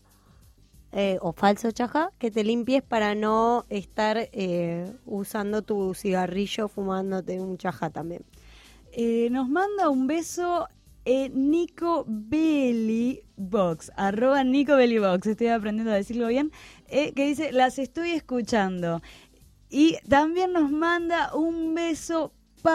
eh, o falso chajá, que te limpies para no estar eh, usando tu cigarrillo, fumándote un chajá también. Eh, nos manda un beso eh, Nico Belly Box, arroba Nico Belly Box, estoy aprendiendo a decirlo bien, eh, que dice, las estoy escuchando. Y también nos manda un beso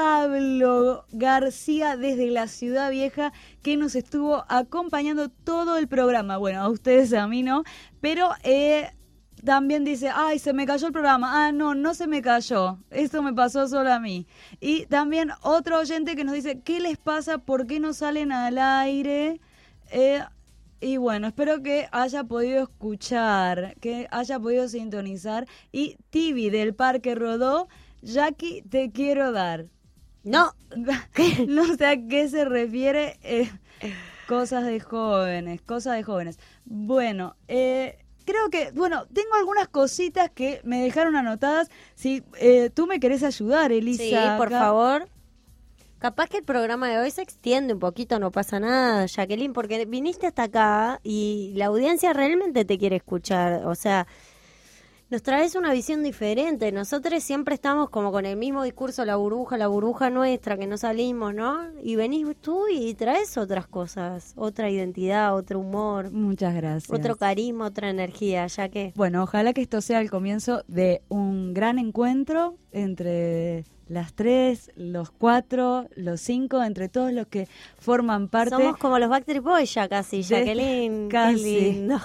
Pablo García desde la Ciudad Vieja, que nos estuvo acompañando todo el programa. Bueno, a ustedes, a mí no, pero eh, también dice, ay, se me cayó el programa. Ah, no, no se me cayó. Esto me pasó solo a mí. Y también otro oyente que nos dice, ¿qué les pasa? ¿Por qué no salen al aire? Eh, y bueno, espero que haya podido escuchar, que haya podido sintonizar. Y Tibi del Parque Rodó, Jackie, te quiero dar. No. No sé a qué se refiere. Eh, cosas de jóvenes, cosas de jóvenes. Bueno, eh, creo que, bueno, tengo algunas cositas que me dejaron anotadas. Si eh, tú me querés ayudar, Elisa. Sí, por acá. favor. Capaz que el programa de hoy se extiende un poquito, no pasa nada, Jacqueline, porque viniste hasta acá y la audiencia realmente te quiere escuchar. O sea, nos traes una visión diferente. Nosotros siempre estamos como con el mismo discurso, la burbuja, la burbuja nuestra, que no salimos, ¿no? Y venís tú y traes otras cosas, otra identidad, otro humor. Muchas gracias. Otro carisma, otra energía, ya que... Bueno, ojalá que esto sea el comienzo de un gran encuentro entre las tres, los cuatro, los cinco, entre todos los que forman parte. Somos como los Backstreet Boys ya casi, de- Jacqueline. casi. Qué lindo.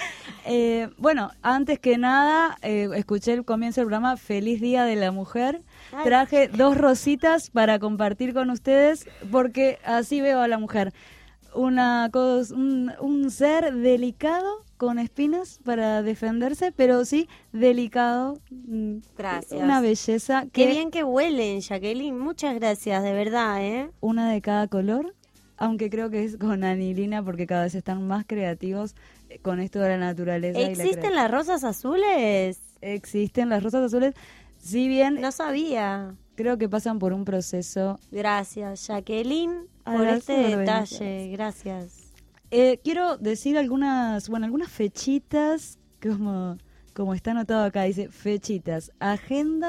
Eh, bueno, antes que nada, eh, escuché el comienzo del programa Feliz Día de la Mujer. Ay. Traje dos rositas para compartir con ustedes porque así veo a la mujer. Una cos- un, un ser delicado con espinas para defenderse, pero sí delicado. mm, Gracias. Una belleza. Qué que- bien que huelen, Jacqueline. Muchas gracias, de verdad, ¿eh? Una de cada color, aunque creo que es con anilina porque cada vez están más creativos eh, con esto de la naturaleza. y la ¿Existen creación. las rosas azules? Existen las rosas azules, si bien No sabía. creo que pasan por un proceso. Gracias, Jacqueline, A por las este órdenes. detalle. Gracias. Eh, quiero decir algunas, bueno, algunas fechitas, como, como está anotado acá, dice fechitas, agenda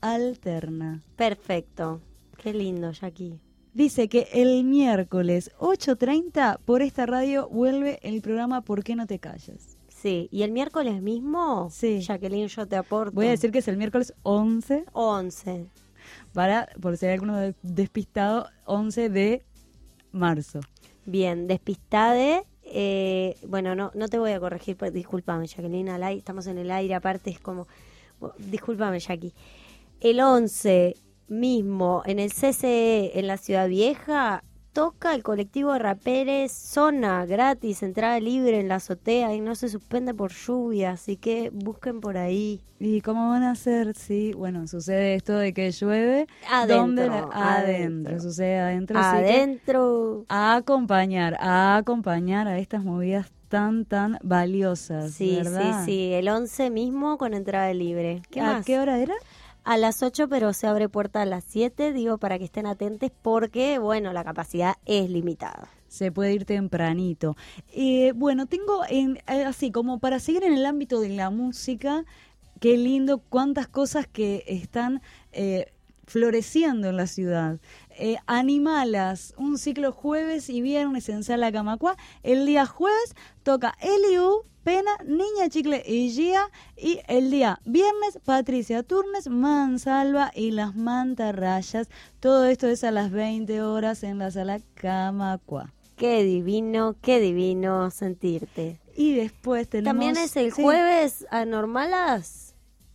alterna. Perfecto. Qué lindo, Jackie. Dice que el miércoles ocho treinta por esta radio vuelve el programa ¿Por qué no te callas? Sí, ¿y el miércoles mismo? Sí. Jacqueline, yo te aporto. Voy a decir que es el miércoles once. once. Para, por si hay alguno de- despistado, once de marzo. Bien, despistade. Eh, bueno, no no te voy a corregir, pues, discúlpame, Jacqueline, al aire, estamos en el aire, aparte es como... bueno, discúlpame, Jackie. El once mismo, en el C C E, en la Ciudad Vieja, toca el colectivo de raperes Zona, gratis, entrada libre en la azotea y no se suspende por lluvia, así que busquen por ahí. ¿Y cómo van a hacer? Sí, bueno, sucede esto de que llueve. Adentro, ¿Dónde la- adentro. adentro. Sucede adentro. así que Adentro. a acompañar, a acompañar a estas movidas tan, tan valiosas, Sí, ¿verdad? sí, sí, el once mismo con entrada libre. ¿Qué ¿A más? qué hora era? A las ocho, pero se abre puerta a las siete, digo, para que estén atentos porque, bueno, la capacidad es limitada. Se puede ir tempranito. Eh, bueno, tengo en, eh, así como para seguir en el ámbito de la música, qué lindo cuántas cosas que están eh, floreciendo en la ciudad. Eh, Animalas, un ciclo jueves y viernes en Sala Camacuá. El día jueves toca Eliu, Pena, Niña Chicle y Gia. Y el día viernes, Patricia Turnes, Mansalva y las Mantarrayas. Todo esto es a las veinte horas en la Sala Camacuá. Qué divino, qué divino sentirte. Y después tenemos... También es el sí. jueves, Anormalas.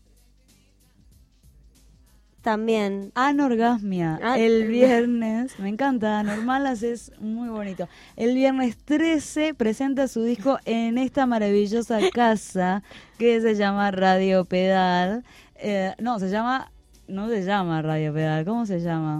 También. Anorgasmia, Ah. el viernes, me encanta, Anormalas es muy bonito. El viernes trece presenta su disco en esta maravillosa casa que se llama Radio Pedal. Eh, no, se llama, no se llama Radio Pedal, ¿cómo se llama?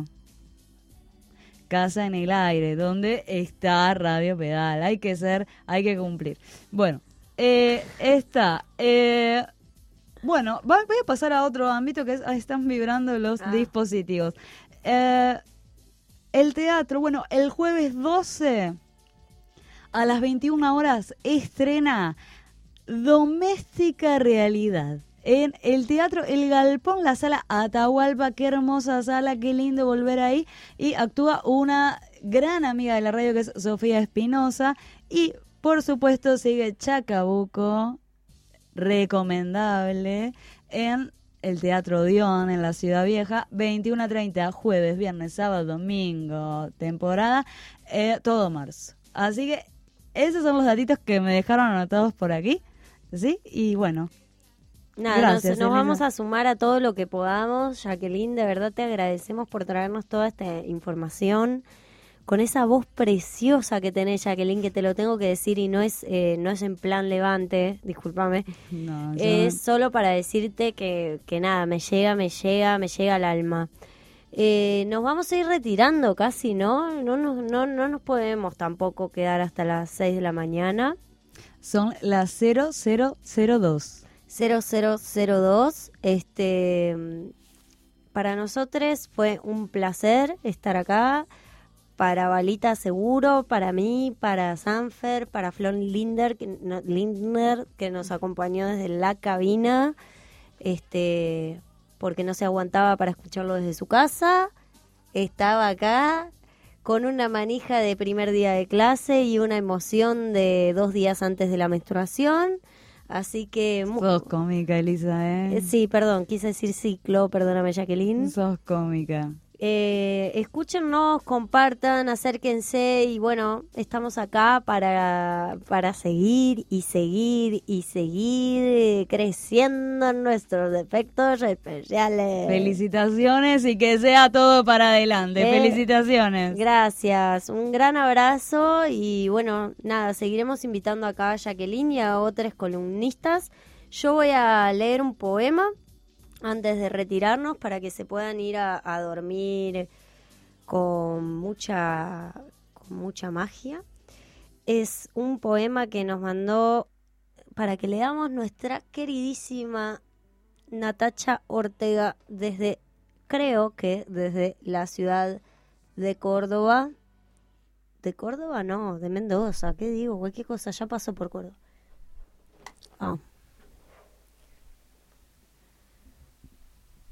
Casa en el Aire, donde está Radio Pedal. Hay que ser, hay que cumplir. Bueno, eh, está... Eh, Bueno, va- voy a pasar a otro ámbito que es, ahí están vibrando los Ah. dispositivos. Eh, el teatro, bueno, el jueves doce a las veintiuna horas estrena Doméstica Realidad. En el Teatro El Galpón, la sala Atahualpa, qué hermosa sala, qué lindo volver ahí. Y actúa una gran amiga de la radio que es Sofía Espinosa. Y, por supuesto, sigue Chacabuco, recomendable, en el Teatro Odeón, en la Ciudad Vieja, veintiuno a treinta, jueves, viernes, sábado, domingo, temporada, eh, todo marzo. Así que esos son los datitos que me dejaron anotados por aquí, ¿sí? Y bueno, Nada, gracias, nos, nos Elena. vamos a sumar a todo lo que podamos. Jacqueline, de verdad te agradecemos por traernos toda esta información. Con esa voz preciosa que tenés, Jacqueline, que te lo tengo que decir y no es eh, no es en plan levante, discúlpame. No, yo Es no- solo para decirte que, que nada, me llega, me llega, me llega al alma. Eh, nos vamos a ir retirando casi, ¿no? No, no, no, no nos podemos tampoco quedar hasta las seis de la mañana. son las cero cero cero dos. cero cero cero dos. Este, para nosotros fue un placer estar acá. Para Balita seguro, para mí, para Sanfer, para Flor Linder, que, no- Lindner, que nos acompañó desde la cabina, este, porque no se aguantaba para escucharlo desde su casa. Estaba acá con una manija de primer día de clase y una emoción de dos días antes de la menstruación. Así que... mu- Sos cómica, Elisa, ¿eh? eh, sí, perdón, quise decir ciclo, perdóname, Jacqueline. Sos cómica. Eh, escúchennos, compartan, acérquense y bueno, estamos acá para, para seguir y seguir y seguir eh, creciendo en nuestros defectos especiales. Felicitaciones y que sea todo para adelante. Eh, Felicitaciones. Gracias, un gran abrazo y bueno, nada, seguiremos invitando acá a Jacqueline y a otras columnistas. Yo voy a leer un poema antes de retirarnos para que se puedan ir a, a dormir con mucha, con mucha magia. Es un poema que nos mandó para que leamos nuestra queridísima Natacha Ortega desde, creo que desde la ciudad de Córdoba. ¿De Córdoba? No, de Mendoza. ¿Qué digo? Cualquier cosa, ya pasó por Córdoba. Ah.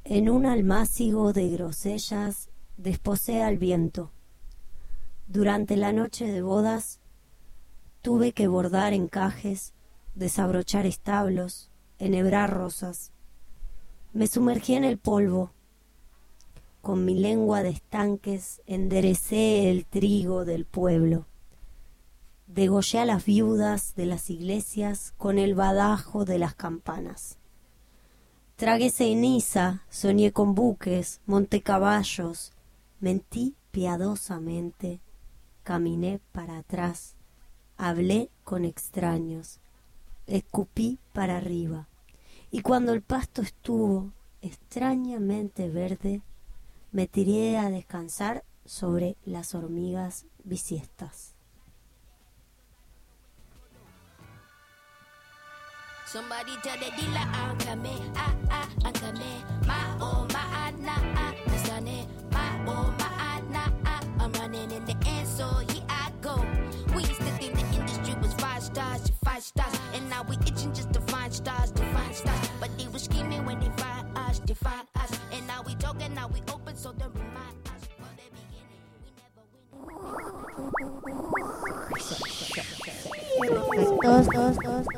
En un almácigo de grosellas desposé al viento. Durante la noche de bodas tuve que bordar encajes, desabrochar establos, enhebrar rosas. Me sumergí en el polvo. Con mi lengua de estanques enderecé el trigo del pueblo. Degollé a las viudas de las iglesias con el badajo de las campanas. Tragué ceniza, soñé con buques, monté caballos, mentí piadosamente, caminé para atrás, hablé con extraños, escupí para arriba, y cuando el pasto estuvo extrañamente verde, me tiré a descansar sobre las hormigas bisiestas. Somebody tell the dealer I'm coming, ah ah, I'm coming. My oh my ah nah ah, listening. My oh my ah nah ah, I'm running in the end, so here I go. We used to think the industry was five stars, five stars, and now we itching just to find stars, to find stars. But they were scheming when they find us, they find us, and now we talking, now we open, so they remind us. For the beginning, we never win. Todos, todos, todos.